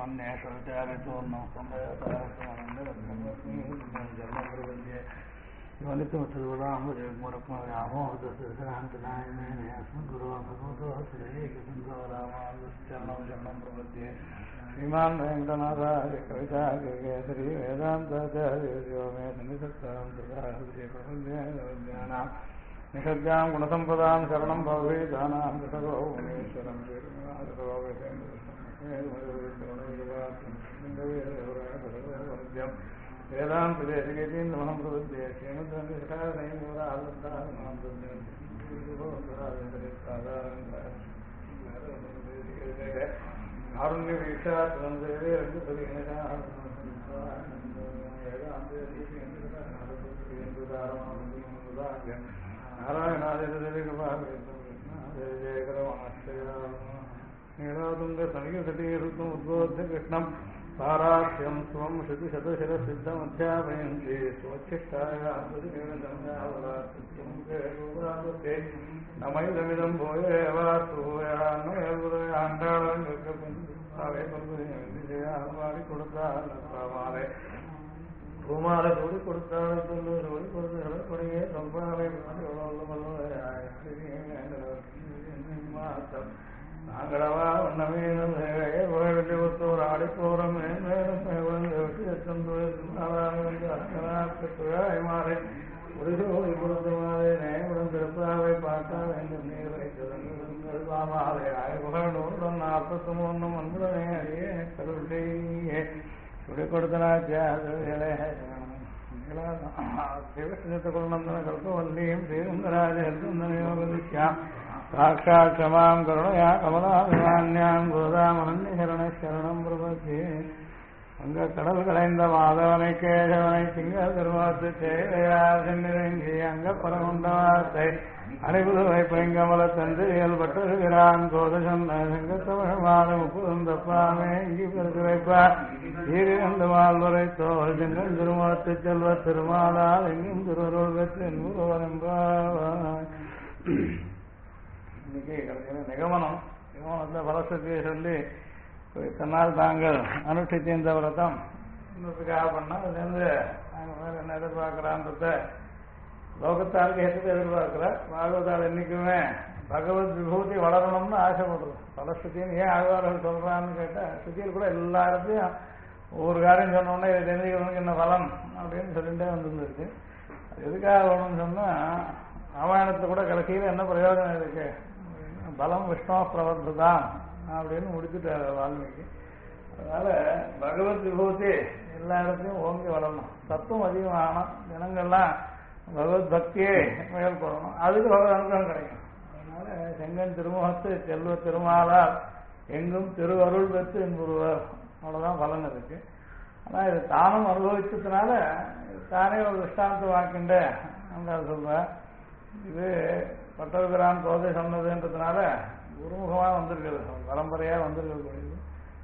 श्रीमान वेंकटनाथार्य कविताकेसरी वेदांताचार्यो मे सन्निधत्तां निषद्यां गुणसम्पदां शरणं भवेदानां दशगो मुनीश्वरं वेदान्तदेशिकेतीन्द्रमहं प्रबुद्धे आरुण्य नीलातुंग समीसतीरुतम उद्बोध्य कृष्णं पाराख्यं स्वं श्रुतिशतशिरसिद्धमध्यापयन्ति स्वच्छिष्टायावलाते नमैदमिदं भूयेवास्तुयान्नयल्वराण्डाळि कोडुत्ताले பூமாலை சூடி கொடுத்தாள் சொல்லு சூடி கொடுத்து கொடியே சொம்பாவை நாங்களவா உன்னமீனும் புகழ் ஆடிப்போரம் மாறை உரிசோடி கொடுத்தமாலை நேயமுடன் திருப்பாவை பார்த்தா வேண்டும் நீர் வைத்தது பாமாலை புகழ் 143 அன்புடனே அறிய கருளையே சுடி கொடுத்தனாச்சாரிகளே சிவசித்தகுணந்தன கல்பவல்லியும் ஸ்ரீரங்கராஜேந்திரயோகதிஷ்யாம் சாட்சாத் க்ஷமாம் கருணையா கமலாபிமான்யாம் கோதாமனன்யசரணம் பிரபத்தியே அங்க கடல் கலைந்த மாதவனை கேசவனை திங்க திருவாத்து சேவையார் சென்னிறங்கி அங்க பரமுண்டவாத்தை அனைபுதுவை பைங்கமல தந்து இயல்பட்டுகிறான் கோத சொன்ன செங்கத்தமிழ்மாத முப்புதந்தப்பாமே இங்கி பெருக்கு வைப்பார் ஈரிரண்டு மால்வரை தோல் செங்கல் திருமுகத்து செல்வ திருமாலால் எங்கும் திருவருள் பெற்று என்பவர் என்பார். இன்னைக்கு நிகமனம் நிகமனத்தில் பலசக்தியை சொல்லி தன்னால் தாங்கள் அனுஷ்டித்த இந்த விரதம் இன்னொருக்காக பண்ணால் அதுலேருந்து நாங்கள் மேலே என்ன எதிர்பார்க்குறான்றத லோகத்தாருக்கு எதுக்கு எதிர்பார்க்குற பாகவதால் என்றைக்குமே பகவத் விபூதி வளரணும்னு ஆசைப்படுறது பலஸ்துதின்னு ஏன் ஆழ்வார்கள் சொல்கிறான்னு கேட்டால் ஸ்துதியில் கூட எல்லா இடத்தையும் ஒவ்வொரு காரியம் சொன்னோடனே இதை தெரிஞ்சுக்கிறவனுக்கு என்ன பலம் அப்படின்னு சொல்லிகிட்டே வந்துருந்துருக்கு. அது எதுக்காக வேணும்னு சொன்னால் ராமாயணத்தை கூட கடைசியில் என்ன பிரயோஜனம் இருக்கு, பலம் விஷ்ணு பிரவர்த்ததான் அப்படின்னு முடிச்சுட்டார் வால்மீகி. அதனால பகவத் விபூதி எல்லா இடத்தையும் ஓங்கி வளரணும், தத்துவம் அதிகமாகணும், ஜனங்கள்லாம் பகவத் பக்தியே மேல்படணும், அதுக்கு பகவத் அனுகிரகம் கிடைக்கும். அதனால செங்கன் திருமுகத்து செல்வ திருமாலால் எங்கும் திருவருள் பெற்று என்பவர் அவ்வளோதான் பலன் இருக்கு. ஆனால் இது தானும் அனுபவிச்சதுனால தானே ஒரு திருஷ்டாந்த வாக்கின்ற அந்த சொல்ற இது பட்டர்கிறான் கோதை சொன்னதுன்றதுனால குருமுகமாக வந்திருக்கிறது, பரம்பரையாக வந்திருக்கக்கூடியது.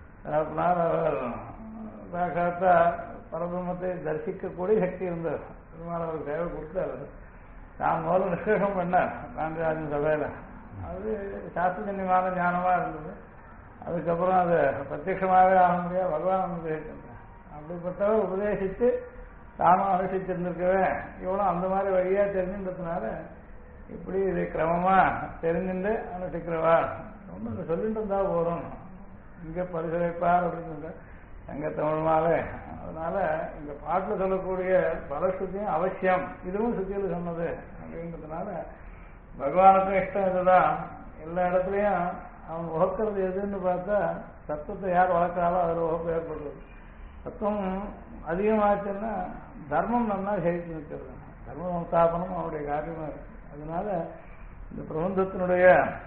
அதனால் அவர் சாட்சாத்தா பரபிரம்மத்தை தரிசிக்கக்கூடிய சக்தி இருந்தது. பெருமாள் அவருக்கு தேவை கொடுத்தாரு. நான் முதல்ல நிஷ்கர்ஷம் பண்ணேன் காந்திராஜன் சபையில், அது சாஸ்திரஜன்யமான ஞானமாக இருந்தது. அதுக்கப்புறம் அது பிரத்யட்சமாகவே ஆக முடியாது, பகவான் அனுபவிக்கின்றேன். அப்படிப்பட்டவர் உபதேசித்து தானும் அனுஷ்டிச்சிருந்திருக்கவே இவனும் அந்த மாதிரி வழியாக தெரிஞ்சுன்றதுனால இப்படி இதை கிரமமாக தெரிஞ்சுட்டு அனுஷ்டிக்கிறவா ஒன்று சொல்லிட்டு இருந்தா போகிறோம். இங்கே பரிசுரைப்பார் அப்படின்னு எங்க தமிழ்மாவே. அதனால இந்த பாட்டில் சொல்லக்கூடிய பலஸ்துதியும் அவசியம், இதுவும் சுத்தியில் சொன்னது அப்படின்றதுனால பகவானுக்கும் இஷ்டம் இதுதான். எல்லா இடத்துலையும் அவன் உகக்கிறது எதுன்னு பார்த்தா தத்துவத்தை யார் வளர்க்கிறாலோ அதில் உகப்பு ஏற்படுறது. தத்துவம் அதிகமாச்சுன்னா தர்மம் நன்னா செழித்து நிற்கிறது. தர்ம சம்ஸ்தாபனம் அவனுடைய காரியமாக இருக்கு. அதனால இந்த பிரபந்தத்தினுடைய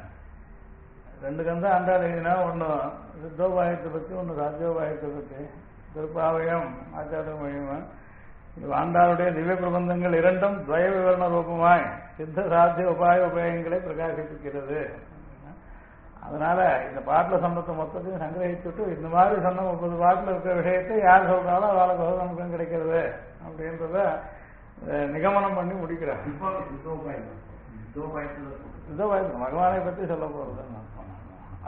2 கந்தம் ஆண்டாள் எழுதினா, ஒன்று சித்தோபாயத்தை பற்றி, ஒன்று சாத்தியோபாயத்தை பற்றி. திருப்பாவயம் ஆச்சார மொழியுமா இது ஆண்டாளுடைய திவ்ய பிரபந்தங்கள் இரண்டும் துவய விவரண ரூபமாய் சித்த சாத்திய உபாய உபாயங்களை பிரகாசிப்பிக்கிறது. அதனால இந்த பாட்டில் சொன்னத்தை மொத்தத்தையும் சங்கிரகிச்சுட்டு இந்த மாதிரி சொன்ன 30 பாட்டில் இருக்கிற விஷயத்தை யார் சொல்றாலும் அவளுக்கு நமக்கு கிடைக்கிறது அப்படின்றத நிகமனம் பண்ணி முடிக்கிறார். பகவானை பற்றி சொல்ல போறது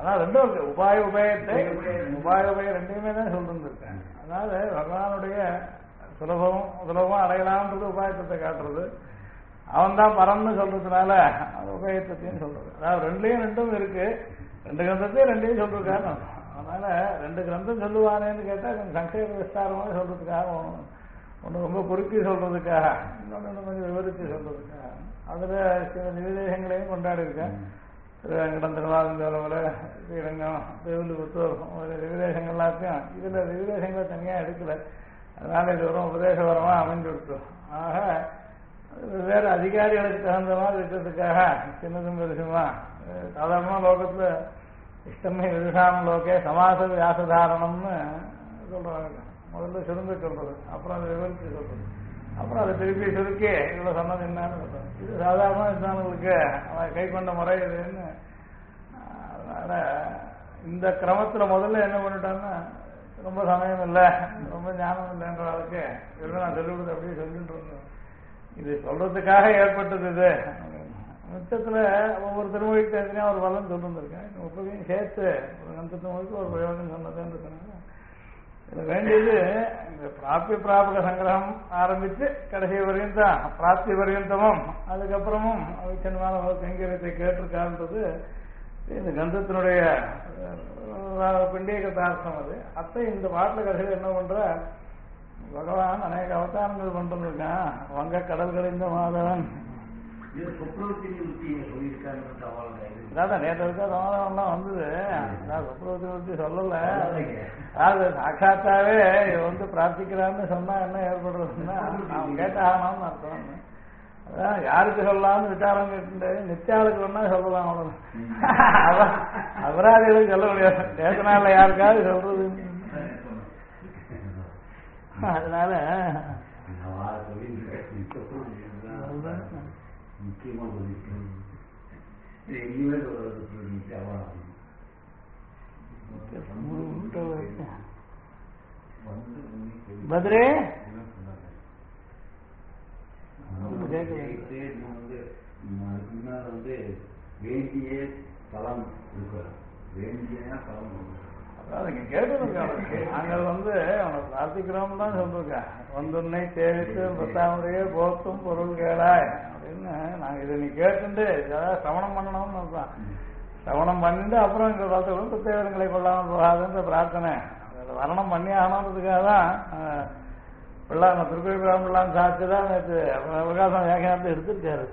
அதான் ரெண்டும் இருக்கு. உபாய உபயத்தை உபாய உபயம் ரெண்டையுமே தான் சொல்லிருந்திருக்கேன். அதாவது பகவானுடைய சுலபமா அடையலாம்ன்றது உபாயத்தை காட்டுறது, அவன் தான் பரம்னு சொல்றதுனால அது உபயத்தையும் சொல்றது. அதாவது ரெண்டும் இருக்கு, ரெண்டு கிரந்தத்தையும் ரெண்டையும் சொல்லிருக்காரு. அதனால ரெண்டு கிரந்தம் சொல்லுவானேன்னு கேட்டா கொஞ்சம் சங்கேப விஸ்தாரமாக சொல்றதுக்காக ஒன்று ரொம்ப குறுக்கி சொல்றதுக்காக, இன்னொன்று கொஞ்சம் விவரித்து சொல்றதுக்காக அதுல சில நிவேதங்களையும் கொண்டாடி இருக்கேன். திருவேங்கடம், திருவாரூர், ஸ்ரீரங்கம், திருவள்ளுபுத்தூர் விவேதங்கள் எல்லாத்தையும் இதுல விவேதங்களை தனியா எடுக்கல. அதனால இது வரும் உபதேசபரமா அமைஞ்சுடுத்தோம். ஆக வெவ்வேறு அதிகாரிகளுக்கு தகுந்த மாதிரி இருக்கிறதுக்காக சின்னதும் பெருசுமா சாதாரணமா லோகத்துல இஷ்டமே விதுஷாம் லோகே சமாச வியாசதாரணம்னு சொல்றாங்க. முதல்ல சுருங்க சொல்றது, அப்புறம் அதை விவரித்து சொல்றது, அப்புறம் அதை திருப்பி சுருக்கி இவ்வளவு சொன்னது என்னன்னு சொல்றது. இது சாதாரண இஸ்லாமங்களுக்கு அவன் கை கொண்ட முறை இதுன்னு. அதனால இந்த கிரமத்துல முதல்ல என்ன பண்ணிட்டான்னா, ரொம்ப சமயம் இல்லை, ரொம்ப ஞானம் இல்லைன்ற அளவுக்கு இதெல்லாம் நான் சொல்லிவிடுது அப்படியே சொல்லிட்டு இருந்தேன். இது சொல்றதுக்காக ஏற்பட்டது. இது மித்தத்துல ஒவ்வொரு திருமொழிக்கு தெரிஞ்சுனா ஒரு பலன் சொல்லிருந்திருக்கேன். முப்பதையும் சேர்த்து ஒரு நந்தத்துக்கு ஒரு பிரயோஜனம் சொன்னதுன்னு இருக்காங்க. இதுல வேண்டியது இந்த பிராப்தி பிராபக சங்கிரகம் ஆரம்பிச்சு கடைசி வரையும் தான் பிராப்தி பரியந்தமும் அதுக்கப்புறமும் அவிச்சனமான சங்கீரத்தை கேட்டிருக்கான்றது இந்த கந்தத்தினுடைய பிண்டிக தார்த்தம். அது அத்தை இந்த பாட்டில் கடைசியில் என்ன பண்ற, பகவான் அநேக அவதாரங்கள் பண்றான். வங்க கடல்கள் இந்த மாதவன் நேற்று இருக்கா சமாதானம்லாம் வந்தது. சுப்ரவத்தி பற்றி சொல்லல. அது சாட்சாத்தாவே வந்து பிரார்த்திக்கிறான்னு சொன்னா என்ன ஏற்படுறதுன்னா அவன் கேட்டாகணும்னு அர்த்தம். அதான் யாருக்கு சொல்லலாம்னு விசாரம் கேட்டு நித்தியாளுக்கு ஒன்னா சொல்லலாம். அவ்வளவு அபராதிகளுக்கு சொல்ல முடியாது. தேசனால யாருக்காவது சொல்றது. அதனால பத்ரே வேண்டிய பலம் வேண்டிய பலம் நாங்கள் வந்து அவனை பிரார்த்திக்கிறோம் தான் சொல்லிருக்கேன். வந்துன்னை தேவித்து பத்தாமுறையே போத்தும் பொருள் கேளாய் அப்படின்னு. நாங்க இதை நீ கேட்டுட்டு ஏதாவது சிரவணம் பண்ணணும்னு சொல்றான். சிரவணம் பண்ணிட்டு அப்புறம் இந்த காலத்துல தேவரங்களை கொள்ளாமல் போகாதுன்ற பிரார்த்தனை அதில் வரணம் பண்ணி ஆகணுன்றதுக்காக தான் பிள்ளாங்க திருப்பதி பிள்ளான்னு சாட்சிதான் நேற்று அவகாசம் வியாக்கியானத்தை எடுத்திருக்காரு.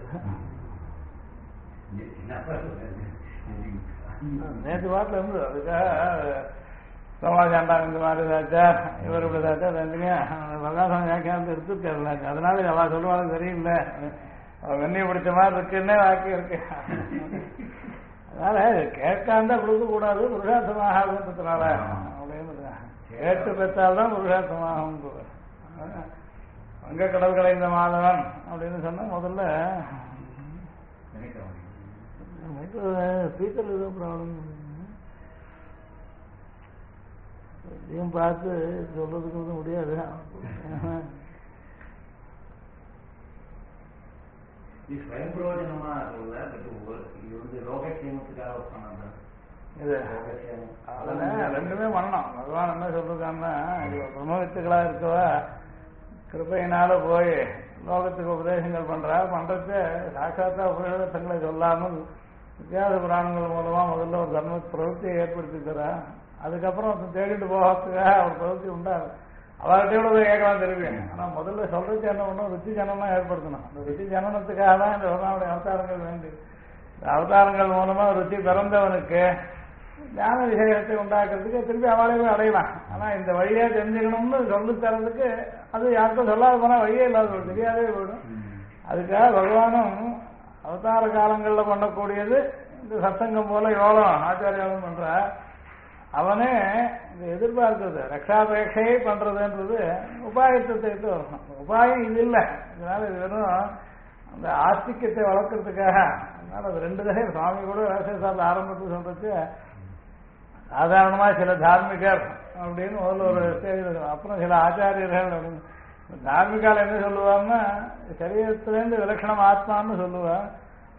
நேற்று பாட்டில் இருந்து அதுக்காக சமாஜாண்டாங்க இந்த மாதிரி தாச்சா இவர் இப்படி தாச்சா தனியாக பிரகாசம் வியாக்கியானத்தை எடுத்துருக்காருல. அதனால அவள் சொல்லுவாங்க தெரியல, வெண்ணி பிடிச்ச மாதிரி இருக்குன்னே வாக்கி இருக்கு. அதனால கேட்காந்தா கொடுக்க கூடாது, புருஷார்த்தமாக ஆகுன்றதுனால அப்படின்னு கேட்டு பெற்றால்தான் புருஷார்த்தமாகும். வங்க கடல் கலைந்த மாதவன் அப்படின்னு சொன்னா முதல்ல ஸ்பீக்கர் ஏதோ ப்ராப்ளம் இதையும் பார்த்து சொல்றதுக்கு முடியாது. ரெண்டுமே பண்ணணும். பகவான் என்ன சொல்றாங்கன்னா, பிரம்மவித்துக்களா இருக்கவா கிருப்பையினால போய் லோகத்துக்கு உபதேசங்கள் பண்றது சாட்சாத்தா உபதேசங்களை சொல்லாமல் வித்தியாச புராணங்கள் மூலமா முதல்ல ஒரு தர்ம பிரவൃத்தியை ஏற்படுத்தி தரா. அதுக்கப்புறம் தேடிட்டு போகிறதுக்காக ஒரு பிரவൃத்தி உண்டாது. அவர்கிட்ட போய் கேட்கலாம் தெரியும். ஆனா முதல்ல சொல்றதுக்கு என்ன பண்ணும், ருச்சி ஜனனம் ஏற்படுத்தணும். அந்த ருச்சி ஜனனத்துக்காக தான் இந்த பகவானுடைய அவதாரங்கள் வேண்டி. இந்த அவதாரங்கள் மூலமா ருச்சி பிறந்தவனுக்கு ஞான விஷயத்தை உண்டாக்குறதுக்கு திருப்பி அவளையுமே அடையலாம். ஆனா இந்த வழியா தெரிஞ்சுக்கணும்னு சொல்லி தரதுக்கு அது யாருக்கும் சொல்லாத போனா வழியே இல்லாத தெரியாதே போயிடும். அதுக்காக பகவானும் அவதார காலங்கள்ல பண்ணக்கூடியது இந்த சத்தங்கம் போல எவ்வளோ ஆச்சாரியாலும் பண்ற அவனே இந்த எதிர்பார்க்கிறது ரக்ஷாபேட்சையை பண்றதுன்றது உபாயத்தை வரணும். உபாயம் இது இல்லை. இதனால இது வெறும் அந்த ஆஸ்திக்கத்தை வளர்க்கறதுக்காக. அதனால அது ரெண்டு தகை சுவாமி கூட ராசேசால ஆரம்பத்தில் சொல்றது சாதாரணமா சில தார்மிகர் அப்படின்னு ஒரு ஸ்டேஜ், அப்புறம் சில ஆச்சாரியர்கள் அப்படின்னு. தார்மிகால் என்ன சொல்லுவாங்கன்னா சரீரத்திலேருந்து விலட்சணம் ஆத்மான்னு சொல்லுவா.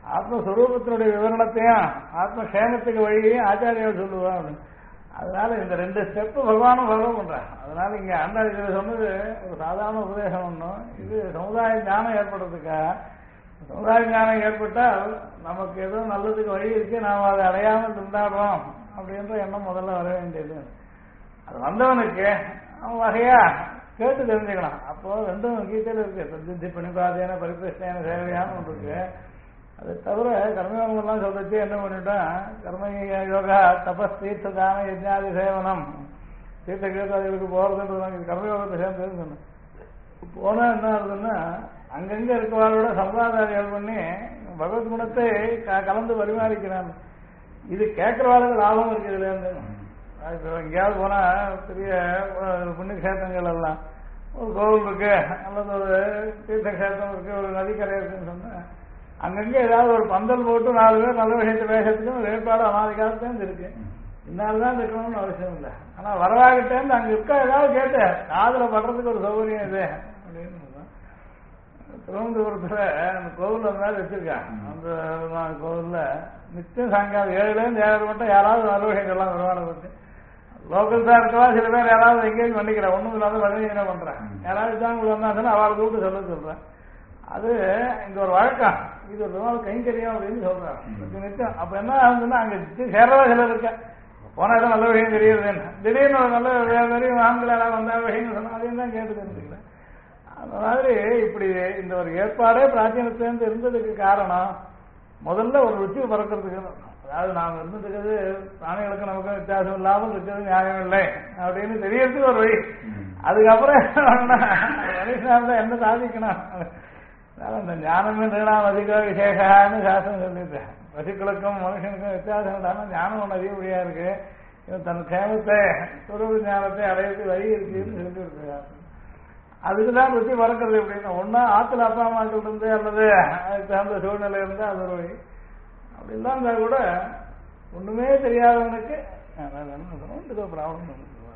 ஆத்மஸ்வரூபத்தினுடைய விவரணத்தையும் ஆத்மக்ஷேமத்துக்கு வழியையும் ஆச்சாரியார் சொல்லுவா அப்படின்னு. அதனால இந்த 2 ஸ்டெப்பு பகவானும் ஃபாலோ பண்றான். அதனால இங்க ஆண்டாள் இதுல சொன்னது ஒரு சாதாரண உபதேசம் ஒன்றும், இது சமுதாய ஞானம் ஏற்படுறதுக்காக. சமுதாய ஞானம் ஏற்பட்டால் நமக்கு ஏதோ நல்லதுக்கு வழி இருக்கு, நாம் அதை அடையாமல் திண்டாடுறோம் அப்படின்ற எண்ணம் முதல்ல வர வேண்டியது. அது வந்தவனுக்கு அவன் வகையா கேட்டு தெரிஞ்சுக்கலாம். அப்போ 2 கீதையில இருக்கு, சந்திச்சு பணிபாதையான பரிபிரஷ்டையான சேவையான ஒன்று இருக்கு. அது தவிர கர்மயோகம்லாம் சொல்லிச்சு என்ன பண்ணிட்டான், கர்ம யோகா தபஸ் தீர்த்த தான யஜ்ஞாதி சேவனம், தீர்த்த கீர்த்தாதிகளுக்கு போறதுன்றது கர்மயோகத்தை சேர்ந்து சொன்னேன். போனா என்ன ஆகுதுன்னா அங்கங்க இருக்கவாளோட சம்பாதாரிகள் பண்ணி பகவத் குணத்தை கலந்து பரிமாறிக்கிறாங்க. இது கேட்கறவாளுக்கு லாபம் இருக்குது இதுலேருந்து. இப்போ எங்கேயாவது போனா பெரிய புண்ணிய கஷேத்திரங்கள் எல்லாம் ஒரு கோவில் இருக்கு அல்லது ஒரு தீர்த்த கஷேத்திரம் இருக்கு, ஒரு நதிக்கரை இருக்குன்னு சொன்னா அங்கங்க ஏதாவது ஒரு பந்தல் போட்டு 4 பேர் நல்ல விஷயத்தை பேசுறதுக்கும் ஏற்பாடு அனாதி காலத்துலேருந்து இருக்கு. இன்னால்தான் இருக்கணும்னு அவசியம் இல்லை. ஆனா வரவாகிட்டேருந்து அங்க இருக்க ஏதாவது கேட்டு காதுல படுறதுக்கு ஒரு சௌகரியம் இது அப்படின்னு திருவனந்தபுரத்துல அந்த கோவில் அந்த மாதிரி வச்சிருக்காங்க. அந்த கோவில்ல நிச்சயம் சாயங்காலம் 7லேருந்து 7 மட்டும் யாராவது நல்ல விஷயங்கள்லாம் வருவாங்க பற்றி லோக்கல்ஸா இருக்கவா சில பேர் யாராவது எங்கேயும் பண்ணிக்கிறேன், ஒண்ணும் இல்லாத வழி என்ன பண்றேன், யாராவது இதாங்க வந்தாங்கன்னா அவளை கூப்பிட்டு சொல்றேன். அது இந்த ஒரு வழக்கம், இது ஒரு நாள் கைங்கரியம் அப்படின்னு சொல்றாங்க நிச்சயம். அப்ப என்ன ஆகுதுன்னா அங்க சேரவா சிலர் இருக்க போனா ஏதோ நல்ல விஷயம் தெரியுதுன்னு திடீர்னு ஒரு நல்ல தெரியும் ஆண்கள் யாராவது வந்தா விஷயம் சொன்னா அதையும் தான் கேட்டு தெரிஞ்சுக்கல. அந்த மாதிரி இப்படி இந்த ஒரு ஏற்பாடே பிராச்சீனத்திலேருந்து இருந்ததுக்கு காரணம் முதல்ல ஒரு ருச்சி பறக்கிறதுக்கு. அதாவது நாம் இருந்துட்டு பிராணிகளுக்கு நமக்கு வித்தியாசம் இல்லாமல் இருக்கிறது நியாயம் இல்லை அப்படின்னு தெரியறதுக்கு ஒரு வழி. அதுக்கப்புறம் மனுஷனால என்ன சாதிக்கணும், அந்த ஞானமே நிர்ணயம் அதிக விசேஷான்னு சாஸ்திரம் சொல்லிட்டேன். பசுக்களுக்கும் மனுஷனுக்கும் வித்தியாசம் இல்லாமல் ஞானம் ஒன்று அதிகப்படியா இருக்கு, இவன் தன் சேமத்தை சுரூப ஞானத்தை அடையிறதுக்கு வழி இருக்குன்னு சொல்லி இருக்காரு. அதுக்குதான் ருச்சி பறக்கிறது எப்படின்னா ஒன்னா ஆத்துல அப்பா அம்மாக்கள் இருந்து அல்லது அதுக்கு தகுந்த சூழ்நிலை இருந்து அது ஒரு வழி. அப்படிலாம் இருந்தா கூட ஒண்ணுமே தெரியாதவனுக்கு ப்ராப்ளம்.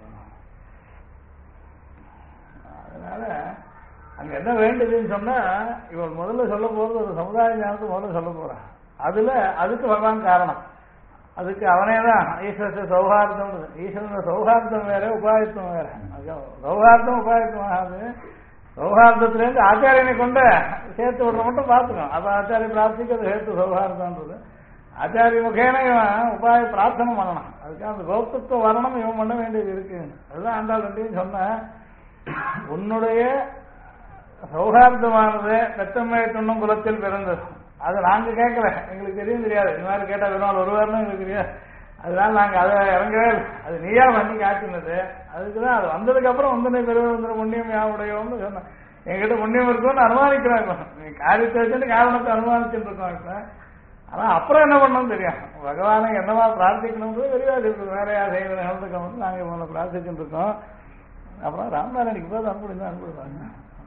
அதனால அங்க என்ன வேண்டியதுன்னு சொன்னா இவள் முதல்ல சொல்ல போறது ஒரு சமுதாய ஞானத்தை முதல்ல சொல்ல போறான். அதுல அதுக்கு பகவான் காரணம், அதுக்கு அவனேதான் ஈஸ்வர சௌஹார்தம். ஈஸ்வரனோட சௌஹார்தம் வேற உபாயத்துவம் வேற. சௌஹார்தம் உபாயத்துவம் ஆகாது. சௌஹார்தத்திலேருந்து ஆச்சாரியனை கொண்டு சேர்த்து விடுற மட்டும் பார்த்துக்கணும். அப்ப ஆச்சாரிய பிரார்த்திக்கு அது சேர்த்து சௌஹார்தம்ன்றது ஆச்சாரிய முகேன இவன் உபாய பிரார்த்தனை பண்ணணும். அதுக்காக அந்த கோப்தத்துவ வரணும் இவன் பண்ண வேண்டியது இருக்கு. அதுதான் ஆண்டாள் ரெண்டையும் சொன்ன, உன்னுடைய சௌஹார்தமானது பெத்தம்மை துண்ணும் குலத்தில் பிறந்தது. அதை நாங்க கேட்கல, எங்களுக்கு தெரியும் தெரியாது. இந்த மாதிரி கேட்டா வெறும் ஒருவர்னு எங்களுக்கு தெரியாது. அதனால நாங்க அதை இறங்கவே இல்லை. அது நீயா பண்ணி காட்டினது. அதுக்குதான் அது வந்ததுக்கு அப்புறம் வந்தனை பெருவந்திர புண்ணியம் யாவுடையோன்னு சொன்னேன். என்கிட்ட புண்ணியம் இருக்கும்னு அனுமானிக்கிறாங்க. காரியத்தை வச்சுட்டு காரணத்தை அனுமானிச்சுட்டு இருக்கோம். இப்ப ஆனா அப்புறம் என்ன பண்ணணும் தெரியும், பகவானை என்னவா பிரார்த்திக்கணும்ன்றது தெரியாது. வேற யார் செய்வது நடந்துக்கணும் நாங்க இவங்களை பிரார்த்திச்சுட்டு இருக்கோம். அப்புறம் ராமநாராயணிக்கு போது அனுப்பிடுங்க அனுப்பிடுவாங்க.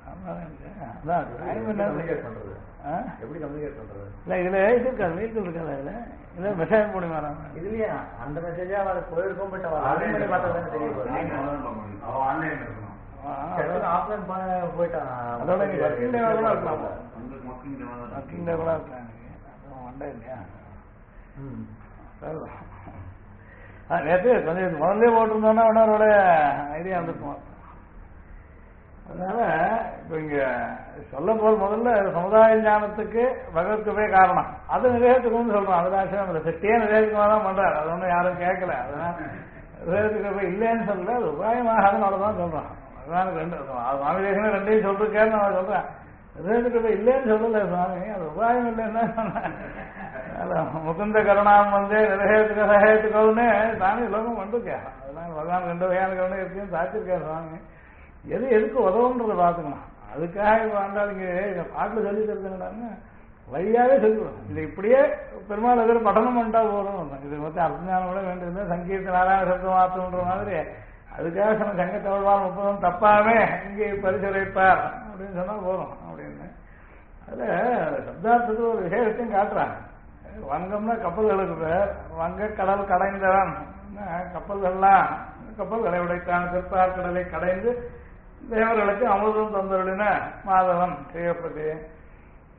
எப்படி கம்யூனிகேட் பண்றது? இல்ல இதுல இது இருக்காது, வீட்டில் இருக்காது. இதுல இதுல மெசேஜ் போடுங்க இதுலயா அந்த மெசேஜா அவளுக்கு போயிருக்கும். பட் ஆன்லைன் பார்த்தா தெரியும். ஆஃப்லைன் போயிட்டான். அதோட நீ ஒர்க்கிங் டே கூட இருக்கலாம், ஒர்க்கிங் டே கூட இருக்கலாம். மண்டே இல்லையா நேற்று கொஞ்சம் முதல்ல போட்டிருந்தோன்னா உடனோட ஐடியா வந்துருப்போம். அதனால இப்ப இங்க சொல்ல போது முதல்ல சமுதாய ஞானத்துக்கு பகவத்கீதை காரணம், அது நிறைவேற்றுக்கும்னு சொல்றோம். அதுல சக்தியே நிறைவேற்றுக்குமா தான் பண்றாரு. அது ஒன்றும் யாரும் கேட்கல. அதனால நிறைவேற்றுக்க இல்லைன்னு சொல்லல, அது உபாயமாகதான் சொல்றோம். அதனால சுவாமி தேசமே ரெண்டையும் சொல்லிருக்கேன்னு நான் சொல்றேன். நிறைவேற்றுக்க இல்லைன்னு சொல்லல சுவாமி, அது உபாயம் இல்லைன்னு சொன்னேன். முகுந்த கருணாம் வந்து நிறைவேற்றுக்க சகேத்துக்கோன்னு தானே லோகம் பண்ணிருக்கேன். அதனால பகவான் 2 வகையான கருணை இருக்குன்னு சாச்சிருக்கேன் சுவாமி. எது எதுக்கு உதவுன்றதை பார்த்துக்கணும். அதுக்காக இப்போ ஆண்டாளுங்க பாட்டில் சொல்லி தருதுன்னு வழியாவே சொல்லிடுவோம். இது இப்படியே பெருமாள் எதிர பட்டணம் பண்ணிட்டா போதும். இது வந்து அர்த்தஞானம் கூட வேண்டியது சங்கீர்த்த நாராயண சப்தம் மாற்றணுன்ற மாதிரி அதுக்காக சொன்ன சங்க தமிழ்வாள் 30 தப்பாமே இங்கே பரிசுரைப்பார் அப்படின்னு சொன்னா போதும் அப்படின்னு. அதுல சப்தார்த்தத்துக்கு ஒரு விசேஷத்தையும் காட்டுறாங்க. வங்கம்னா கப்பல்களுக்கு பேர். வங்க கடல் கடைந்தவன், கப்பல்களை உடைத்தான், திருப்பார் கடலை கடைந்து தேவர்களுக்கு அமுதம் தந்தருளின மாதவன் செய்யப்பட்டு.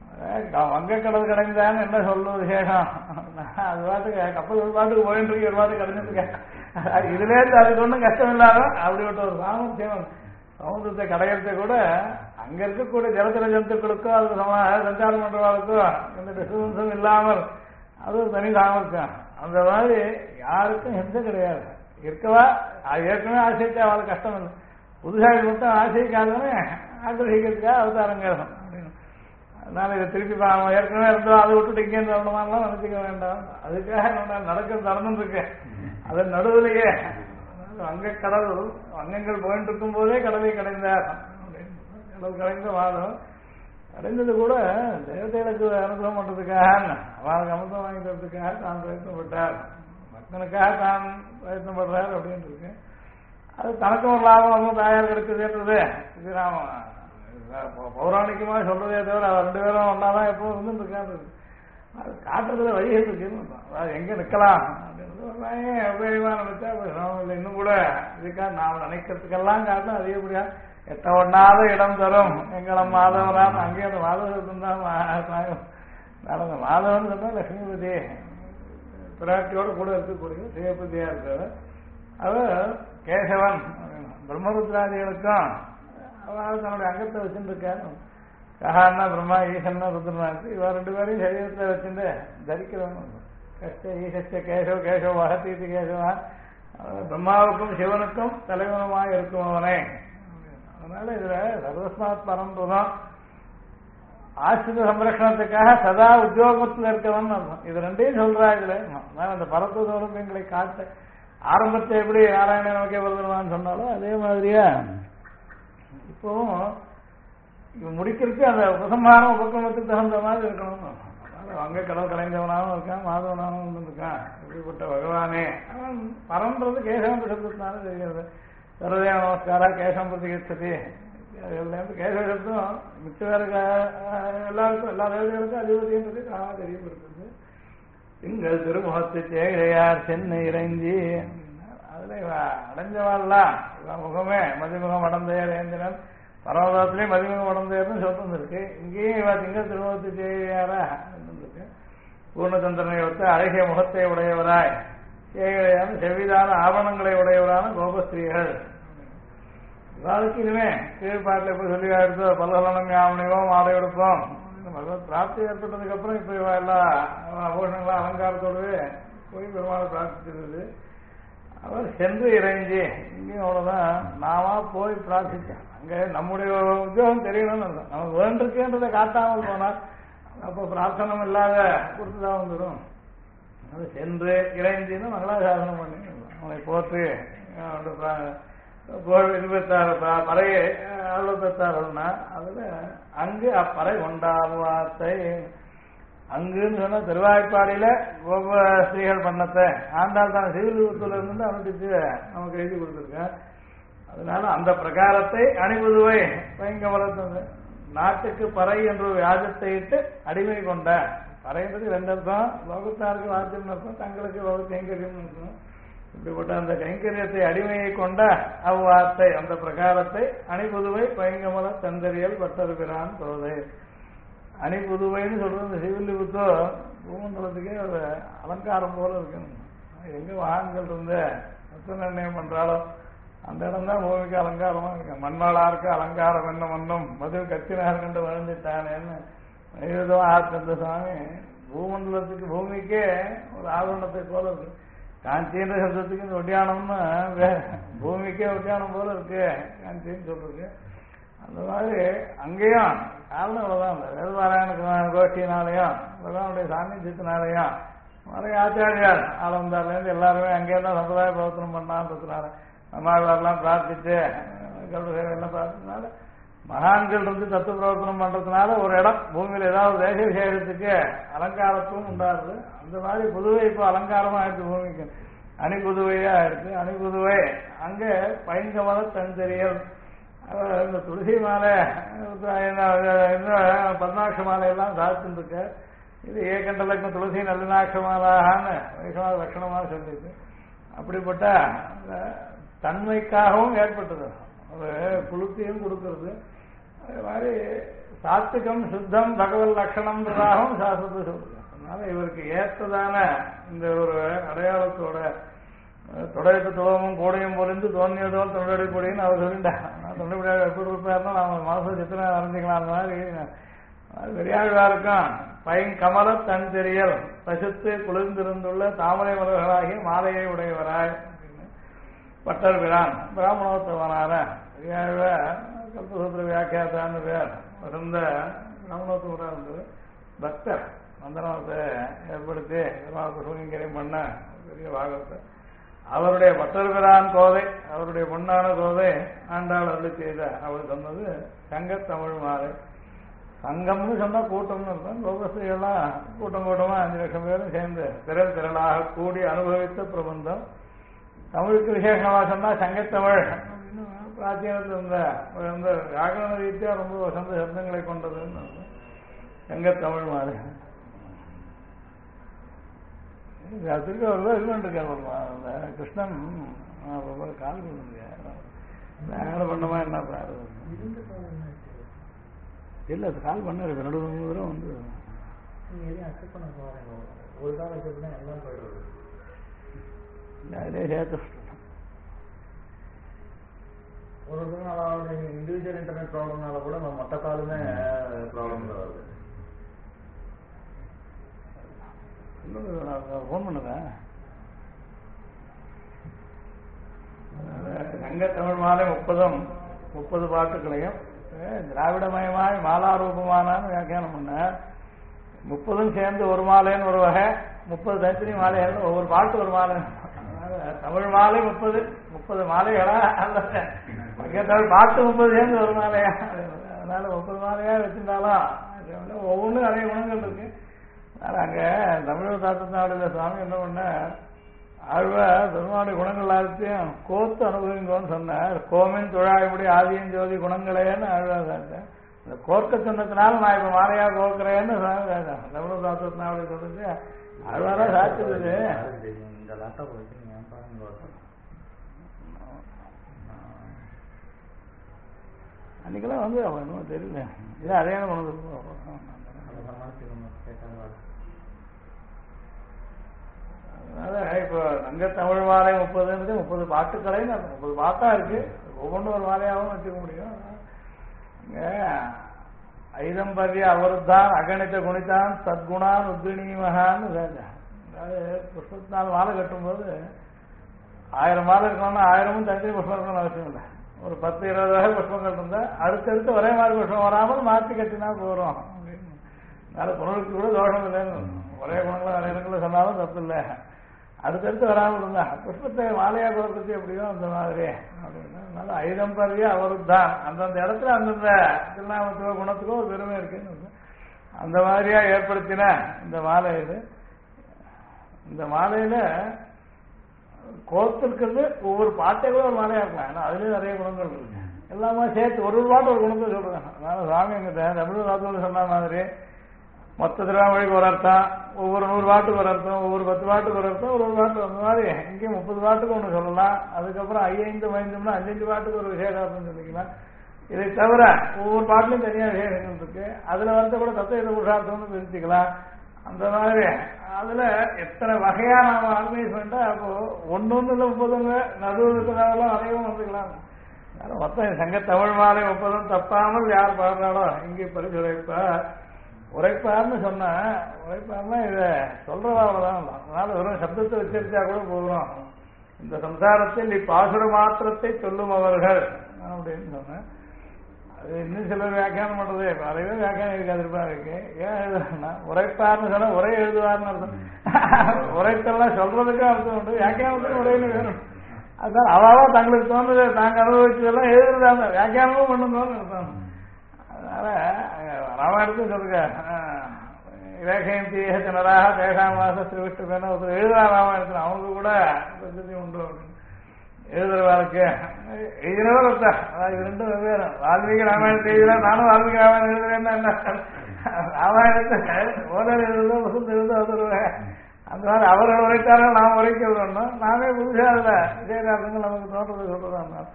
வங்கக்கடல் கடைந்தான்னு என்ன சொல்றது விசேஷம்? அது பாட்டுக்கு கப்பல் ஒரு பாட்டுக்கு போயிட்டு இருக்கு, ஒரு பாட்டுக்கு கடைஞ்சிருக்கேன். இதுல இருந்து அதுக்கு ஒன்றும் கஷ்டம் இல்லாத அப்படிப்பட்ட ஒரு சாமர்த்தியம். சமுதிரத்தை கடையறத கூட அங்க இருக்கக்கூடிய ஜலத்தர ஜந்துக்களுக்கோ அது சஞ்சாரம் பண்றவாளுக்கோ எந்த டிஸ்டர்பன்ஸும் இல்லாமல் அது ஒரு தனி சாமர்த்தியம். அந்த மாதிரி யாருக்கும் ஹிம்சை கிடையாது. இருக்கவா ஏற்கனவே ஆசைக்கு அவளுக்கு கஷ்டம் இல்லை. புதுசாக மட்டும் ஆசைக்காதவனே ஆக்கிரகிக்கிறதுக்காக அவதாரங்க அப்படின்னு. அதனால இதை திருப்பி ஏற்கனவே இருந்தோம் அதை விட்டுட்டு இங்கேருந்து வரணுமாலாம் நினைச்சிக்க வேண்டாம். அதுக்காக நான் நடக்கிறது நடந்துருக்கேன். அதன் நடுவிலேயே வங்கக்கடல் வங்கங்கள் போயிட்டு இருக்கும் போதே கடலை கடைந்தார். கடல் கடைந்த வாதம் கடைந்தது கூட தேவதைகளுக்கு அனுகிரகம் பண்றதுக்காக அவளுக்கு அமிர்தம் வாங்கி தரதுக்காக தான் பிரயத்னப்பட்டார். பக்தனுக்காக தான் பிரயத்னப்படுறார் அப்படின்னு இருக்கு. அது தனக்கும் ஒரு லாபம் தாயார் கிடைச்சதுன்றது இது நாம பௌராணிகமா சொல்றதே தவிர அவர் ரெண்டு பேரும் ஒன்னாதான் எப்பவும் இருந்துட்டு இருக்காது. அது காட்டுறதுல வழிகள் இருக்குன்னு அதாவது எங்க நிக்கலாம் உபயோகமா நினைச்சா இல்லை. இன்னும் கூட இதுக்காக நாம் நினைக்கிறதுக்கெல்லாம் காட்டும் அதிகப்படியா எட்ட ஒண்ணாத இடம் தரும் எங்களம் மாதவரான் அங்கேயும் அந்த மாதவன் தான் நடந்த மாதவன் சொன்னா லட்சுமிபதி பிராட்டியோட கூட இருக்கக்கூடிய சிவபதியா இருக்கிறவர். அவர் கேசவன் பிரம்மருத்ராதிகளுக்கும் அவரால் தன்னுடைய அங்கத்தை வச்சுருக்காரு. கஹான்னா பிரம்மா ஈசன்னா ருத்ரனாச்சு. இவர் ரெண்டு பேரையும் சரீரத்தை வச்சுட்டு தரிக்கிறவன். கஷ்ட ஈசஸ்ய கேசவ கேசவ வகத்தீதி கேசவா பிரம்மாவுக்கும் சிவனுக்கும் தலைவனுமாக இருக்கும் அவனே. அதனால இதுல சர்வஸ்மாத் பரம்புதான் ஆசிரித சம்ரட்சணத்துக்காக சதா உத்தியோகத்தில் இருக்கவன் அர்த்தம். இது ரெண்டையும் சொல்றா இதுல. அந்த பரத்துவ சௌலபியங்களை காட்ட ஆரம்பத்தை எப்படி நாராயண நமக்கே வருதுவான்னு சொன்னாலும் அதே மாதிரியா இப்போ இவன் முடிக்கிறதுக்கு அந்த உபசம்ஹாரம் உபக்கிரமத்துக்கு தகுந்த மாதிரி இருக்கணும். அங்க கடல் கலைந்தவனாகவும் இருக்கான், மாதவனாகவும் இருக்கான். இப்படிப்பட்ட பகவானே அவன் பரம்ன்றது கேசவன் சப்தத்தினால தெரிகிறது. சர்வதேவ நமஸ்காரா கேசவம் பிரதிகச்சதி கேசவ சப்தம் மிச்ச பேருக்கு எல்லாருக்கும் எல்லா தேவதைகளுக்கும் அதிபதின்றது காண தெரியப்படுத்துது. திங்கள் திருமுகத்து சேகையார் சென்னை இறைஞ்சி அதுல அடைஞ்சவாள்லாம் முகமே மதிமுகம் அடந்தையார் ஏந்திரன் பரவதத்திலே மதிமுகம் அடந்தையர்னு சொல்லிருக்கு. இங்கேயும் இவ திங்கள் திருமுகத்து சேகையாரா இருக்கு. பூர்ணச்சந்திரனை ஒத்த அழகிய முகத்தை உடையவராய் சேகையான செவ்விதான ஆபரணங்களை உடையவரான கோபஸ்திரீகள். இவாளுக்கு இனிமே கீழ்பாட்டில் எப்படி சொல்லி எடுத்தோ பல்லவனம் யாமனையோம் ஆடை எடுப்போம். பகவத் பிராப்தி ஏற்பட்டதுக்கு அப்புறம் இப்ப இவ எல்லா ஆபூஷணங்களும் அலங்காரத்தோடவே போய் பெருமாளை பிரார்த்திச்சிருது. அவர் சென்று இறைஞ்சி இங்கேயும் அவ்வளவுதான் நாம போய் பிரார்த்திச்சோம். அங்க நம்முடைய உத்தியோகம் தெரியணும்னு அர்த்தம். நமக்கு வேண்டிருக்கேன்றதை காட்டாமல் போனால் அப்போ பிரார்த்தனம் இல்லாத கொடுத்துதான் வந்துடும். அது சென்று இறைஞ்சின்னு மங்களாசாசனம் பண்ணி அவனை போட்டு பறையை அருள் பெற்றார்கள்னா அதுல அங்கு அப்பறை கொண்டாடுவார்த்தை அங்குன்னு சொன்னா திருவாய்ப்பாடியில கோப ஸ்ரீகள் பண்ணத்தை ஆண்டாள் தான் சிவிலிபுரத்துல இருந்து அனுப்பிச்சு நமக்கு எழுதி கொடுத்துருக்கேன். அதனால அந்த பிரகாரத்தை அணிபுதுவை பயங்கமலத்தது நாட்டுக்கு பறை என்ற வியாஜத்தை இட்டு அடிமை கொண்ட பறைன்றது ரெண்டு அர்த்தம். லோகத்தாருக்கு வாத்தியம் அர்த்தம், தங்களுக்கு லோக கைங்கரியம் இருக்கும். இப்படிப்பட்ட அந்த கைங்கரியத்தை அடிமையை கொண்ட அவ்வார்த்தை அந்த பிரகாரத்தை அணிபுதுவை பயங்கமல தந்தரியல் பட்டருகிறான் தோதை. அணிபுதுவைன்னு சொல்றது இந்த சிவிலிபுத்தோ பூமண்டலத்துக்கே ஒரு அலங்காரம் போல இருக்கணும். எங்க வாகனங்கள் இருந்து ரத்த நிர்ணயம் பண்றாலும் அந்த இடம் தான் பூமிக்கு அலங்காரமா இருக்கு. மண்வாளாருக்கு அலங்காரம் என்ன மண்ணும் மது கத்தினார் கண்டு வளர்ந்துட்டானேன்னு ஆர்த்த சுவாமி பூமண்டலத்துக்கு பூமிக்கே ஒரு ஆவரணத்தை போல இருக்கு. காஞ்சின்ற சப்தத்துக்கு இந்த ஒட்டியானம்னு பூமிக்கே ஒட்டியானம் போல இருக்கு காஞ்சின்னு சொல்றது. அந்த மாதிரி அங்கேயும் காரணம் இவ்வளவுதான். வேதபாராயண கோஷ்டினாலையும் பகவானுடைய சாநித்தியத்தினாலையும் நிறைய ஆச்சாரியார் ஆளவந்தார்லேருந்து எல்லாருமே அங்கேயே தான் சம்பிரதாய பிரவர்த்தனம் பண்ணான்றதுனால நம்மாழ்வாரெல்லாம் பிரார்த்திச்சு எல்லாம் பிரார்த்தினால மகான்கள் இருந்து தத்துவ பிரவர்த்தனம் பண்றதுனால ஒரு இடம் பூமியில ஏதாவது தேச விசேஷத்துக்கு அலங்காரத்தும் உண்டாருது. அந்த மாதிரி புதுவை இப்போ அலங்காரமா ஆயிடுச்சு பூமிக்கு. அணிபுதுவையா இருக்கு. அணிபுதுவை அங்க பைங்கமல தந்தரியல் இந்த துளசி மாலை பத்மாட்ச மாலையெல்லாம் சாப்பிட்டு இருக்க. இது ஏகண்ட லக்னம் துளசி நல்லினாட்ச மாலான்னு வைஷ்ணவ லட்சணமாக சொல்லிது. அப்படிப்பட்ட தன்மைக்காகவும் ஏற்பட்டது. ஒரு குளுத்தையும் கொடுக்கறது. அது மாதிரி சாத்விகம் சுத்தம் பகவத் லட்சணம்ன்றதாகவும் சாஸ்திரத்தை சொல்லுங்க. அதனால இவருக்கு ஏற்றதான இந்த ஒரு அடையாளத்தோட தொடையத்து துவமும் கூடையும் பொறிந்து தோன்றியதோல் தொண்டடி பொடின்னு அவர் சொல்லிட்டார். தொண்டடியாக எப்படி இருப்பாருன்னா நாம மனசை சித்தனை அறிஞ்சிக்கலாம். அந்த மாதிரி பெரியாழ்வாருக்கும் பைங்கமல தன் தெரியல் பசுத்து குளிர்ந்திருந்துள்ள தாமரை மலர்களாகிய மாலையை உடையவராய் பட்டர் பிரான் பிராமணோத்தவனான பெரியாழ்வார் கல்பசூத்திர வியாக்கியாத்தான்னு பேர் இருந்த பிராமணோத்தவராக இருந்தது. பக்தர் மந்திரத்தை ஏற்படுத்தி சுகங்கரையும் பண்ண பெரிய பாகத்தை அவருடைய பட்டர்பிரான் கோதை அவருடைய பொன்னான கோதை ஆண்டாள் அருளி செய்த அவர் சொன்னது சங்க தமிழ் மாலை. சங்கம்னு சொன்னா கூட்டம்னு இருக்கும். லோகஸ்திரியெல்லாம் கூட்டம் கூட்டமா 5 லட்சம் பேரும் சேர்ந்து திரள் திரளாக கூடி அனுபவித்த பிரபந்தம். தமிழுக்கு விசேஷமா சொன்னா சங்கத்தமிழ் அப்படின்னு பிராச்சீனத்தில் இருந்த வியாகரண ரீதியா ரொம்ப வசந்த சப்தங்களை கொண்டதுன்னு சங்கத்தமிழ் மாலை. திருக்க ஒரு இது பண்ணிருக்காரு கிருஷ்ணன் கால் பண்ண பண்ணமா என்ன இல்ல அது கால் பண்ண நடுவு தூரம் வந்து ஒரு காலம் எல்லாம் போயிடுவது அதே சேர்த்து ஒரு இண்டிவிஜுவல் இன்டர்நெட் ப்ராப்ளம்னால கூட மொத்த காலுமே ப்ராப்ளம் வருது. போன் பண்ணுறேன். சங்க தமிழ் மாலை 30 பாட்டுகளையும் திராவிடமயமாய் மாலாரூபமானான்னு வியாக்கியானம் பண்ண 30 சேர்ந்து ஒரு மாலைன்னு ஒரு வகை 30 தனித்தனி மாலைகள் ஒவ்வொரு பாட்டு ஒரு மாலை. தமிழ் மாலை 30 மாலைகளா அல்ல தமிழ் பாட்டு 30 சேர்ந்து ஒரு மாலையா. அதனால 30 மாலையா வச்சிருந்தாலும் ஒவ்வொன்றும் நிறைய குணங்கள் இருக்கு. அங்க தமிழக தாத்தனாவுடைய சுவாமி என்ன பண்ண ஆழ்வார் பெருமானுடைய குணங்கள் எல்லாத்தையும் கோத்து அனுபவிங்கன்னு சொன்னார். கோமின் தொழாய்படி ஆதியின் ஜோதி குணங்களேன்னு ஆழ்வார் சார் இந்த கோர்க்க சொன்னதுனால நான் இப்ப மாலையா கோக்குறேன்னு தமிழக தாத்தனாவுடைய சொல்றது ஆழ்வாரா சாட்சிது. அன்னைக்கெல்லாம் வந்து அவன் இன்னும் தெரியல இது அதே கொண்டு அதனால இப்போ சங்க தமிழ் மாலை 30 பாட்டுக்களை 30 பாட்டா இருக்கு. ஒவ்வொன்றும் ஒரு மாலையாகவும் வச்சுக்க முடியும். இங்க ஐதம்பரிய அவர்தான் அகணித குணிதான் சத்குணான் உத்வினீமகான்னு அதாவது புஷ்பத்தினால் மாலை கட்டும்போது 1000 மாலை இருக்கணும்னா 1000 தனித்தனி புஷ்பம் இருக்கணும்னு அவசியம் இல்லை. ஒரு 10-20 வகை புஷ்பங்கள் இருந்தா அடுத்தடுத்து ஒரே மாதிரி புஷ்பம் வராமல் மாற்றி கட்டினா போறோம் அப்படின்னு. அதனால குணங்களுக்கு கூட தோஷம் இல்லைன்னு ஒரே குணங்களை நிறைய இடங்களில் சொன்னாலும் தப்பு இல்லை. அடுத்தடுத்து வராமல் இருந்தா புஷ்பத்தை மாலையா கொடுக்கறது எப்படியோ அந்த மாதிரி அப்படின்னா அதனால ஐதம்பரிய அவருதான் அந்தந்த இடத்துல அந்தந்த திருநாமத்துக்கோ குணத்துக்கோ ஒரு பெருமை இருக்குன்னு அந்த மாதிரியா ஏற்படுத்தின இந்த மாலை இது. இந்த மாலையில கோர்த்திருக்கிறது ஒவ்வொரு பாட்டையும் ஒரு மாலையா இருக்கலாம். ஏன்னா அதுலயும் நிறைய குணங்கள் இருக்கு. எல்லாமே சேர்த்து ஒரு பாட்டு ஒரு குணத்தை சொல்றாங்க. அதனால சுவாமி எங்கிட்ட தமிழ் வாக்குகள் சொன்ன மாதிரி மொத்த திருவாமொழிக்கு ஒரு அர்த்தம், ஒவ்வொரு 100 பாட்டுக்கு ஒரு அர்த்தம், ஒவ்வொரு 10 பாட்டுக்கு ஒரு அர்த்தம், ஒரு பாட்டு அந்த மாதிரி இங்கே 30 பாட்டுக்கு ஒன்று சொல்லலாம். அதுக்கப்புறம் 5 5 பாட்டுக்கு ஒரு விசேஷார்த்தம் சொல்லிக்கலாம். இதை தவிர ஒவ்வொரு பாட்டிலையும் தனியாக விசேஷங்கள் இருக்கு. அதுல வந்து கூட தத்துவ புருஷார்த்தம்னு பிரிச்சுக்கலாம். அந்த மாதிரி அதுல எத்தனை வகையா நாம ஆர்கனைஸ் பண்ணிட்டா அப்போ 1 30 நடுவில் இருக்கிறதாவெல்லாம் அதையும் வந்துக்கலாம். மொத்தம் சங்க தமிழ் மாலை 30 தப்பாமல் யார் பாடுறாளோ இங்கே பரிசுரைப்பார். உரைப்பார்னு சொன்னா உரைப்பார்னா இத சொல்றதாவதான். அதனால வெறும் சப்தத்தை வச்சிருச்சா கூட போகிறோம். இந்த சம்சாரத்தில் இப்பாசுர மாத்திரத்தை சொல்லும் அவர்கள் அப்படின்னு சொன்னேன். அது இன்னும் சிலர் வியாக்கியானம் பண்றது நிறைய வியாக்கியானம் இருக்காது இருக்கு. ஏன் எழுதுனா உரைப்பார்னு சொன்னா உரை எழுதுவார்னு அர்த்தம். உரைத்தெல்லாம் சொல்றதுக்கும் அர்த்தம் உண்டு, வியாக்கியானத்துக்கும் உரைன்னு வேணும். அதுதான் அவாவா தங்களுக்கு தோணுது தாங்க அனுபவிச்சதெல்லாம் எழுதுறதாங்க வியாக்கியானமும் பண்ணுங்கன்னு அர்த்தம். அதனால ராமாயணத்தையும் சொல்லுங்க இலக்கையும் தீயத்தினராக தேகாமாச திருவிஷ்டு பேன ஒருத்தர் எழுதுறா ராமாயணத்தில் அவங்க கூட பிரசித்தி உண்டு அப்படின்னு எழுதுற வாழ்க்கை எழுதினவர் ஒருத்தர். அதாவது 2 வெவ்வேறு. வால்மீகி ராமாயணத்தை எழுதுறேன், நானும் வால்மீகி ராமாயணம் எழுதுறேன்னா என்ன ராமாயணத்தை ஓதல் எழுதுதோ வசந்த எழுதோ வந்துருவேன். அந்த மாதிரி அவர்கள் உரைத்தார்கள் நாம் உரைக்க விடணும். நாமே புதுசாக அதில் விஜயகாரங்கள் நமக்கு தோன்றதை சொல்றதா.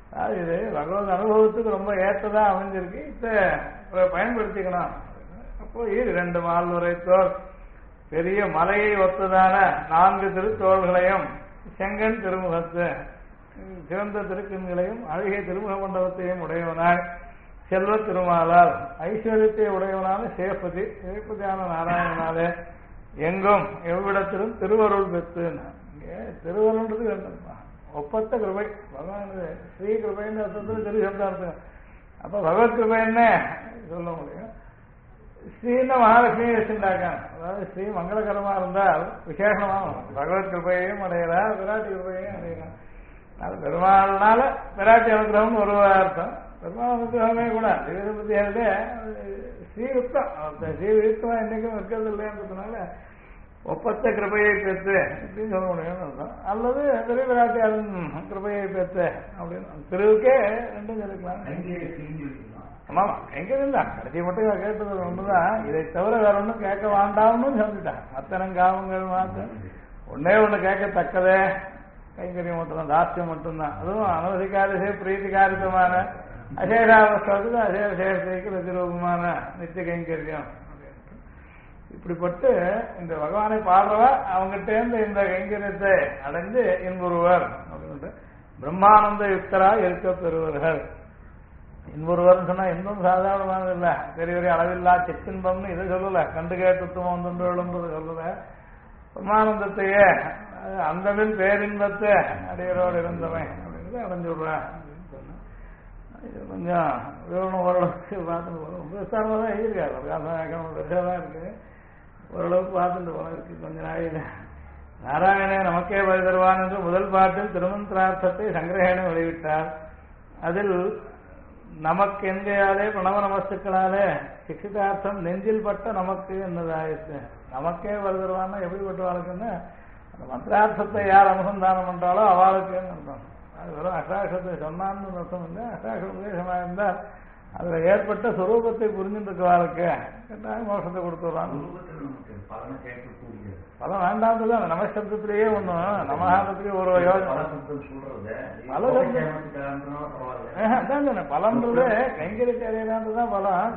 அதாவது இது பகவத் அனுபவத்துக்கு ரொம்ப ஏற்றதா அமைஞ்சிருக்கு. இதை பயன்படுத்திக்கணும். அப்போ 2 மால் உரைத்தோர் பெரிய மலையை ஒத்ததான 4 திருத்தோள்களையும் செங்கன் திருமுகத்து சிறந்த திருக்கண்களையும் அழகிய திருமுக மண்டபத்தையும் உடையவனாய் செல்வ திருமாலால் ஐஸ்வர்யத்தை உடையவனான சிவபதியான நாராயணனாலே எங்கும் எவ்விடத்திலும் திருவருள் பெற்று. திருவருள்ன்றது வேண்டும்ப்பா, ஒப்பத்த கிருபை. பகவான் ஸ்ரீ கிருபைன்னு அர்த்தத்தில் திருசப்தார்த்தம். அப்ப பகவத் கிருபைன்னு சொல்ல முடியும். ஸ்ரீன மகாலட்சுமி வச்சுட்டாக்கான். அதாவது ஸ்ரீ மங்களகரமா இருந்தால் விசேஷமா பகவத் கிருபையையும் அடையலாம், விராட்டி கிருபையையும் அடையலாம். அது பெருமாள்னால விராட்டி அனுகிரகம் ஒரு அர்த்தம். பெருமாள் அனுகிரகமே கூட திவ்யபதியால ஸ்ரீயுக்தம். ஸ்ரீயுக்தமா என்னைக்கும் இருக்கிறது இல்லைன்றதுனால ஒப்பத்த கிருபையை பெற்று அப்படின்னு சொல்ல முடியும்னு அர்த்தம். அல்லது பெரிய விராட்டியாளன் கிருபையை பெற்று அப்படின்னு திருவுக்கே ரெண்டும் சொல்லிக்கலாம். ஆமாம், எங்க இருந்தா கடைசி மட்டும் கேட்டது ஒண்ணுதான். இதை தவிர வேற ஒன்றும் கேட்க வேண்டாம்னு சொல்லிட்டான். அத்தனங்காவங்கள் மாற்றம் ஒன்னே ஒண்ணு கேட்கத்தக்கதே கைங்கரியம் மட்டும்தான், தாஸ்யம் மட்டும்தான். அதுவும் அனவதிகாரிசே பிரீத்திகாரிதமான அசேஷாவஸ்தத்துக்கு அசேஷேஷத்துக்கு ரதிரூபமான நித்திய கைங்கரியம். இப்படிப்பட்டு இந்த பகவானை பாடுறவா அவங்ககிட்ட இந்த கைங்கரியத்தை அடைந்து இன்புறுவர் அப்படின்ட்டு பிரம்மானந்த யுக்தரா இருக்க பெறுவர்கள். இன்புறுவர்னு சொன்னா இன்னும் சாதாரணமானது இல்லை. பெரிய பெரிய அளவில்லா சிற்றின்பம்னு இதை சொல்லல, கண்டு கேட்டுத்துவம் தொண்டுன்றது சொல்லல. பிரம்மானந்தத்தையே அந்தவில் பேரின்பத்தை அடையரோடு இருந்தவன் அப்படிங்கிறது அடைஞ்சு விடுறேன் அப்படின்னு சொன்னேன். இது கொஞ்சம் விவரணம் ஓரளவுக்கு பார்த்துட்டு போகணும். ரொம்ப விசாரமாக தான் எழுதியிருக்காரு, தான் இருக்கு. ஓரளவுக்கு பார்த்துட்டு போல இருக்கு கொஞ்ச நாளையில. நாராயணே நமக்கே வழி தருவான் என்று முதல் பாட்டில் திருமந்திரார்த்தத்தை சங்கிரகணை வெளியிட்டார். அதில் நமக்கு என்கையாலே பிரணவ நமஸ்துக்களாலே சிக்ஷிதார்த்தம் நெஞ்சில் பட்ட நமக்கு என்னதாயிற்று. நமக்கே வழி தருவான்னா எப்படிப்பட்ட வாழ்க்கைன்னு அந்த மந்திரார்த்தத்தை யார் அனுசந்தானம் பண்றாலோ அவளுக்குன்னு அர்த்தம். அது வெறும் அஷ்டாட்சத்தை சொன்னான்னு அர்த்தம் இல்லை. அஷ்டாட்ச உபதேசமாக இருந்தால் அதுல ஏற்பட்ட சுரூபத்தை புரிஞ்சுட்டு இருக்கவாளுக்கு கட்டாயம் மோட்சத்தை கொடுத்துடுறான். பலம் வேண்டாம்தான் நமசப்தத்திலேயே ஒண்ணும் நமஹாரத்துக்கு ஒரு பலம்ன்றது கைங்கரிக்கு அடையலான்றதுதான் பலம்.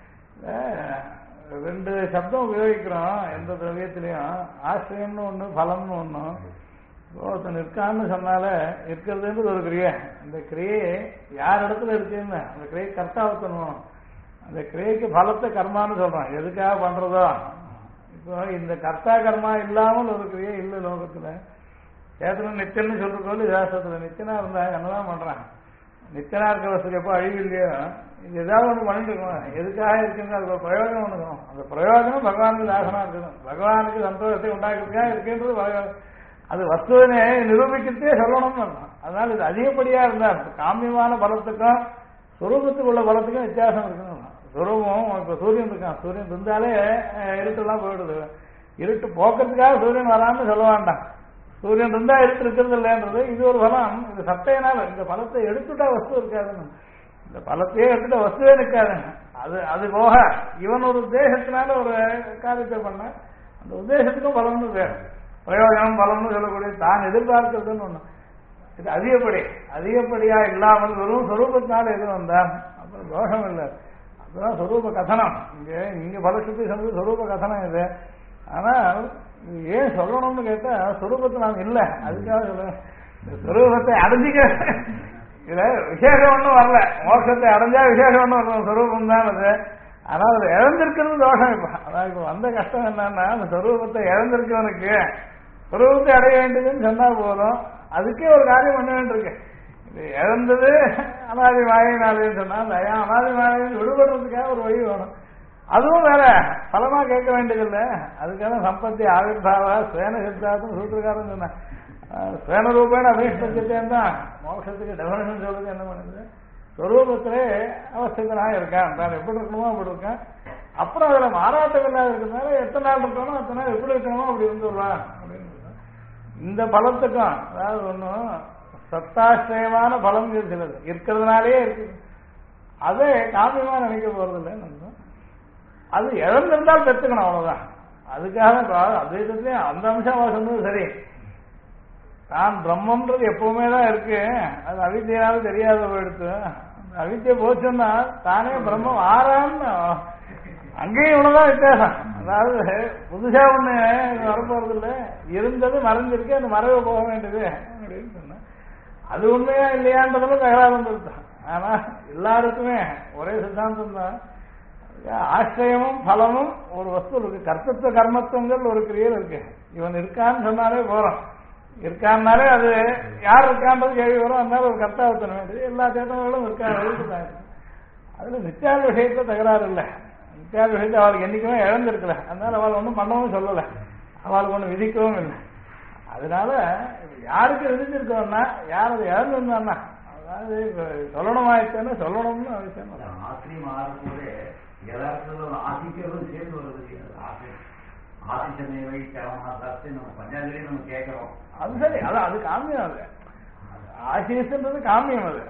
2 சப்தம் உபயோகிக்கிறோம் எந்த திரவியத்திலையும். ஆசிரியம்னு ஒண்ணு, பலம்னு ஒண்ணு. ஒருத்தன் இருக்கான்னு சொன்னால இருக்கிறதுன்றது ஒரு கிரியை. அந்த கிரியை யார் இடத்துல இருக்குன்னு அந்த கிரியை கர்த்தாவத்தணும். அந்த கிரியைக்கு பலத்தை கர்மான்னு சொல்றான். எதுக்காக பண்றதோ இப்போ இந்த கர்த்தா கர்மா இல்லாமல் ஒரு கிரியை இல்லை லோகத்துல. சேத்தன நித்தியன்னு சொல்றதோடு சாஸ்திரத்துல நித்தியனா இருந்தா என்னதான் பண்றான். நித்தியனா இருக்கிற வசதி எப்போ அழிவு இல்லையோ இது ஏதாவது ஒண்ணு பண்ணிட்டு இருக்கணும். எதுக்காக இருக்குங்க அதுக்கு ஒரு பிரயோஜனம் ஒண்ணுக்கணும். அந்த பிரயோஜனம் பகவானுக்கு தாசனா இருக்கணும். பகவானுக்கு சந்தோஷத்தை உண்டாக்குறதுக்காக இருக்குன்றது அது வஸ்துவனை நிரூபிக்கிறதே சொல்லணும்னு அர்த்தம். அதனால இது அதிகப்படியா இருந்தா காமியமான பலத்துக்கும் சுரூபத்துக்கு உள்ள பலத்துக்கும் வித்தியாசம் இருக்கணும். சுரூபம் இப்ப சூரியன் இருக்கான், சூரியன் இருந்தாலே இருட்டெல்லாம் போயிடுது. இருட்டு போக்குறதுக்காக சூரியன் வரான்னு சொல்ல வேண்டாம். சூரியன் இருந்தா இருட்டு இருக்கிறது இல்லைன்றது இது ஒரு பலம். இது சட்டையினால இந்த பலத்தை எடுத்துட்டா வஸ்து இருக்காதுன்னு. இந்த பலத்தையே எடுத்துட்டா வஸ்துவே இருக்காதுங்க. அது போக இவன் ஒரு உத்தேசத்தினால ஒரு காரியத்தை பண்ண அந்த உத்தேசத்துக்கும் பலம்னு வேறு. பிரயோஜனம் பலம்னு சொல்லக்கூடிய தான் எதிர்பார்க்கிறதுன்னு ஒண்ணு. இது அதிகப்படியா இல்லாமல் வெறும் சொரூபத்தினால எது வந்தான் அப்புறம் தோஷம் இல்லை. அதுதான் சொரூப கதனம். இங்க பலசுத்தி சொன்னது சொரூப கதனம் இது. ஆனா ஏன் சொல்லணும்னு கேட்டா சொரூபத்தை நாம் இல்லை, அதுக்காக சொல்ல. சொரூபத்தை அடைஞ்சிக்க இதுல விசேஷம் ஒன்றும் வரல. மோட்சத்தை அடைஞ்சா விசேஷம் ஒன்றும் வரணும், சொரூபம் தான் அது. ஆனால் அது இழந்திருக்கிறது தோஷம். இப்ப அதான் இப்ப வந்த கஷ்டம் என்னன்னா அந்த சொரூபத்தை இழந்திருக்கவனுக்கு சொரூபத்தை அடைய வேண்டியதுன்னு சொன்னா போதும். அதுக்கே ஒரு காரியம் பண்ண வேண்டியிருக்கு. இது இழந்தது அனாதி மாயினாலேன்னு சொன்னா அந்த அனாதி மாயின்னு விடுபடுறதுக்காக ஒரு வழி வேணும். அதுவும் வேற பலமா கேட்க வேண்டியதில்லை. அதுக்காக சம்பத்தி ஆவிர்பாவா ஸ்வேன சித்தார்த்தம் சூத்திரக்காரன் சொன்ன ஸ்வேன ரூபேன அபீஷ்டத்தேன் தான் மோட்சத்துக்கு டெபினேஷன் சொல்றது என்ன பண்ணுது. சொரூபத்திலே அவஸ்திகனாக இருக்கான், தான் எப்படி இருக்கணுமோ அப்படி இருக்கான். அப்புறம் அதுல மாறாட்டம் இல்லாத இருக்கிறதுனால எத்தனை நாள் இருக்கணும் அத்தனை நாள் எப்படி இருக்கணுமோ அப்படி இருந்துடுறான் அப்படின்னு. இந்த பலத்துக்கும் அதாவது ஒன்றும் சத்தாசிரியமான பலம் சிலது இருக்கிறதுனாலே இருக்குது. அதை காமியமா நினைக்க போறது இல்லை. அது இழந்திருந்தால் பெற்றுக்கணும், அவ்வளவுதான். அதுக்காக அத்வைதத்திலே அந்த அம்சம் சொன்னது சரி. தான் பிரம்மன்றது எப்பவுமே தான் இருக்கு, அது அவித்தியாவது தெரியாத போயிடுத்து. அவித்தியை போச்சுன்னா தானே பிரம்மம் ஆறான்னு அங்கேயும் இவ்வளவுதான் வித்தியாசம். அதாவது புதுசா ஒண்ணு வரப்போறது இல்லை, இருந்தது மறைஞ்சிருக்கு, அந்த மறைவு போக வேண்டியது அப்படின்னு சொன்ன அது உண்மையா இல்லையான்றதுல தகராறு வந்துருத்தான். ஆனா எல்லாருக்குமே ஒரே சித்தாந்தம் தான். ஆசிரியமும் பலமும் ஒரு வஸ்து இருக்கு, கர்த்தத்துவ கர்மத்துவங்கள் ஒரு கிரியல் இருக்கு. இவன் இருக்கான்னு சொன்னாலே போறோம், இருக்கான்னாலே அது யார் இருக்கான்றது கேள்வி வரும். அதனால ஒரு கர்த்தாவத்தன வேண்டியது எல்லா சேத்தங்களும் இருக்குதான். அதுல நித்தியாத விஷயத்துல தகராறு இல்லை. நித்தியாத விஷயத்தை அவளுக்கு என்னைக்குமே இழந்திருக்கல, அதனால அவள் ஒன்றும் பண்ணவும் சொல்லலை, அவளுக்கு ஒன்றும் விதிக்கவும் இல்லை. அதனால யாருக்கு விதிச்சிருக்கோம்னா யார் அதை இழந்திருந்தான்னா அதாவது சொல்லணுமாயிட்டேன்னு சொல்லணும்னு அவசியம். ஆசிரியம் ஆறும்போது எல்லாருக்கும் ஆசிக்கிறதும் சேர்ந்து வருது. ஆசிச்சமேவை சாஸ்திரி நம்ம பஞ்சாயத்துலேயே நம்ம கேட்கிறோம். அது சரி, அதான் அது காமியம். அது ஆசிரியன்றது காமியம். அது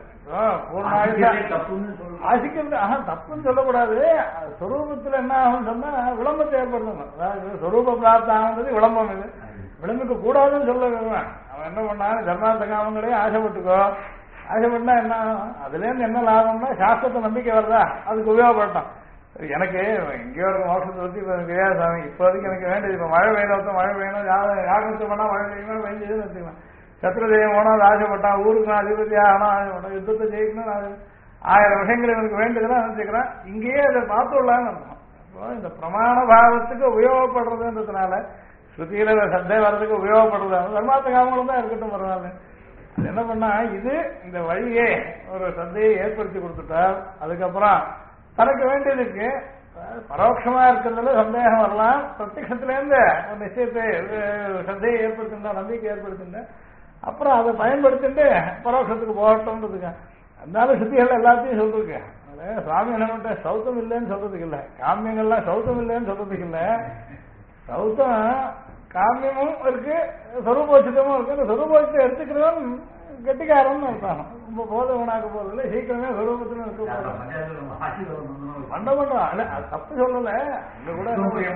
ஆசிக்கிறது தப்புன்னு சொல்லக்கூடாது. சொரூபத்தில் என்ன ஆகும் சொன்னா விளம்பரத்தை ஏற்படுத்தணும். அதாவது சொரூப பிராப்தம் ஆகுறது விளம்பரம். இது விளம்பிக்க கூடாதுன்னு சொல்ல வருவேன். அவன் என்ன பண்ணாலும் தர்மார்த்த காமங்களே ஆசைப்பட்டுக்கோ. ஆசைப்பட்டா என்ன ஆகும், அதுல இருந்து என்ன லாபம்னா சாஸ்திரத்தை நம்பிக்கை வருதா, அதுக்கு உபயோகப்பட்டான். எனக்கு எங்கேயோ ஒரு மோசத்தை பத்தி கிடையாது சாமி, இப்போதைக்கு எனக்கு வேண்டியது இப்போ மழை பெய்யணும், மழை பெய்யணும், யாகத்தை பண்ணா மழை பெய்யணும், பெஞ்சதுன்னு வச்சுக்கலாம். சத்ரு ஜெயம் போனா அது ஆசைப்பட்டான், ஊருக்கு நான் அதிபதி ஆகணும், ஆசைப்பட்டான், யுத்தத்தை ஜெயிக்கணும், அது 1000 விஷயங்கள் எனக்கு வேண்டியதெல்லாம் நினைச்சுக்கிறேன். இங்கேயே அதை பார்த்துடலான்னு அர்த்தம். இப்போ இந்த பிரமாண பாவத்துக்கு உபயோகப்படுறதுன்றதுனால ஸ்ருதியில சத்தை வர்றதுக்கு உபயோகப்படுறது தர்மார்த்த காமங்களும் தான் இருக்கட்டும். பரவாயில்ல, அது என்ன பண்ணா இது இந்த வழியே ஒரு சந்தையை ஏற்படுத்தி கொடுத்துட்டார். அதுக்கப்புறம் தனக்கு வேண்டியதுக்கு பரோட்சமா இருக்கிறதுல சந்தேகம் வரலாம், பிரத்யத்திலேருந்து ஒரு நிச்சயத்தை சந்தையை ஏற்படுத்தினா, நம்பிக்கை ஏற்படுத்தின அப்புறம் அதை பயன்படுத்திட்டு பரோட்சத்துக்கு போகட்டும்ன்றதுக்கு. அதனால சுத்திகள் எல்லாத்தையும் சொல்லிருக்கு. அது சுவாமி என்ன சௌத்தம் இல்லைன்னு சொல்றதுக்கு இல்லை, காமியங்கள்லாம் சௌத்தம் இல்லைன்னு சொல்றதுக்கு இல்லை. சௌத்தம் காமியமும் இருக்கு, சொரூபோச்சிதமும் இருக்கு. அந்த சொரூபோச்சத்தை எடுத்துக்கிறவன் கெட்டிக்காரன் அர்த்தம். ரொம்ப போதவனாக்க போறதில்லை, சீக்கிரமே சொரூபத்திலும் இருக்க பண்றோம். தப்பு சொல்லல, அங்க கூட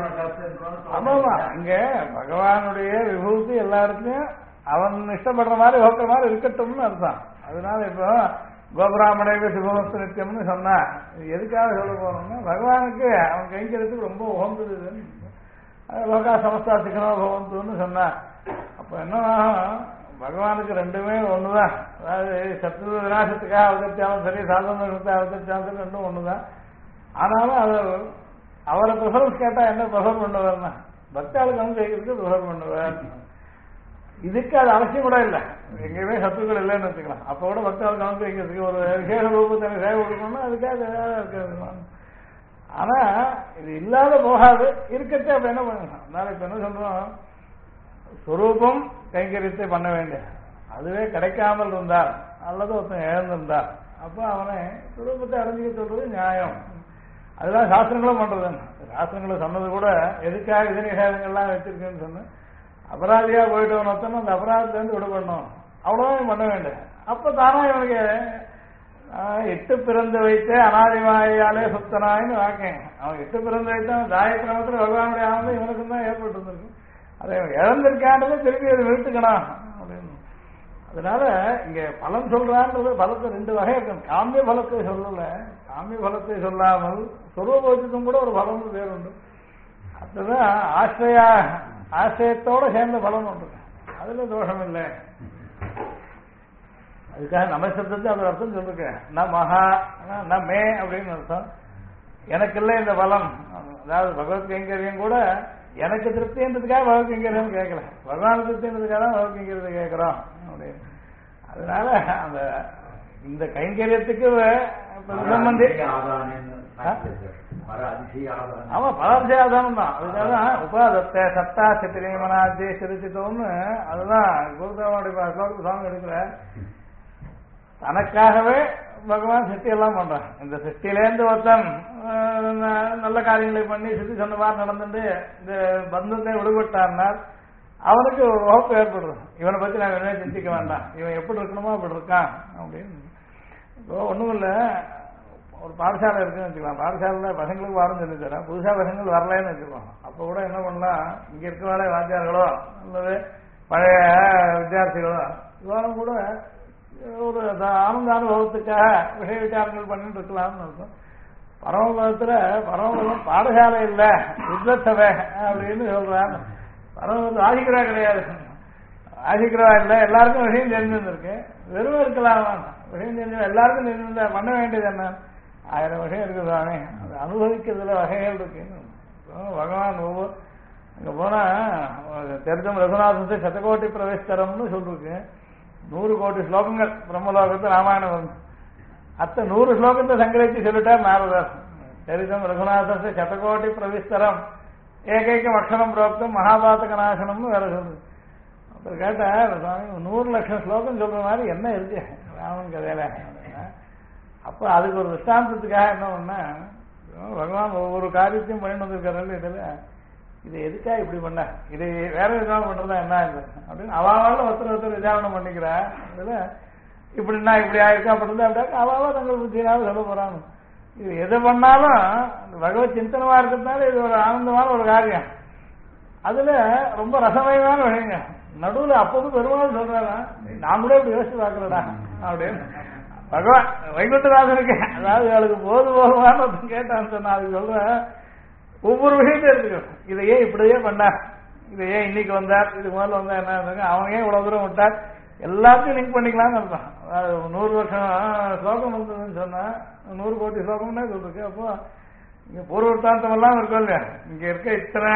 ஆமாமா இங்க பகவானுடைய விபூதி எல்லாருக்கும் அவன் இஷ்டப்படுற மாதிரி ஹோக்கிற மாதிரி இருக்கட்டும்னு அர்த்தம். அதனால இப்போ கோபுராமணேக சிவமஸ்து நித்தியம்னு சொன்னா எதுக்காக சொல்ல போறோம்னா பகவானுக்கு அவன் கைங்கிறதுக்கு ரொம்ப உகந்தது. லோகா சமஸ்தா சிக்கனோ பவந்துன்னு சொன்னா அப்ப என்ன பகவானுக்கு ரெண்டுமே ஒண்ணுதான். அதாவது சத்ரு விநாசத்துக்காக அவதரிச்சாலும் சரி, சாதன அவதரிச்சாலும் சரி, ரெண்டும் ஒண்ணுதான். ஆனாலும் அது அவரை ப்ரிஃபரன்ஸ் கேட்டா என்ன ப்ரிஃபர் பண்ணுவார்னா பக்தாளுக்கு வந்து கேட்கறதுக்கு ப்ரிஃபர் பண்ணுவார். இதுக்கு அது அவசியம் கூட இல்லை, எங்கேயுமே சத்துக்கள் இல்லைன்னு வச்சுக்கலாம். அப்ப கூட பக்தாளுக்கு வந்து வைக்கிறதுக்கு ஒரு விசேஷ ரூபத்தை சேவை கொடுக்கணும்னா அதுக்காக இருக்காது. ஆனா இது இல்லாத போகாது, இருக்கட்டே அப்ப என்ன பண்ணலாம். அதனால இப்ப என்ன சொல்றோம், சுரூபம் கைங்கரியத்தை பண்ண வேண்டிய அதுவே கிடைக்காமல் இருந்தார் அல்லது ஒருத்தன் இழந்திருந்தார் அப்ப அவனை சுரூபத்தை அடைஞ்சிக்க சொல்றது நியாயம். அதுதான் சாஸ்திரங்களும் பண்றது. சாஸ்திரங்களை சொன்னது கூட எதுக்காக விதி நிஷேதங்கள்லாம் வச்சிருக்குன்னு சொன்ன அபராதியா போயிட்டு ஒருத்தனும் அந்த அபராதத்துல இருந்து விடுபடணும், அவ்வளவுதான் பண்ண வேண்டிய. அப்ப தானா இவனுக்கு எட்டு பிறந்து வைத்து அனாதிவாயாலே சுத்தனாயின்னு வாக்கேன். அவன் எட்டு பிறந்து வைத்தான் தாயக்கிரமத்தில் பகவானுடைய ஆனந்தம் இவனுக்கு தான் ஏற்பட்டு இருந்திருக்கு. அதை இழந்திருக்கான்றதை திருப்பி அதை நிறுத்துக்கணும் அப்படின்னு. அதனால இங்க பலன் சொல்றான்றது பலத்தை ரெண்டு வகை இருக்கு. காமிய பலத்தை சொல்லல, காமிய பலத்தை சொல்லாமல் சொரூபத்துக்கும் கூட ஒரு பலம் பேர் உண்டு. அதுதான் ஆசிரியத்தோட சேர்ந்த பலம் உண்டு, அதுல தோஷம் இல்லை. அதுக்காக நம்ம சப்தத்தை அந்த அர்த்தம் சொல்லிருக்க மகா மே அப்படின்னு அர்த்தம். எனக்கு இல்லை இந்த பலம். அதாவது பகவத் கைங்கரியம் கூட எனக்கு திருப்தின்றதுக்காக பகவத் கைங்கரியம் கேட்கல, பகவான் திருப்தின்றதுக்காக தான் பகவத் கைங்கரியத்தை கேட்கிறோம் அப்படின்னு. அதனால அந்த இந்த கைங்கரியத்துக்கு சம்பந்தி ஆமா பராதிசய ஆதாரம் தான். அதுக்காக உபாதத்தை சத்தா சித்திரமனாஜி சிரிச்சித்தோம்னு அதுதான் குருதேவனுடைய ஸ்லோகத்துக்கு சுவாமி எடுக்கிற. தனக்காகவே பகவான் சிருஷ்டி எல்லாம் பண்றான். இந்த சிருஷ்டிலேருந்து ஒருத்தன் நல்ல காரியங்களை பண்ணி சித்தி சொன்ன மாதிரி நடந்துட்டு இந்த பந்தத்தை விடுபட்டான்னா அவனுக்கு ஒரு வகுப்பு ஏற்படுறது. இவனை பத்தி நான் வேணே சிந்திக்க வேண்டாம், இவன் எப்படி இருக்கணுமோ அப்படி இருக்கான் அப்படின்னு. இப்போ ஒண்ணும் இல்ல, ஒரு பாடசாலை இருக்குன்னு வச்சுக்கலாம். பாடசாலையில் பசங்களுக்கு பாடம் சொல்லி தரேன், புதுசா பசங்கள் வரலன்னு வச்சுக்கோம். அப்போ கூட என்ன பண்ணலாம், இங்க இருக்கிற வாத்தியார்களோ அல்லது பழைய வித்தியார்த்திகளும் இவரும் கூட ஒரு ஆனந்த அனுபவத்துக்காக விஷய விசாரங்கள் பண்ணிட்டு இருக்கலாம்னு இருக்கும். பரமபதம் பாடசாலை இல்லை வித்வத்சபை அப்படின்னு சொல்றாங்க. பரமபதம் ஆதிக்கிறா கிடையாது, ஆதிக்கிறவா இல்லை, எல்லாருக்கும் விஷயம் தெரிஞ்சிருக்கு. வெறும் இருக்கலாம் விஷயம் தெரிஞ்சு எல்லாருக்கும் தெரிஞ்சிருந்தா பண்ண வேண்டியது என்ன? 1000 விஷயம் இருக்கு சுவாமி, அது அனுபவிக்கிறதுல வகைகள் இருக்குன்னு பகவான் ஒவ்வொரு அங்கே போனால் தெரிஞ்சம் ரகுநாதத்தை சதகோட்டி பிரவேசரம்னு சொல்லிருக்கு. 100 கோடி ஸ்லோகங்கள் பிரம்மலோகத்தை ராமாயணம் வந்து அத்த 100 ஸ்லோகத்தை சங்கரித்து சொல்லிட்டார் நாரதர். சரிதம் ரகுநாதத்தை சதகோட்டி பிரவிஸ்தரம் ஏகைக்கம் அக்ஷரம் புரோக்தம் மகாபாதக நாசனம்னு வேற சொல்லுது. அப்புறம் கேட்டார் சுவாமி 100 லட்சம் ஸ்லோகம் சொல்ற மாதிரி என்ன இருக்கு ராமன் கதையில? அப்போ அதுக்கு ஒரு திஷ்டாந்தத்துக்காக என்ன பண்ணா, பகவான் ஒவ்வொரு காரியத்தையும் பண்ணிட்டு வந்திருக்காரு. இதில் இது எதுக்காக இப்படி பண்ண, இது வேற விசாரணை பண்றதா என்ன அப்படின்னு அவாவால ஒருத்தர் விசாரணம் பண்ணிக்கிறா. இதுல இப்படின்னா இப்படி ஆயிருக்கா அப்படின்னா அப்படின்னா அவாவா தங்கள் புத்தியினால சொல்ல போறாங்க. இது எது பண்ணாலும் பகவத் சிந்தனமா இருக்கிறதுனால இது ஒரு ஆனந்தமான ஒரு காரியம். அதுல ரொம்ப ரசமயமான விஷயங்க. நடுவில் அப்போது பெருமாள் சொல்றாங்க, நான் கூட இப்படி யோசிச்சு பார்க்கலடா அப்படின்னு. பகவான் வைகுண்டநாதனுக்கு அதாவது அவளுக்கு போதுமான கேட்டான்னு சொன்னா அதுக்கு சொல்றேன், ஒவ்வொரு விஷயத்தையும் எடுத்துக்கணும். இதை ஏன் இப்படியே பண்ணார், இதை ஏன் இன்னைக்கு வந்தார், இது முதல்ல வந்தா என்ன இருந்தாங்க, அவங்க ஏன் இவ்வளவு தூரம் விட்டார், எல்லாத்தையும் லிங்க் பண்ணிக்கலாம்னு இருப்பான். அதாவது 100 வருஷம் ஸ்லோகம் வந்ததுன்னு சொன்னா 100 கோடி ஸ்லோகம்னா சொல்லிருக்கு. அப்போ இங்க பூர்வத்தாந்தம் எல்லாம் இருக்கும் இல்லையா, இங்க இருக்க இத்தனை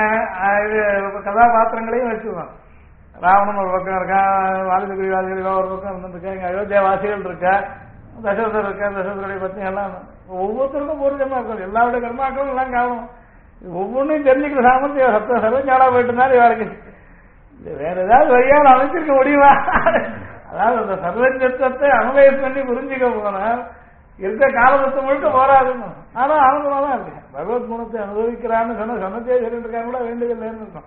கதாபாத்திரங்களையும் வச்சுக்கணும். ராவணன் ஒரு பக்கம் இருக்கான், வாலிபுரி வாலிகள் ஒரு பக்கம் இருந்துருக்கா, இங்க அயோத்தியா வாசிகள் இருக்கா, தசரதர் இருக்கா, தசரதருடைய பத்தி எல்லாம் ஒவ்வொருத்தருக்கும் ஒரு கர்மா இருக்கும். எல்லாருடைய கர்மாக்களும் எல்லாம் காணும். ஒவ்வொன்றையும் தெரிஞ்சுக்கிற சாமர்த்தியம் சத்த சர்வஞானா போயிட்டு இருந்தாலும் இவருக்கு இது வேற ஏதாவது வழியால் அமைச்சிருக்க முடியுமா? அதாவது அந்த சர்வஜத்துவத்தை அனுபவம் பண்ணி புரிஞ்சுக்க போனால் இருக்க காலத்தை முழுக்க போராதுன்னு. ஆனா ஆனந்தமா தான் இருக்கு. பகவத் குணத்தை அனுபவிக்கிறான்னு சொன்ன சமத்தே சொல்லிட்டு இருக்காங்க கூட வேண்டியதில்லைன்னு இருக்கும்.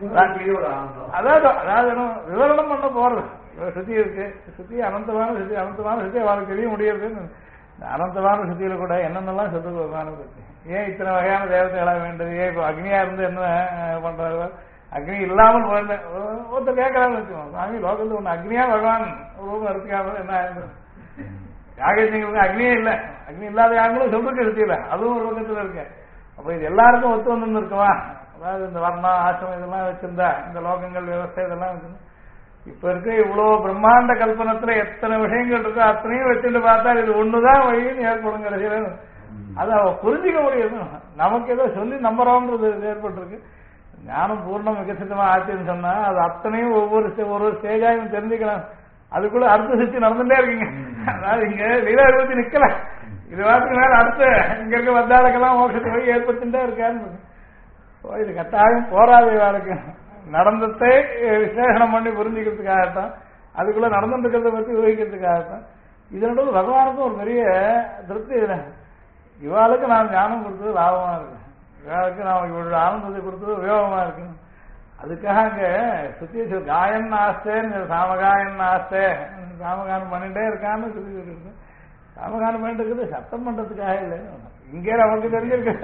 அதாவது விவரணம் பண்ண போறது சுத்தி இருக்கு. சுத்தி அனந்தமான சுத்தி, அனந்தமான சுத்தி அவளுக்கு தெரிய முடியுதுன்னு. அனந்தமான சுத்தியில கூட என்னென்னலாம் சொல்றது பகவானை பத்தி. ஏன் இத்தனை வகையான தேவதைகளா வேண்டது, ஏன் இப்போ அக்னியா இருந்து என்ன பண்றாரு, அக்னி இல்லாமல் ஒருத்தர் கேட்கறான்னு வச்சுக்கோங்க, சாமி லோகத்துல ஒண்ணு அக்னியா பகவான் ரூபம் இருக்காமல் என்ன ஆயிருந்தது, யாகங்களுக்கு அக்னியே இல்லை, அக்னி இல்லாத யாங்களும் சொல்றதுக்கு சுத்தியில அதுவும் ஒரு பக்கத்துல இருக்கு. அப்ப இது எல்லாருக்கும் ஒத்து வந்து இருக்குமா? அதாவது இந்த வர்ணம் ஆசிரமம் இதெல்லாம் வச்சிருந்தா இந்த லோகங்கள் விவசாயம் இதெல்லாம் வச்சிருந்தா இப்ப இருக்க இவ்வளவு பிரம்மாண்ட கல்பனத்துல எத்தனை விஷயங்கள் இருக்கோ அத்தனையும் வச்சுட்டு பார்த்தா இது ஒண்ணுதான் வழின்னு ஏற்படும் கடைசியில. அதை அவ புரிஞ்சிக்க முடியாது. நமக்கு ஏதோ சொல்லி நம்புறோம்ன்றது ஏற்பட்டிருக்கு. ஞானம் பூர்ணம் விகசிதமா ஆச்சுன்னு சொன்னா அது அத்தனையும் ஒவ்வொரு ஸ்டேஜாயும் தெரிஞ்சுக்கலாம். அதுக்குள்ள அடுத்த சுத்தி நடந்துட்டே இருக்கீங்க. அதாவது இங்க லீலா இருபத்தி நிக்கல, இது வாரத்துக்கு மேல அடுத்த இங்க இருக்க வந்தாளுக்கெல்லாம் மோட்சத்தை போய் ஏற்படுத்திட்டே இருக்கான்னு. இது கட்டாயம் போராது வாழ்க்கை நடந்தத்தை விசேஷனம் பண்ணி புரிஞ்சுக்கிறதுக்காகத்தான், அதுக்குள்ள நடந்துட்டு இருக்கிறத பத்தி யோகிக்கிறதுக்காகத்தான். இதனோட பகவானுக்கும் ஒரு பெரிய திருப்தி இல்லை. இவாளுக்கு நாம் ஞானம் கொடுத்தது லாபமா இருக்கு, இவாளுக்கு நாம் இவளுடைய ஆனந்தத்தை கொடுத்தது உபயோகமா இருக்கு. அதுக்காக அங்க சுத்தி காயன் ஆஸ்தேன்னு சாமகாயன் ஆஸ்தே சாமகானம் பண்ணிட்டே இருக்கான்னு சொல்லி இருக்கு. சாமகானம் பண்ணிட்டு இருக்குது சத்தம் பண்றதுக்காக இல்லை. இங்கே நமக்கு தெரிஞ்சிருக்கு